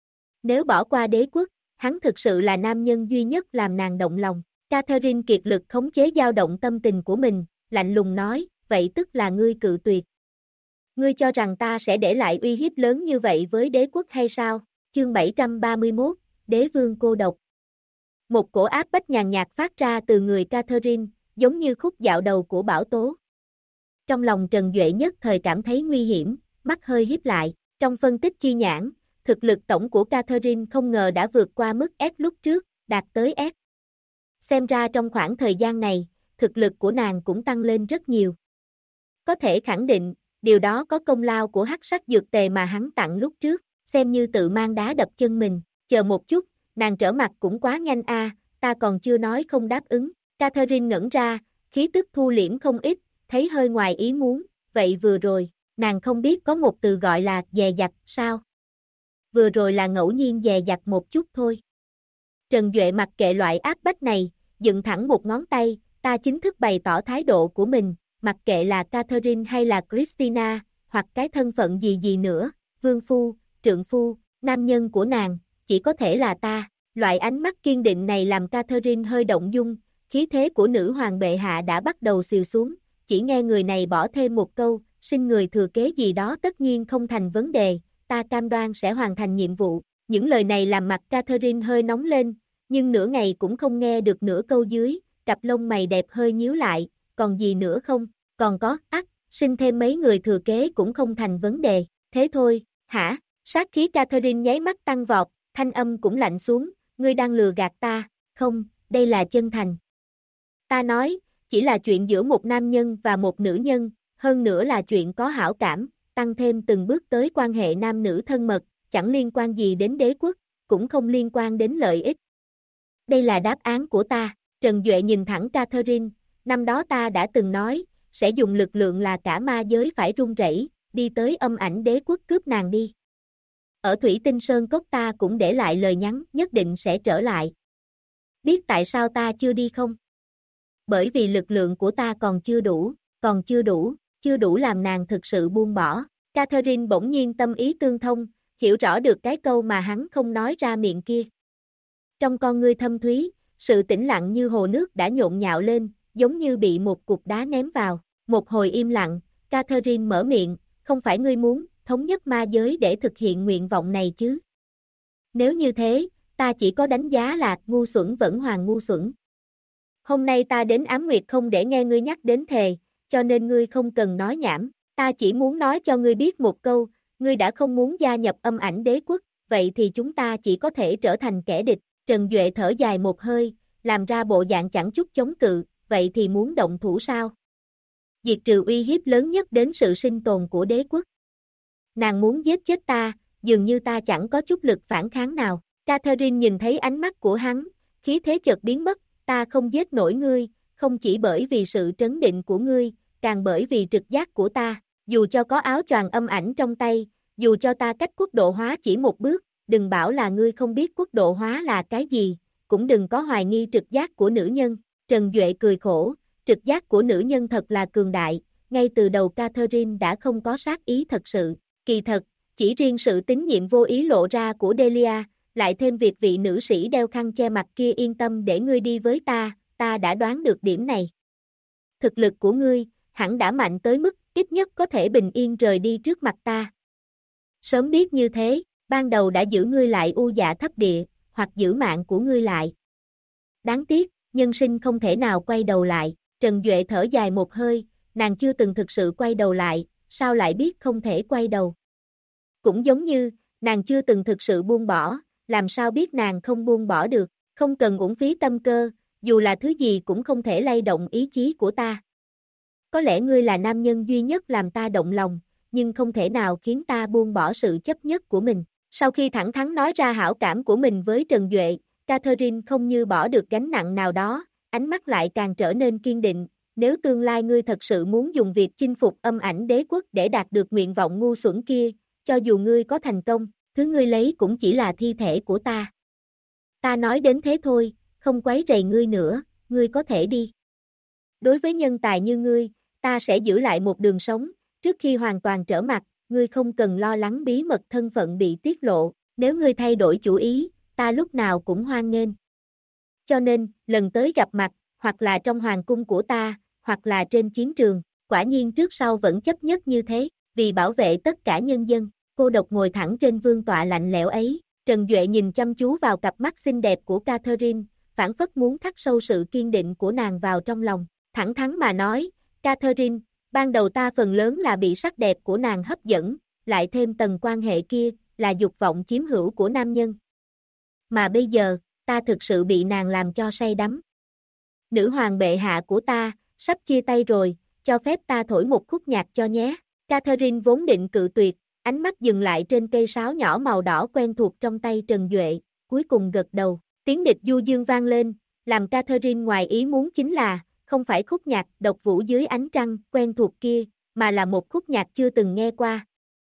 Nếu bỏ qua đế quốc, hắn thực sự là nam nhân duy nhất làm nàng động lòng. Catherine kiệt lực khống chế dao động tâm tình của mình, lạnh lùng nói, vậy tức là ngươi cự tuyệt. Ngươi cho rằng ta sẽ để lại uy hiếp lớn như vậy với đế quốc hay sao? Chương 731, Đế vương cô độc. Một cổ áp bách nhàn nhạt phát ra từ người Catherine, giống như khúc dạo đầu của bão tố. Trong lòng Trần Duệ nhất thời cảm thấy nguy hiểm, mắt hơi híp lại, trong phân tích chi nhãn, thực lực tổng của Catherine không ngờ đã vượt qua mức S lúc trước, đạt tới S. Xem ra trong khoảng thời gian này, thực lực của nàng cũng tăng lên rất nhiều. Có thể khẳng định, điều đó có công lao của hắc sắc dược tề mà hắn tặng lúc trước, xem như tự mang đá đập chân mình, chờ một chút, nàng trở mặt cũng quá nhanh a, ta còn chưa nói không đáp ứng. Catherine ngẩn ra, khí tức thu liễm không ít, thấy hơi ngoài ý muốn, vậy vừa rồi, nàng không biết có một từ gọi là dè dặt sao? Vừa rồi là ngẫu nhiên dè dặt một chút thôi. Trần Duệ mặc kệ loại áp bách này, dựng thẳng một ngón tay, ta chính thức bày tỏ thái độ của mình, mặc kệ là Catherine hay là Christina, hoặc cái thân phận gì gì nữa, vương phu, trượng phu, nam nhân của nàng, chỉ có thể là ta. Loại ánh mắt kiên định này làm Catherine hơi động dung, khí thế của nữ hoàng bệ hạ đã bắt đầu xìu xuống, chỉ nghe người này bỏ thêm một câu, sinh người thừa kế gì đó tất nhiên không thành vấn đề, ta cam đoan sẽ hoàn thành nhiệm vụ. Những lời này làm mặt Catherine hơi nóng lên, nhưng nửa ngày cũng không nghe được nửa câu dưới, cặp lông mày đẹp hơi nhíu lại, còn gì nữa không, còn có, sinh thêm mấy người thừa kế cũng không thành vấn đề, thế thôi, hả? Sát khí Catherine nháy mắt tăng vọt, thanh âm cũng lạnh xuống, ngươi đang lừa gạt ta, không, đây là chân thành. Ta nói, chỉ là chuyện giữa một nam nhân và một nữ nhân, hơn nữa là chuyện có hảo cảm, tăng thêm từng bước tới quan hệ nam nữ thân mật, chẳng liên quan gì đến đế quốc, cũng không liên quan đến lợi ích. Đây là đáp án của ta, Trần Duệ nhìn thẳng Catherine, năm đó ta đã từng nói, sẽ dùng lực lượng là cả ma giới phải run rẩy, đi tới âm ảnh đế quốc cướp nàng đi. Ở Thủy Tinh Sơn Cốc ta cũng để lại lời nhắn, nhất định sẽ trở lại. Biết tại sao ta chưa đi không? Bởi vì lực lượng của ta còn chưa đủ làm nàng thực sự buông bỏ. Catherine bỗng nhiên tâm ý tương thông, hiểu rõ được cái câu mà hắn không nói ra miệng kia. Trong con ngươi thâm thúy, sự tĩnh lặng như hồ nước đã nhộn nhạo lên, giống như bị một cục đá ném vào. Một hồi im lặng, Catherine mở miệng, không phải ngươi muốn thống nhất ma giới để thực hiện nguyện vọng này chứ? Nếu như thế, ta chỉ có đánh giá là ngu xuẩn vẫn hoàn ngu xuẩn. Hôm nay ta đến Ám Nguyệt không để nghe ngươi nhắc đến thề, cho nên ngươi không cần nói nhảm, ta chỉ muốn nói cho ngươi biết một câu, ngươi đã không muốn gia nhập âm ảnh đế quốc, vậy thì chúng ta chỉ có thể trở thành kẻ địch. Trần Duệ thở dài một hơi, làm ra bộ dạng chẳng chút chống cự, vậy thì muốn động thủ sao? Diệt trừ uy hiếp lớn nhất đến sự sinh tồn của đế quốc. Nàng muốn giết chết ta, dường như ta chẳng có chút lực phản kháng nào. Catherine nhìn thấy ánh mắt của hắn, khí thế chợt biến mất, ta không giết nổi ngươi, không chỉ bởi vì sự trấn định của ngươi, càng bởi vì trực giác của ta, dù cho có áo choàng âm ảnh trong tay, dù cho ta cách quốc độ hóa chỉ một bước, đừng bảo là ngươi không biết quốc độ hóa là cái gì, cũng đừng có hoài nghi trực giác của nữ nhân. Trần Duệ cười khổ, trực giác của nữ nhân thật là cường đại, ngay từ đầu Catherine đã không có sát ý thật sự, kỳ thật, chỉ riêng sự tín nhiệm vô ý lộ ra của Delia, lại thêm việc vị nữ sĩ đeo khăn che mặt kia yên tâm để ngươi đi với ta đã đoán được điểm này. Thực lực của ngươi, hẳn đã mạnh tới mức, ít nhất có thể bình yên rời đi trước mặt ta. Sớm biết như thế, ban đầu đã giữ ngươi lại u dạ thấp địa, hoặc giữ mạng của ngươi lại. Đáng tiếc, nhân sinh không thể nào quay đầu lại, Trần Duệ thở dài một hơi, nàng chưa từng thực sự quay đầu lại, sao lại biết không thể quay đầu. Cũng giống như, nàng chưa từng thực sự buông bỏ, làm sao biết nàng không buông bỏ được, không cần uổng phí tâm cơ, dù là thứ gì cũng không thể lay động ý chí của ta. có lẽ ngươi là nam nhân duy nhất làm ta động lòng, nhưng không thể nào khiến ta buông bỏ sự chấp nhất của mình. Sau khi thẳng thắn nói ra hảo cảm của mình với Trần Duệ, Catherine không như bỏ được gánh nặng nào đó, ánh mắt lại càng trở nên kiên định. Nếu tương lai ngươi thật sự muốn dùng việc chinh phục âm ảnh đế quốc để đạt được nguyện vọng ngu xuẩn kia, cho dù ngươi có thành công, thứ ngươi lấy cũng chỉ là thi thể của ta. Ta nói đến thế thôi, không quấy rầy ngươi nữa, ngươi có thể đi. Đối với nhân tài như ngươi, ta sẽ giữ lại một đường sống, trước khi hoàn toàn trở mặt, ngươi không cần lo lắng bí mật thân phận bị tiết lộ, nếu ngươi thay đổi chủ ý, ta lúc nào cũng hoan nghênh. Cho nên, lần tới gặp mặt, hoặc là trong hoàng cung của ta, hoặc là trên chiến trường, quả nhiên trước sau vẫn chấp nhất như thế, vì bảo vệ tất cả nhân dân, cô độc ngồi thẳng trên vương tọa lạnh lẽo ấy, Trần Duệ nhìn chăm chú vào cặp mắt xinh đẹp của Catherine, phảng phất muốn khắc sâu sự kiên định của nàng vào trong lòng, thẳng thắn mà nói, Catherine, ban đầu ta phần lớn là bị sắc đẹp của nàng hấp dẫn, lại thêm tầng quan hệ kia, là dục vọng chiếm hữu của nam nhân. Mà bây giờ, ta thực sự bị nàng làm cho say đắm. Nữ hoàng bệ hạ của ta, sắp chia tay rồi, cho phép ta thổi một khúc nhạc cho nhé. Catherine vốn định cự tuyệt, ánh mắt dừng lại trên cây sáo nhỏ màu đỏ quen thuộc trong tay Trần Duệ, cuối cùng gật đầu. Tiếng địch du dương vang lên, làm Catherine ngoài ý muốn chính là, không phải khúc nhạc độc vũ dưới ánh trăng quen thuộc kia, mà là một khúc nhạc chưa từng nghe qua.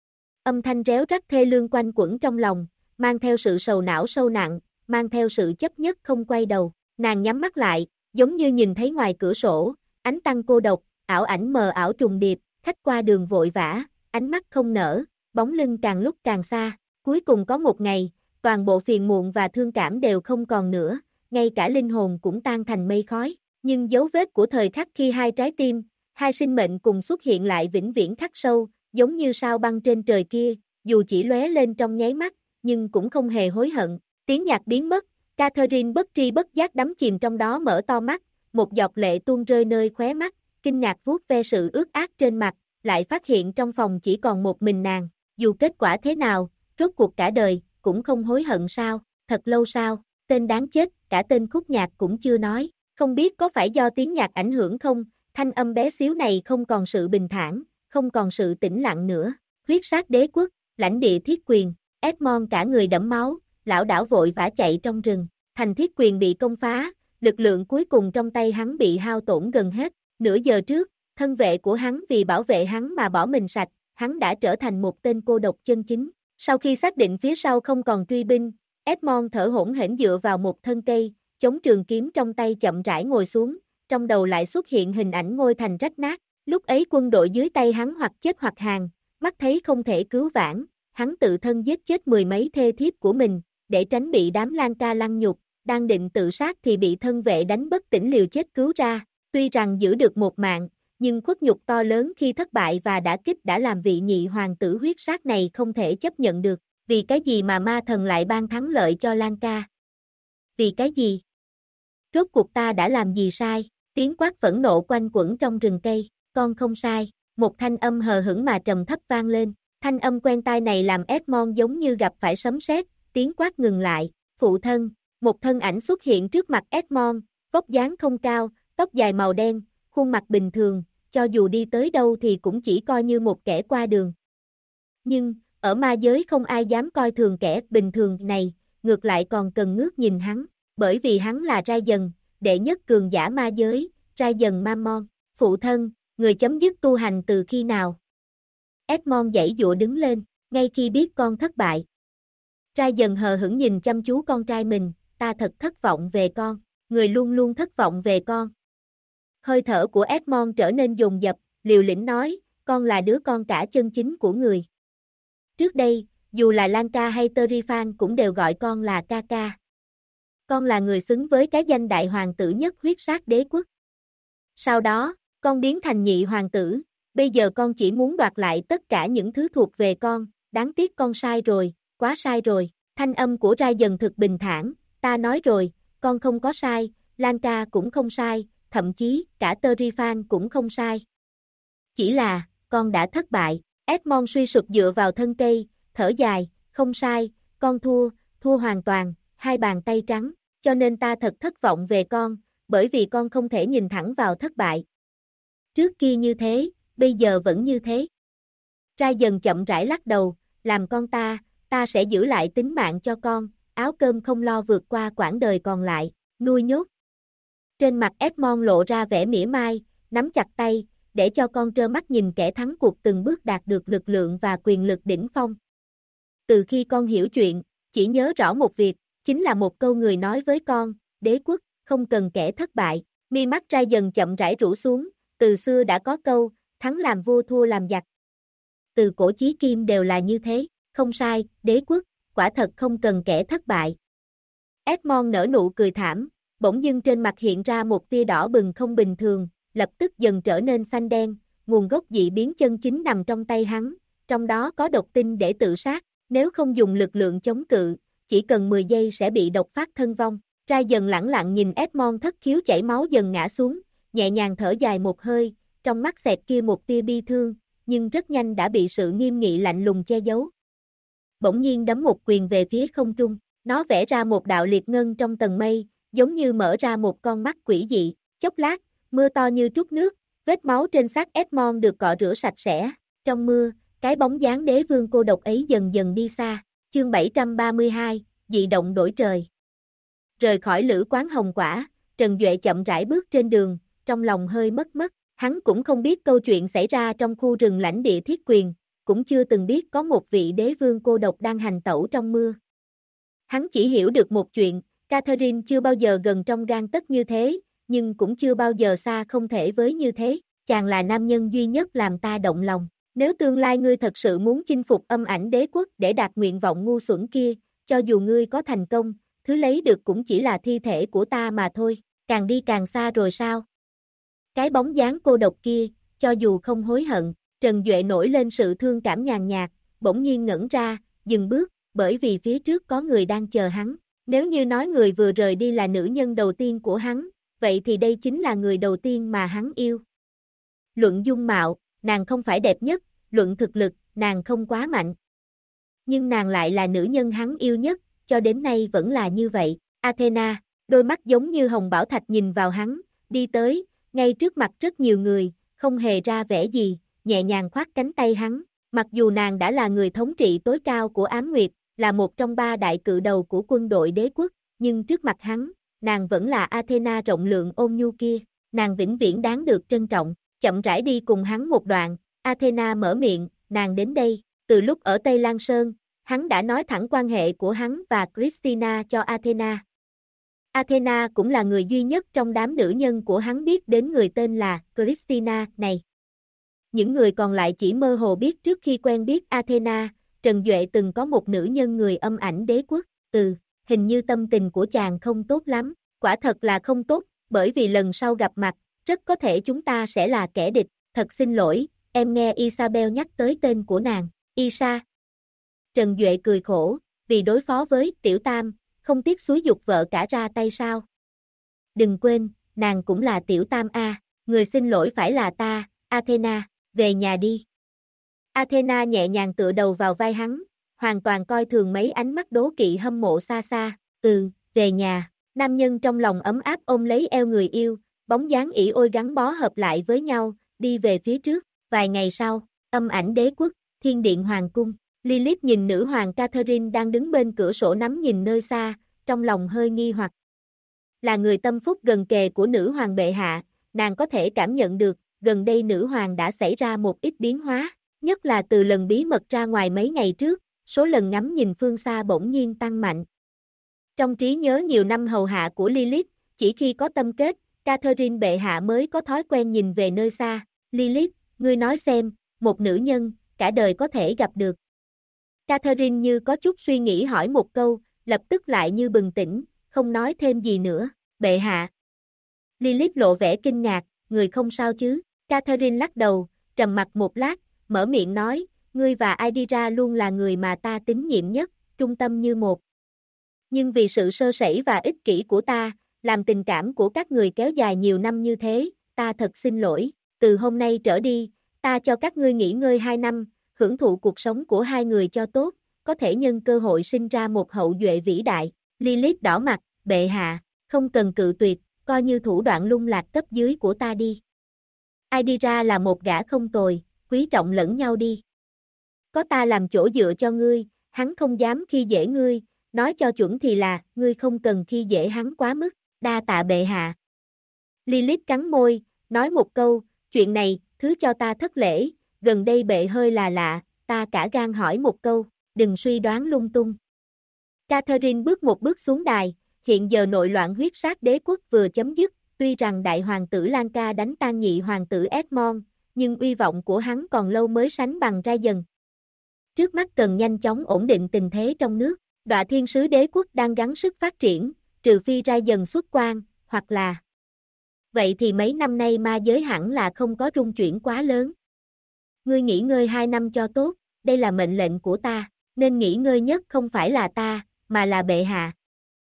Âm thanh réo rắt thê lương quanh quẩn trong lòng, mang theo sự sầu não sâu nặng, mang theo sự chấp nhất không quay đầu. Nàng nhắm mắt lại, giống như nhìn thấy ngoài cửa sổ, ánh tăng cô độc, ảo ảnh mờ ảo trùng điệp, khách qua đường vội vã, ánh mắt không nở, bóng lưng càng lúc càng xa. Cuối cùng có một ngày, toàn bộ phiền muộn và thương cảm đều không còn nữa, ngay cả linh hồn cũng tan thành mây khói. Nhưng dấu vết của thời khắc khi hai trái tim, hai sinh mệnh cùng xuất hiện lại vĩnh viễn khắc sâu, giống như sao băng trên trời kia, dù chỉ lóe lên trong nháy mắt, nhưng cũng không hề hối hận. Tiếng nhạc biến mất, Catherine bất tri bất giác đắm chìm trong đó mở to mắt, một giọt lệ tuôn rơi nơi khóe mắt, kinh ngạc vuốt ve sự ướt át trên mặt, lại phát hiện trong phòng chỉ còn một mình nàng, dù kết quả thế nào, rốt cuộc cả đời, cũng không hối hận sao, thật lâu sao, tên đáng chết, cả tên khúc nhạc cũng chưa nói, không biết có phải do tiếng nhạc ảnh hưởng không, thanh âm bé xíu này không còn sự bình thản, không còn sự tĩnh lặng nữa, huyết sát đế quốc, lãnh địa thiết quyền, Edmond cả người đẫm máu, lão đảo vội vã chạy trong rừng, thành thiết quyền bị công phá, lực lượng cuối cùng trong tay hắn bị hao tổn gần hết, nửa giờ trước, thân vệ của hắn vì bảo vệ hắn mà bỏ mình sạch, hắn đã trở thành một tên cô độc chân chính. Sau khi xác định phía sau không còn truy binh, Edmond thở hổn hển dựa vào một thân cây, chống trường kiếm trong tay chậm rãi ngồi xuống, trong đầu lại xuất hiện hình ảnh ngôi thành rách nát, lúc ấy quân đội dưới tay hắn hoặc chết hoặc hàng, mắt thấy không thể cứu vãn, hắn tự thân giết chết mười mấy thê thiếp của mình, để tránh bị đám Lan Ca lăng nhục, đang định tự sát thì bị thân vệ đánh bất tỉnh liều chết cứu ra, tuy rằng giữ được một mạng, nhưng khuất nhục to lớn khi thất bại và đả kích đã làm vị nhị hoàng tử huyết sát này không thể chấp nhận được, vì cái gì mà ma thần lại ban thắng lợi cho Lan Ca? Vì cái gì? Rốt cuộc ta đã làm gì sai? Tiếng quát phẫn nộ quanh quẩn trong rừng cây, con không sai, một thanh âm hờ hững mà trầm thấp vang lên, thanh âm quen tai này làm Edmond giống như gặp phải sấm sét, tiếng quát ngừng lại, phụ thân, một thân ảnh xuất hiện trước mặt Edmond, vóc dáng không cao, tóc dài màu đen, khuôn mặt bình thường, cho dù đi tới đâu thì cũng chỉ coi như một kẻ qua đường. Nhưng, ở ma giới không ai dám coi thường kẻ bình thường này, ngược lại còn cần ngước nhìn hắn, bởi vì hắn là Raiden, đệ nhất cường giả ma giới, Raiden Mammon, phụ thân, người chấm dứt tu hành từ khi nào? Edmond giãy giụa đứng lên, ngay khi biết con thất bại. Raiden hờ hững nhìn chăm chú con trai mình, ta thật thất vọng về con, người luôn luôn thất vọng về con. Hơi thở của Edmond trở nên dồn dập, liều lĩnh nói, con là đứa con cả chân chính của người. Trước đây, dù là Lan Ca hay Terifan cũng đều gọi con là ca ca. Con là người xứng với cái danh đại hoàng tử nhất huyết sát đế quốc. Sau đó, con biến thành nhị hoàng tử, bây giờ con chỉ muốn đoạt lại tất cả những thứ thuộc về con, đáng tiếc con sai rồi, quá sai rồi. Thanh âm của Raiden thực bình thản, ta nói rồi, con không có sai, Lan Ca cũng không sai, thậm chí cả Terifan cũng không sai. Chỉ là, con đã thất bại. Edmond suy sụp dựa vào thân cây, thở dài, không sai, con thua, thua hoàn toàn, hai bàn tay trắng, cho nên ta thật thất vọng về con, bởi vì con không thể nhìn thẳng vào thất bại. Trước kia như thế, bây giờ vẫn như thế. Ra dần chậm rãi lắc đầu, làm con ta sẽ giữ lại tính mạng cho con, áo cơm không lo vượt qua quãng đời còn lại, nuôi nhốt. Trên mặt Edmond lộ ra vẻ mỉa mai, nắm chặt tay, để cho con trơ mắt nhìn kẻ thắng cuộc từng bước đạt được lực lượng và quyền lực đỉnh phong. Từ khi con hiểu chuyện, chỉ nhớ rõ một việc, chính là một câu người nói với con, đế quốc, không cần kẻ thất bại. Mi mắt Ra dần chậm rãi rũ xuống, từ xưa đã có câu, thắng làm vua thua làm giặc. Từ cổ chí kim đều là như thế, không sai, đế quốc, quả thật không cần kẻ thất bại. Edmond nở nụ cười thảm, bỗng dưng trên mặt hiện ra một tia đỏ bừng không bình thường, lập tức dần trở nên xanh đen, nguồn gốc dị biến chân chính nằm trong tay hắn, trong đó có độc tinh để tự sát, nếu không dùng lực lượng chống cự, chỉ cần 10 giây sẽ bị độc phát thân vong. Ra dần lẳng lặng nhìn Edmond thất khiếu chảy máu dần ngã xuống, nhẹ nhàng thở dài một hơi, trong mắt xẹt kia một tia bi thương, nhưng rất nhanh đã bị sự nghiêm nghị lạnh lùng che giấu. Bỗng nhiên đấm một quyền về phía không trung, nó vẽ ra một đạo liệt ngân trong tầng mây, giống như mở ra một con mắt quỷ dị, chốc lát, mưa to như trút nước, vết máu trên xác Edmond được cọ rửa sạch sẽ, trong mưa, cái bóng dáng đế vương cô độc ấy dần dần đi xa. Chương 732, dị động đổi trời. Rời khỏi lữ quán hồng quả, Trần Duệ chậm rãi bước trên đường, trong lòng hơi mất, hắn cũng không biết câu chuyện xảy ra trong khu rừng lãnh địa thiết quyền, cũng chưa từng biết có một vị đế vương cô độc đang hành tẩu trong mưa. Hắn chỉ hiểu được một chuyện, Catherine chưa bao giờ gần trong gang tấc như thế, nhưng cũng chưa bao giờ xa không thể với như thế, chàng là nam nhân duy nhất làm ta động lòng. Nếu tương lai ngươi thật sự muốn chinh phục âm ảnh đế quốc để đạt nguyện vọng ngu xuẩn kia, cho dù ngươi có thành công, thứ lấy được cũng chỉ là thi thể của ta mà thôi, càng đi càng xa rồi sao? Cái bóng dáng cô độc kia, cho dù không hối hận, Trần Duệ nổi lên sự thương cảm nhàn nhạt, bỗng nhiên ngẩn ra, dừng bước, bởi vì phía trước có người đang chờ hắn. Nếu như nói người vừa rời đi là nữ nhân đầu tiên của hắn, vậy thì đây chính là người đầu tiên mà hắn yêu. Luận dung mạo, nàng không phải đẹp nhất, luận thực lực, nàng không quá mạnh. Nhưng nàng lại là nữ nhân hắn yêu nhất, cho đến nay vẫn là như vậy. Athena, đôi mắt giống như hồng bảo thạch nhìn vào hắn, đi tới, ngay trước mặt rất nhiều người, không hề ra vẻ gì, nhẹ nhàng khoác cánh tay hắn. Mặc dù nàng đã là người thống trị tối cao của Ám Nguyệt, là một trong 3 đại cự đầu của quân đội đế quốc, nhưng trước mặt hắn, nàng vẫn là Athena rộng lượng ôn nhu kia, nàng vĩnh viễn đáng được trân trọng. Chậm rãi đi cùng hắn một đoạn, Athena mở miệng, nàng đến đây, từ lúc ở Tây Lan Sơn, hắn đã nói thẳng quan hệ của hắn và Christina cho Athena. Athena cũng là người duy nhất trong đám nữ nhân của hắn biết đến người tên là Christina này. Những người còn lại chỉ mơ hồ biết trước khi quen biết Athena, Trần Duệ từng có một nữ nhân người âm ảnh đế quốc, hình như tâm tình của chàng không tốt lắm, quả thật là không tốt, bởi vì lần sau gặp mặt, rất có thể chúng ta sẽ là kẻ địch, thật xin lỗi, em nghe Isabel nhắc tới tên của nàng, Isa. Trần Duệ cười khổ, vì đối phó với Tiểu Tam, không tiếc xúi giục vợ cả ra tay sao. Đừng quên, nàng cũng là Tiểu Tam a, người xin lỗi phải là ta, Athena, về nhà đi. Athena nhẹ nhàng tựa đầu vào vai hắn, hoàn toàn coi thường mấy ánh mắt đố kỵ hâm mộ xa xa, về nhà, nam nhân trong lòng ấm áp ôm lấy eo người yêu, bóng dáng ỉ ôi gắn bó hợp lại với nhau, đi về phía trước. Vài ngày sau, âm ảnh đế quốc, thiên điện hoàng cung, Lilith nhìn nữ hoàng Catherine đang đứng bên cửa sổ nắm nhìn nơi xa, trong lòng hơi nghi hoặc. Là người tâm phúc gần kề của nữ hoàng bệ hạ, nàng có thể cảm nhận được, gần đây nữ hoàng đã xảy ra một ít biến hóa, nhất là từ lần bí mật ra ngoài mấy ngày trước, số lần ngắm nhìn phương xa bỗng nhiên tăng mạnh. Trong trí nhớ nhiều năm hầu hạ của Lilith, chỉ khi có tâm kết, Catherine bệ hạ mới có thói quen nhìn về nơi xa. Lilith, ngươi nói xem, một nữ nhân, cả đời có thể gặp được. Catherine như có chút suy nghĩ hỏi một câu, lập tức lại như bừng tỉnh, không nói thêm gì nữa. Bệ hạ. Lilith lộ vẻ kinh ngạc, người không sao chứ? Catherine lắc đầu, trầm mặc một lát, mở miệng nói, ngươi và Idira luôn là người mà ta tín nhiệm nhất, trung tâm như một. Nhưng vì sự sơ sẩy và ích kỷ của ta, làm tình cảm của các người kéo dài nhiều năm như thế, ta thật xin lỗi. Từ hôm nay trở đi, ta cho các ngươi nghỉ ngơi 2 năm, hưởng thụ cuộc sống của hai người cho tốt, có thể nhân cơ hội sinh ra một hậu duệ vĩ đại. Lilith đỏ mặt, bệ hạ, không cần cự tuyệt, coi như thủ đoạn lung lạc cấp dưới của ta đi. ai đi ra là một gã không tồi, quý trọng lẫn nhau đi. Có ta làm chỗ dựa cho ngươi, hắn không dám khi dễ ngươi, nói cho chuẩn thì là, ngươi không cần khi dễ hắn quá mức, đa tạ bệ hạ. Lilith cắn môi, nói một câu, chuyện này, thứ cho ta thất lễ, gần đây bệ hơi là lạ, ta cả gan hỏi một câu, đừng suy đoán lung tung. Catherine bước một bước xuống đài, hiện giờ nội loạn huyết sát đế quốc vừa chấm dứt, tuy rằng đại hoàng tử Lanka đánh tan nhị hoàng tử Edmond, nhưng uy vọng của hắn còn lâu mới sánh bằng Ryan. Trước mắt cần nhanh chóng ổn định tình thế trong nước, Đọa Thiên Sứ đế quốc đang gắng sức phát triển, trừ phi Ryan xuất quan, hoặc là vậy thì mấy năm nay ma giới hẳn là không có rung chuyển quá lớn. Ngươi nghỉ ngơi 2 năm cho tốt, đây là mệnh lệnh của ta, nên nghỉ ngơi nhất không phải là ta, mà là bệ hạ.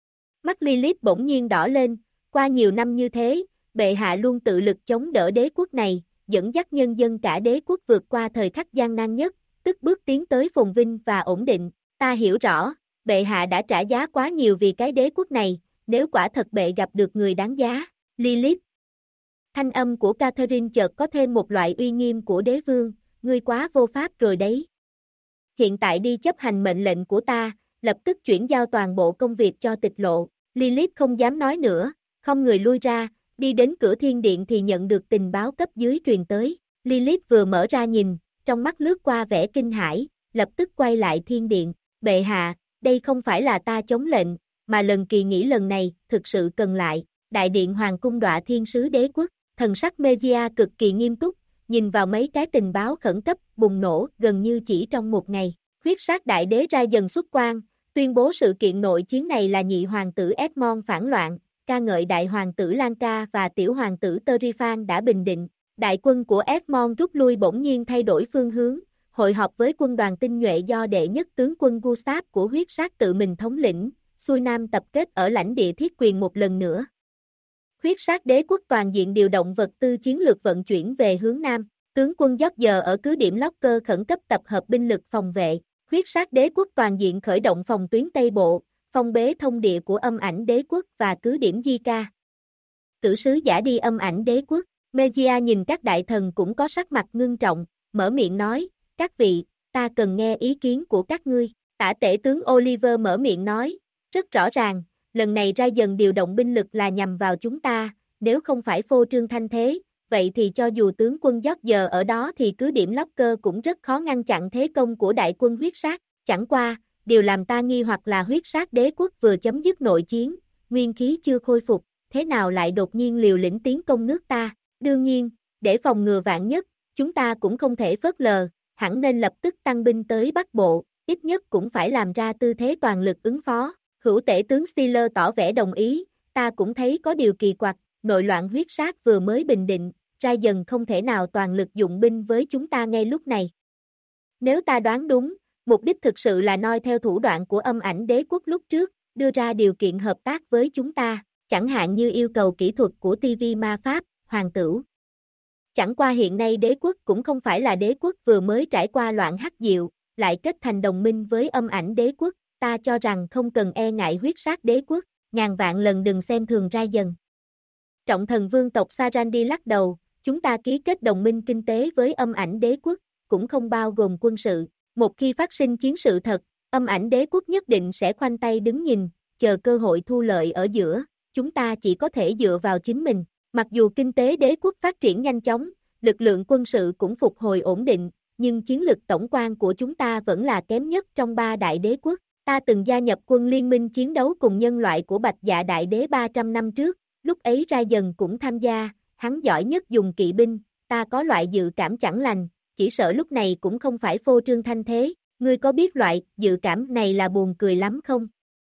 Mắt Lilith bỗng nhiên đỏ lên, qua nhiều năm như thế, bệ hạ luôn tự lực chống đỡ đế quốc này, dẫn dắt nhân dân cả đế quốc vượt qua thời khắc gian nan nhất, tức bước tiến tới phồn vinh và ổn định. Ta hiểu rõ, bệ hạ đã trả giá quá nhiều vì cái đế quốc này, nếu quả thật bệ gặp được người đáng giá. Lilith. Thanh âm của Catherine chợt có thêm một loại uy nghiêm của đế vương, ngươi quá vô pháp rồi đấy. Hiện tại đi chấp hành mệnh lệnh của ta, lập tức chuyển giao toàn bộ công việc cho tịch lộ. Lilith không dám nói nữa, không người lui ra, đi đến cửa thiên điện thì nhận được tình báo cấp dưới truyền tới. Lilith vừa mở ra nhìn, trong mắt lướt qua vẻ kinh hãi, lập tức quay lại thiên điện. Bệ hạ, đây không phải là ta chống lệnh, mà lần kỳ nghỉ lần này, thực sự cần lại. Đại điện Hoàng cung Đọa Thiên Sứ đế quốc, thần sắc Megia cực kỳ nghiêm túc, nhìn vào mấy cái tình báo khẩn cấp bùng nổ gần như chỉ trong một ngày. Huyết sát đại đế ra dần xuất quan, tuyên bố sự kiện nội chiến này là nhị hoàng tử Edmond phản loạn, ca ngợi đại hoàng tử Lanka và tiểu hoàng tử Terifan đã bình định. Đại quân của Edmond rút lui bỗng nhiên thay đổi phương hướng, hội họp với quân đoàn tinh nhuệ do đệ nhất tướng quân Gustav của huyết sát tự mình thống lĩnh, xuôi nam tập kết ở lãnh địa thiết quyền một lần nữa. Huyết sát đế quốc toàn diện điều động vật tư chiến lược vận chuyển về hướng nam, tướng quân George ở cứ điểm Locker khẩn cấp tập hợp binh lực phòng vệ. Huyết sát đế quốc toàn diện khởi động phòng tuyến Tây Bộ, phong bế thông địa của âm ảnh đế quốc và cứ điểm Zika. Cử sứ giả đi âm ảnh đế quốc, Megia nhìn các đại thần cũng có sắc mặt ngưng trọng, mở miệng nói, các vị, ta cần nghe ý kiến của các ngươi. Tả tể tướng Oliver mở miệng nói, rất rõ ràng, lần này ra dần điều động binh lực là nhằm vào chúng ta, nếu không phải phô trương thanh thế, vậy thì cho dù tướng quân George ở đó thì cứ điểm Locker cũng rất khó ngăn chặn thế công của đại quân huyết sát. Chẳng qua, điều làm ta nghi hoặc là huyết sát đế quốc vừa chấm dứt nội chiến, nguyên khí chưa khôi phục, thế nào lại đột nhiên liều lĩnh tiến công nước ta. Đương nhiên, để phòng ngừa vạn nhất, chúng ta cũng không thể phớt lờ, hẳn nên lập tức tăng binh tới Bắc Bộ, ít nhất cũng phải làm ra tư thế toàn lực ứng phó. Hữu tể tướng Steeler tỏ vẻ đồng ý, ta cũng thấy có điều kỳ quặc, nội loạn huyết sát vừa mới bình định, ra dần không thể nào toàn lực dụng binh với chúng ta ngay lúc này. Nếu ta đoán đúng, mục đích thực sự là noi theo thủ đoạn của âm ảnh đế quốc lúc trước, đưa ra điều kiện hợp tác với chúng ta, chẳng hạn như yêu cầu kỹ thuật của TV ma pháp, hoàng tử. Chẳng qua hiện nay đế quốc cũng không phải là đế quốc vừa mới trải qua loạn hắc diệu, lại kết thành đồng minh với âm ảnh đế quốc, ta cho rằng không cần e ngại huyết sát đế quốc, ngàn vạn lần đừng xem thường ra dần. Trọng thần vương tộc Sarandi lắc đầu, chúng ta ký kết đồng minh kinh tế với âm ảnh đế quốc, cũng không bao gồm quân sự. Một khi phát sinh chiến sự thật, âm ảnh đế quốc nhất định sẽ khoanh tay đứng nhìn, chờ cơ hội thu lợi ở giữa, chúng ta chỉ có thể dựa vào chính mình. Mặc dù kinh tế đế quốc phát triển nhanh chóng, lực lượng quân sự cũng phục hồi ổn định, nhưng chiến lực tổng quan của chúng ta vẫn là kém nhất trong 3 đại đế quốc. Ta từng gia nhập quân liên minh chiến đấu cùng nhân loại của Bạch Dạ Đại Đế 300 năm trước, lúc ấy ra dần cũng tham gia, hắn giỏi nhất dùng kỵ binh, ta có loại dự cảm chẳng lành, chỉ sợ lúc này cũng không phải phô trương thanh thế, ngươi có biết loại dự cảm này là buồn cười lắm không?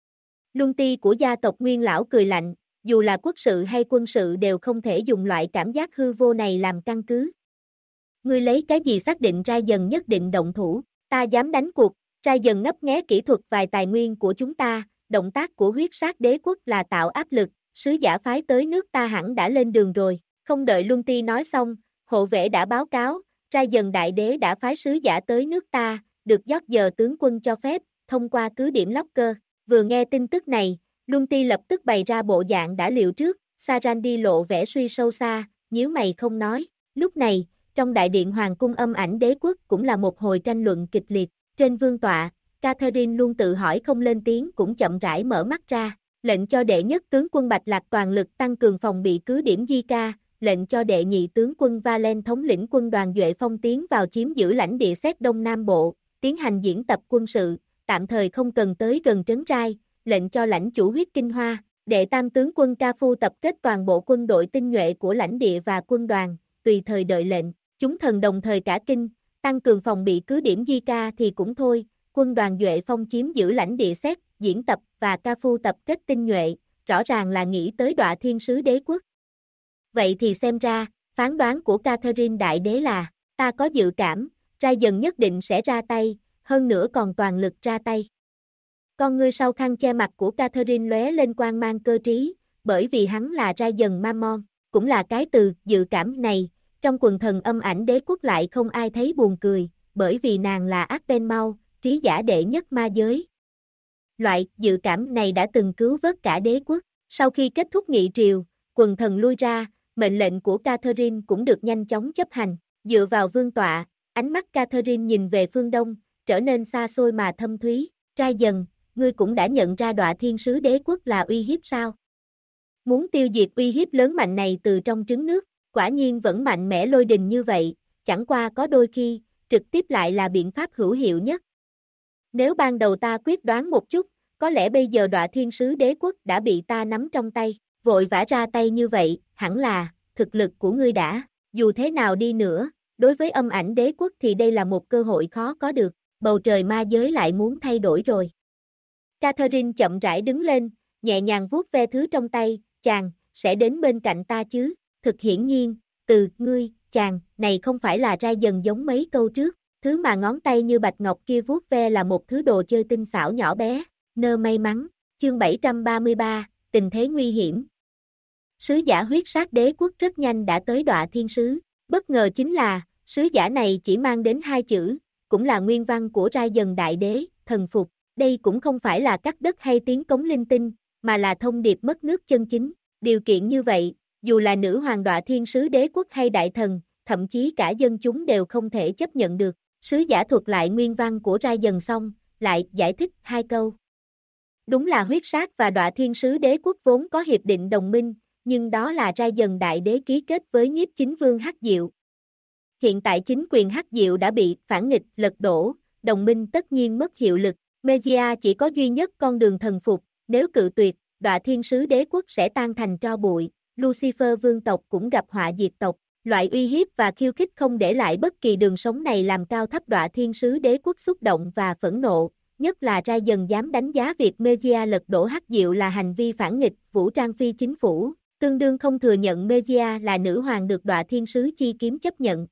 Luân ti của gia tộc Nguyên Lão cười lạnh, dù là quốc sự hay quân sự đều không thể dùng loại cảm giác hư vô này làm căn cứ. Ngươi lấy cái gì xác định ra dần nhất định động thủ, ta dám đánh cuộc, ra dần ngấp nghé kỹ thuật vài tài nguyên của chúng ta, động tác của huyết sát đế quốc là tạo áp lực, sứ giả phái tới nước ta hẳn đã lên đường rồi. Không đợi Luân ti nói xong, hộ vệ đã báo cáo, ra dần đại đế đã phái sứ giả tới nước ta, được George tướng quân cho phép, thông qua cứ điểm Locker. Vừa nghe tin tức này, Luân ti lập tức bày ra bộ dạng đã liệu trước, Sarandi lộ vẻ suy sâu xa, nhíu mày không nói. Lúc này, trong đại điện hoàng cung Âm Ảnh Đế quốc cũng là một hồi tranh luận kịch liệt. Trên vương tọa, Catherine luôn tự hỏi không lên tiếng cũng chậm rãi mở mắt ra, lệnh cho đệ nhất tướng quân Bạch Lạc toàn lực tăng cường phòng bị cứ điểm Di Ca, lệnh cho đệ nhị tướng quân Valen thống lĩnh quân đoàn Duệ Phong tiến vào chiếm giữ lãnh địa Séc Đông Nam Bộ, tiến hành diễn tập quân sự, tạm thời không cần tới gần trấn Rai, lệnh cho lãnh chủ Huyết Kinh Hoa, đệ tam tướng quân Ca Phu tập kết toàn bộ quân đội tinh nhuệ của lãnh địa và quân đoàn, tùy thời đợi lệnh. Chúng thần đồng thời cả kinh, tăng cường phòng bị cứ điểm Di Ca thì cũng thôi, quân đoàn Duệ Phong chiếm giữ lãnh địa Séc, diễn tập và Ca Phu tập kết tinh nhuệ, rõ ràng là nghĩ tới Đọa Thiên Sứ Đế quốc. Vậy thì xem ra, phán đoán của Catherine Đại Đế là, ta có dự cảm, Rai Dần nhất định sẽ ra tay, hơn nữa còn toàn lực ra tay. Con ngươi sau khăn che mặt của Catherine lóe lên quang mang cơ trí, bởi vì hắn là Rai Dần Mammon, cũng là cái từ dự cảm này, trong quần thần Âm Ảnh Đế quốc lại không ai thấy buồn cười, bởi vì nàng là Arpenmau, trí giả đệ nhất ma giới. Loại dự cảm này đã từng cứu vớt cả đế quốc. Sau khi kết thúc nghị triều, quần thần lui ra, mệnh lệnh của Catherine cũng được nhanh chóng chấp hành. Dựa vào vương tọa, ánh mắt Catherine nhìn về phương đông, trở nên xa xôi mà thâm thúy. Rai Dần, ngươi cũng đã nhận ra Đọa Thiên Sứ Đế quốc là uy hiếp sao? Muốn tiêu diệt uy hiếp lớn mạnh này từ trong trứng nước, quả nhiên vẫn mạnh mẽ lôi đình như vậy, chẳng qua có đôi khi, trực tiếp lại là biện pháp hữu hiệu nhất. Nếu ban đầu ta quyết đoán một chút, có lẽ bây giờ Đọa Thiên Sứ Đế quốc đã bị ta nắm trong tay, vội vã ra tay như vậy, hẳn là, thực lực của ngươi đã, dù thế nào đi nữa, đối với Âm Ảnh Đế quốc thì đây là một cơ hội khó có được, bầu trời ma giới lại muốn thay đổi rồi. Catherine chậm rãi đứng lên, nhẹ nhàng vuốt ve thứ trong tay, chàng, sẽ đến bên cạnh ta chứ, thực hiển nhiên, từ, ngươi, chàng, này không phải là Rai Dần giống mấy câu trước. Thứ mà ngón tay như bạch ngọc kia vuốt ve là một thứ đồ chơi tinh xảo nhỏ bé, nơ may mắn, chương 733, tình thế nguy hiểm. Sứ giả huyết sát đế quốc rất nhanh đã tới Đọa Thiên Sứ, bất ngờ chính là, sứ giả này chỉ mang đến 2 chữ, cũng là nguyên văn của Rai Dần Đại Đế, thần phục, đây cũng không phải là cắt đất hay tiếng cống linh tinh, mà là thông điệp mất nước chân chính, điều kiện như vậy, dù là nữ hoàng Đọa Thiên Sứ Đế quốc hay đại thần, thậm chí cả dân chúng đều không thể chấp nhận được. Sứ giả thuật lại nguyên văn của Rai Dần xong, lại giải thích 2 câu. Đúng là huyết sát và Đọa Thiên Sứ Đế quốc vốn có hiệp định đồng minh, nhưng đó là Rai Dần Đại Đế ký kết với nhiếp chính vương Hắc Diệu. Hiện tại chính quyền Hắc Diệu đã bị phản nghịch, lật đổ, đồng minh tất nhiên mất hiệu lực. Megia chỉ có duy nhất con đường thần phục, nếu cự tuyệt, Đọa Thiên Sứ Đế quốc sẽ tan thành tro bụi, Lucifer vương tộc cũng gặp họa diệt tộc. Loại uy hiếp và khiêu khích không để lại bất kỳ đường sống này làm cao thấp Đọa Thiên Sứ Đế quốc xúc động và phẫn nộ, nhất là Rai Dần dám đánh giá việc Megia lật đổ Hắc Diệu là hành vi phản nghịch, vũ trang phi chính phủ, tương đương không thừa nhận Megia là nữ hoàng được Đọa Thiên Sứ chi kiếm chấp nhận.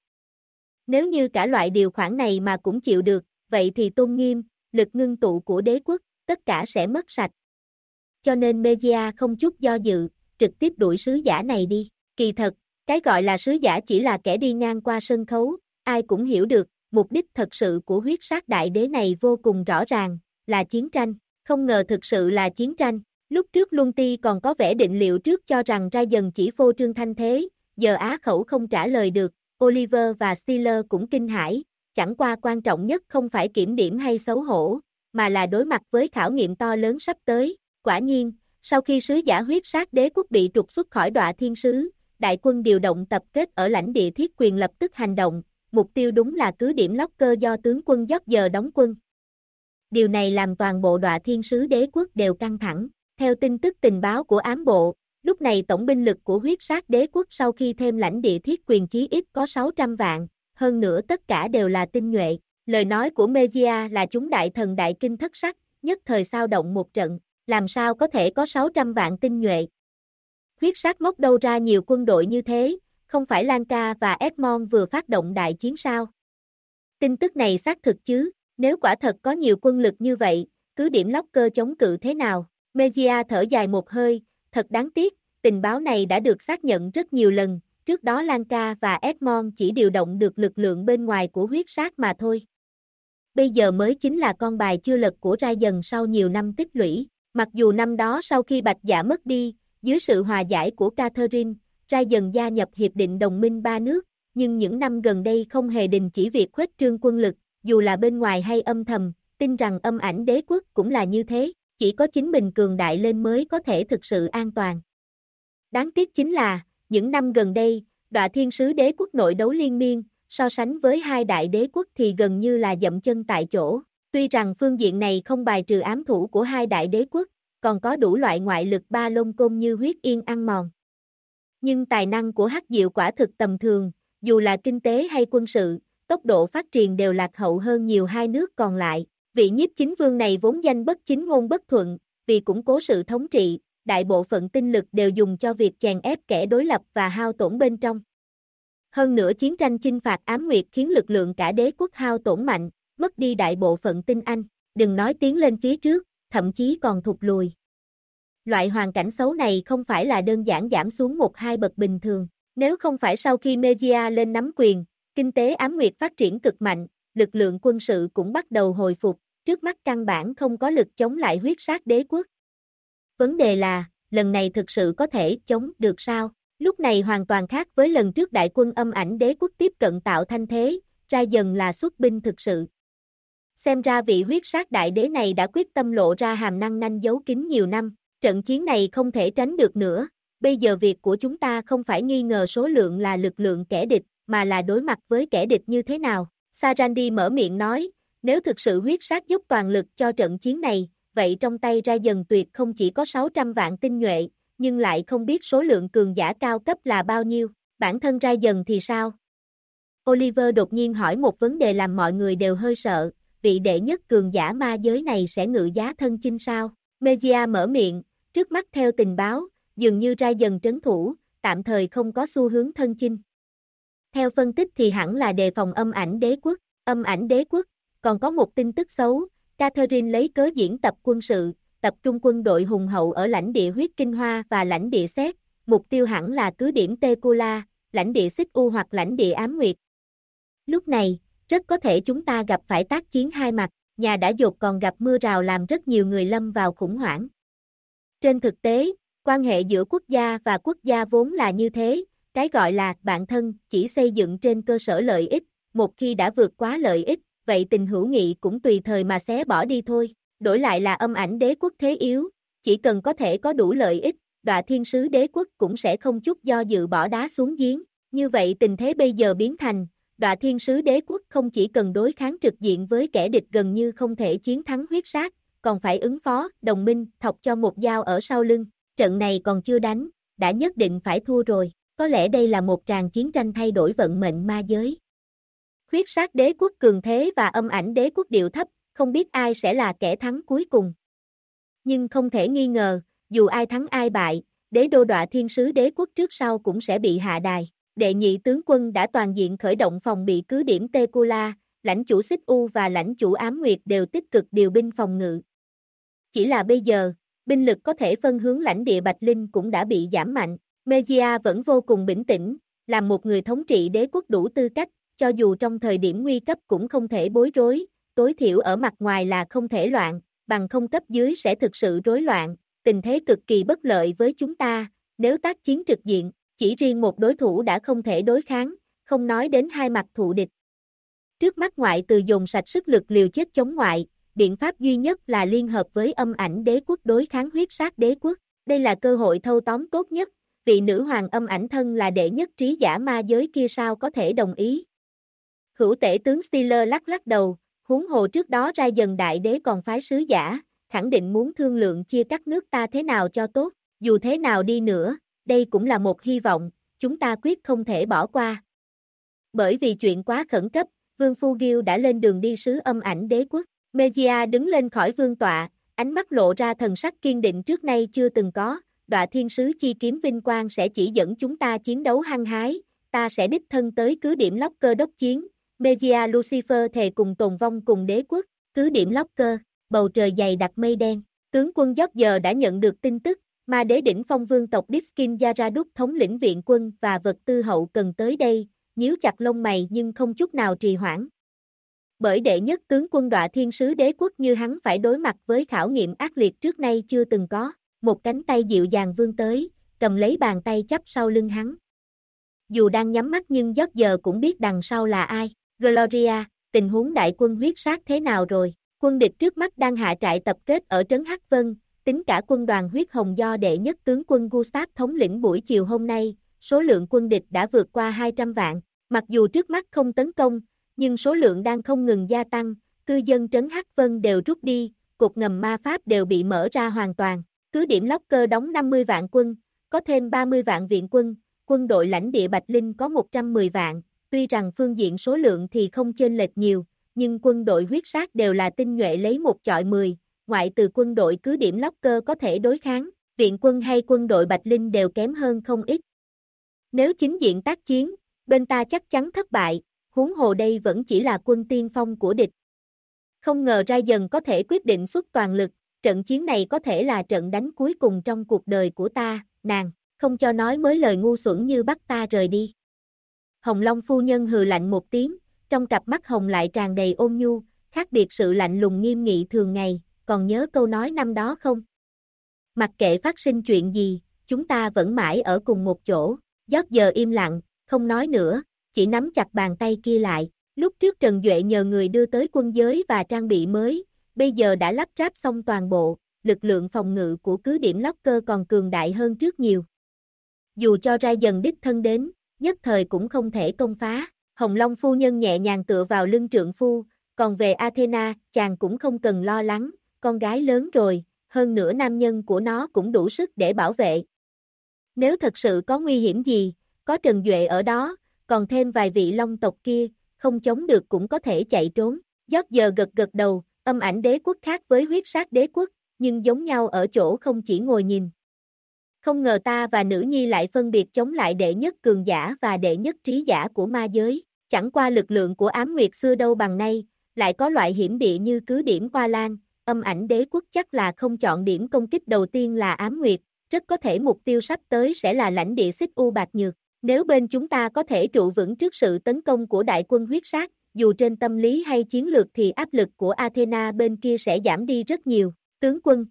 Nếu như cả loại điều khoản này mà cũng chịu được, vậy thì tôn nghiêm, lực ngưng tụ của đế quốc, tất cả sẽ mất sạch. Cho nên Megia không chút do dự, trực tiếp đuổi sứ giả này đi. Kỳ thật, cái gọi là sứ giả chỉ là kẻ đi ngang qua sân khấu, ai cũng hiểu được, mục đích thật sự của huyết sát đại đế này vô cùng rõ ràng, là chiến tranh, không ngờ thực sự là chiến tranh. Lúc trước Luân Ti còn có vẻ định liệu trước cho rằng Rai Dần chỉ phô trương thanh thế, giờ á khẩu không trả lời được, Oliver và Steeler cũng kinh hãi, chẳng qua quan trọng nhất không phải kiểm điểm hay xấu hổ, mà là đối mặt với khảo nghiệm to lớn sắp tới. Quả nhiên, sau khi sứ giả huyết sát đế quốc bị trục xuất khỏi Đọa Thiên Sứ, đại quân điều động tập kết ở lãnh địa thiết quyền lập tức hành động, mục tiêu đúng là cứ điểm Locker do tướng quân George đóng quân. Điều này làm toàn bộ Đọa Thiên Sứ Đế quốc đều căng thẳng. Theo tin tức tình báo của ám bộ, lúc này tổng binh lực của huyết sát đế quốc sau khi thêm lãnh địa thiết quyền chí ít có 600 vạn, hơn nữa tất cả đều là tinh nhuệ. Lời nói của Megia là chúng đại thần đại kinh thất sắc, nhất thời sao động một trận, làm sao có thể có 600 vạn tinh nhuệ. Huyết sát móc đâu ra nhiều quân đội như thế, không phải Lanka và Edmond vừa phát động đại chiến sao? Tin tức này xác thực chứ, nếu quả thật có nhiều quân lực như vậy, cứ điểm Locker chống cự thế nào? Megia thở dài một hơi, thật đáng tiếc, tình báo này đã được xác nhận rất nhiều lần, trước đó Lanka và Edmond chỉ điều động được lực lượng bên ngoài của huyết sát mà thôi. Bây giờ mới chính là con bài chưa lật của Rai Dần sau nhiều năm tích lũy, mặc dù năm đó sau khi Bạch Dạ mất đi, dưới sự hòa giải của Catherine, Rai Dần gia nhập hiệp định đồng minh 3 nước, nhưng những năm gần đây không hề đình chỉ việc khuếch trương quân lực, dù là bên ngoài hay âm thầm, tin rằng Âm Ảnh Đế Quốc cũng là như thế, chỉ có chính mình cường đại lên mới có thể thực sự an toàn. Đáng tiếc chính là, những năm gần đây, Đọa Thiên Sứ Đế Quốc nội đấu liên miên, so sánh với hai đại đế quốc thì gần như là dậm chân tại chỗ. Tuy rằng phương diện này không bài trừ ám thủ của hai đại đế quốc, còn có đủ loại ngoại lực ba lông côn như huyết yên ăn mòn. Nhưng tài năng của Hắc Diệu quả thực tầm thường, dù là kinh tế hay quân sự, tốc độ phát triển đều lạc hậu hơn nhiều hai nước còn lại. Vị nhiếp chính vương này vốn danh bất chính ngôn bất thuận, vì củng cố sự thống trị, đại bộ phận tinh lực đều dùng cho việc chèn ép kẻ đối lập và hao tổn bên trong. Hơn nữa chiến tranh chinh phạt Ám Nguyệt khiến lực lượng cả đế quốc hao tổn mạnh, mất đi đại bộ phận tinh anh, đừng nói tiến lên phía trước, thậm chí còn thụt lùi. Loại hoàn cảnh xấu này không phải là đơn giản giảm xuống 1-2 bậc bình thường, nếu không phải sau khi Mejia lên nắm quyền, kinh tế Ám Nguyệt phát triển cực mạnh, lực lượng quân sự cũng bắt đầu hồi phục, trước mắt căn bản không có lực chống lại huyết sát đế quốc. Vấn đề là, lần này thực sự có thể chống được sao? Lúc này hoàn toàn khác với lần trước đại quân Âm Ảnh Đế Quốc tiếp cận tạo thanh thế, ra dần là xuất binh thực sự. Xem ra vị huyết sát đại đế này đã quyết tâm lộ ra hàm năng nanh giấu kín nhiều năm, trận chiến này không thể tránh được nữa, bây giờ việc của chúng ta không phải nghi ngờ số lượng là lực lượng kẻ địch, mà là đối mặt với kẻ địch như thế nào. Sarandi mở miệng nói, nếu thực sự huyết sát dốc toàn lực cho trận chiến này, vậy trong tay ra dần tuyệt không chỉ có 600 vạn tinh nhuệ, nhưng lại không biết số lượng cường giả cao cấp là bao nhiêu, bản thân ra dần thì sao? Oliver đột nhiên hỏi một vấn đề làm mọi người đều hơi sợ, vị đệ nhất cường giả ma giới này sẽ ngự giá thân chinh sao? Mejia mở miệng, trước mắt theo tình báo, dường như ra dần trấn thủ, tạm thời không có xu hướng thân chinh. Theo phân tích thì hẳn là đề phòng Âm Ảnh Đế Quốc, Âm Ảnh Đế Quốc, còn có một tin tức xấu, Catherine lấy cớ diễn tập quân sự, tập trung quân đội hùng hậu ở lãnh địa huyết kinh hoa và lãnh địa xét, mục tiêu hẳn là cứ điểm Tekula, lãnh địa Xích U hoặc lãnh địa Ám Nguyệt. Lúc này, rất có thể chúng ta gặp phải tác chiến hai mặt, nhà đã dột còn gặp mưa rào làm rất nhiều người lâm vào khủng hoảng. Trên thực tế, quan hệ giữa quốc gia và quốc gia vốn là như thế, cái gọi là bạn thân chỉ xây dựng trên cơ sở lợi ích, một khi đã vượt quá lợi ích, vậy tình hữu nghị cũng tùy thời mà xé bỏ đi thôi. Đổi lại là Âm Ảnh Đế Quốc thế yếu, chỉ cần có thể có đủ lợi ích, Đọa Thiên Sứ Đế Quốc cũng sẽ không chút do dự bỏ đá xuống giếng. Như vậy tình thế bây giờ biến thành, Đọa Thiên Sứ Đế Quốc không chỉ cần đối kháng trực diện với kẻ địch gần như không thể chiến thắng huyết sát, còn phải ứng phó, đồng minh, thọc cho một dao ở sau lưng. Trận này còn chưa đánh, đã nhất định phải thua rồi. Có lẽ đây là một tràng chiến tranh thay đổi vận mệnh ma giới. Huyết sát đế quốc cường thế và Âm Ảnh Đế Quốc điệu thấp, không biết ai sẽ là kẻ thắng cuối cùng. Nhưng không thể nghi ngờ, dù ai thắng ai bại, đế đô Đọa Thiên Sứ Đế Quốc trước sau cũng sẽ bị hạ đài. Đệ nhị tướng quân đã toàn diện khởi động phòng bị cứ điểm Tekula, lãnh chủ Xích U và lãnh chủ Ám Nguyệt đều tích cực điều binh phòng ngự. Chỉ là bây giờ, binh lực có thể phân hướng lãnh địa Bạch Linh cũng đã bị giảm mạnh. Mejia vẫn vô cùng bình tĩnh, làm một người thống trị đế quốc đủ tư cách, cho dù trong thời điểm nguy cấp cũng không thể bối rối, tối thiểu ở mặt ngoài là không thể loạn, bằng không cấp dưới sẽ thực sự rối loạn, tình thế cực kỳ bất lợi với chúng ta, nếu tác chiến trực diện, chỉ riêng một đối thủ đã không thể đối kháng, không nói đến hai mặt thù địch. Trước mắt ngoại từ dồn sạch sức lực liều chết chống ngoại, biện pháp duy nhất là liên hợp với Âm Ảnh Đế Quốc đối kháng huyết sát đế quốc, đây là cơ hội thâu tóm tốt nhất, vị nữ hoàng Âm Ảnh thân là đệ nhất trí giả ma giới kia sao có thể đồng ý. Hữu tể tướng Steeler lắc lắc đầu, huống hồ trước đó ra dần đại đế còn phái sứ giả, khẳng định muốn thương lượng chia cắt nước ta thế nào cho tốt, dù thế nào đi nữa, đây cũng là một hy vọng, chúng ta quyết không thể bỏ qua. Bởi vì chuyện quá khẩn cấp, Vương Phu Gil đã lên đường đi sứ Âm Ảnh Đế Quốc, Mejia đứng lên khỏi vương tọa, ánh mắt lộ ra thần sắc kiên định trước nay chưa từng có, Đọa Thiên Sứ chi kiếm vinh quang sẽ chỉ dẫn chúng ta chiến đấu hăng hái, ta sẽ đích thân tới cứ điểm Locker đốc chiến. Mejia Lucifer thề cùng tồn vong cùng đế quốc, cứ điểm Locker, bầu trời dày đặc mây đen. Tướng quân George đã nhận được tin tức, ma đế đỉnh phong vương tộc Diskin Yaraduk thống lĩnh viện quân và vật tư hậu cần tới đây, nhíu chặt lông mày nhưng không chút nào trì hoãn. Bởi đệ nhất tướng quân Đọa Thiên Sứ Đế Quốc như hắn phải đối mặt với khảo nghiệm ác liệt trước nay chưa từng có, một cánh tay dịu dàng vươn tới, cầm lấy bàn tay chắp sau lưng hắn. Dù đang nhắm mắt nhưng George cũng biết đằng sau là ai. Gloria, tình huống đại quân huyết sát thế nào rồi? Quân địch trước mắt đang hạ trại tập kết ở trấn Hắc Vân, tính cả quân đoàn huyết hồng do đệ nhất tướng quân Gustav thống lĩnh buổi chiều hôm nay, số lượng quân địch đã vượt qua 200 vạn. Mặc dù trước mắt không tấn công, nhưng số lượng đang không ngừng gia tăng, cư dân trấn Hắc Vân đều rút đi, cột ngầm ma pháp đều bị mở ra hoàn toàn. Cứ điểm Locker đóng 50 vạn quân, có thêm 30 vạn viện quân, quân đội lãnh địa Bạch Linh có 110 vạn, tuy rằng phương diện số lượng thì không chênh lệch nhiều, nhưng quân đội huyết sát đều là tinh nhuệ lấy một chọi 10, ngoại từ quân đội cứ điểm Locker có thể đối kháng, viện quân hay quân đội Bạch Linh đều kém hơn không ít. Nếu chính diện tác chiến, bên ta chắc chắn thất bại, huống hồ đây vẫn chỉ là quân tiên phong của địch. Không ngờ Ra dần có thể quyết định xuất toàn lực, trận chiến này có thể là trận đánh cuối cùng trong cuộc đời của ta, nàng, không cho nói mới lời ngu xuẩn như bắt ta rời đi. Hồng Long phu nhân hừ lạnh một tiếng, trong cặp mắt hồng lại tràn đầy ôn nhu, khác biệt sự lạnh lùng nghiêm nghị thường ngày, còn nhớ câu nói năm đó không? Mặc kệ phát sinh chuyện gì, chúng ta vẫn mãi ở cùng một chỗ. George im lặng, không nói nữa, chỉ nắm chặt bàn tay kia lại. Lúc trước Trần Duệ nhờ người đưa tới quân giới và trang bị mới, bây giờ đã lắp ráp xong toàn bộ, lực lượng phòng ngự của cứ điểm Locker còn cường đại hơn trước nhiều. Dù cho Ra dần đích thân đến, nhất thời cũng không thể công phá. Hồng Long phu nhân nhẹ nhàng tựa vào lưng trượng phu, còn về Athena, chàng cũng không cần lo lắng, con gái lớn rồi, hơn nữa nam nhân của nó cũng đủ sức để bảo vệ. Nếu thật sự có nguy hiểm gì, có Trần Duệ ở đó, còn thêm vài vị long tộc kia, không chống được cũng có thể chạy trốn. George gật gật đầu, âm ảnh đế quốc khác với huyết sát đế quốc, nhưng giống nhau ở chỗ không chỉ ngồi nhìn. Không ngờ ta và nữ nhi lại phân biệt chống lại đệ nhất cường giả và đệ nhất trí giả của ma giới, chẳng qua lực lượng của ám nguyệt xưa đâu bằng nay, lại có loại hiểm địa như cứ điểm Hoa Lan, âm ảnh đế quốc chắc là không chọn điểm công kích đầu tiên là ám nguyệt, rất có thể mục tiêu sắp tới sẽ là lãnh địa Xích U Bạc Nhược. Nếu bên chúng ta có thể trụ vững trước sự tấn công của đại quân huyết sát, dù trên tâm lý hay chiến lược thì áp lực của Athena bên kia sẽ giảm đi rất nhiều. Tướng quân,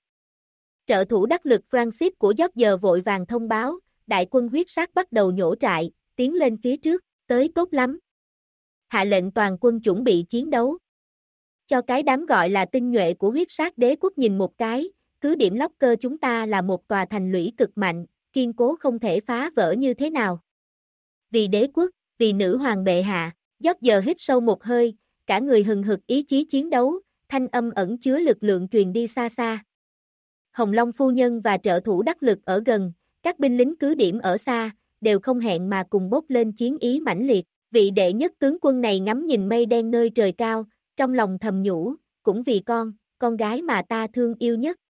trợ thủ đắc lực Francis của George vội vàng thông báo, đại quân huyết sát bắt đầu nhổ trại, tiến lên phía trước, tới tốt lắm. Hạ lệnh toàn quân chuẩn bị chiến đấu. Cho cái đám gọi là tinh nhuệ của huyết sát đế quốc nhìn một cái, cứ điểm Locker chúng ta là một tòa thành lũy cực mạnh, kiên cố không thể phá vỡ như thế nào. Vì đế quốc, vì nữ hoàng bệ hạ, George hít sâu một hơi, cả người hừng hực ý chí chiến đấu, thanh âm ẩn chứa lực lượng truyền đi xa xa. Hồng Long phu nhân và trợ thủ đắc lực ở gần, các binh lính cứ điểm ở xa, đều không hẹn mà cùng bốc lên chiến ý mãnh liệt. Vị đệ nhất tướng quân này ngắm nhìn mây đen nơi trời cao, trong lòng thầm nhủ, cũng vì con gái mà ta thương yêu nhất,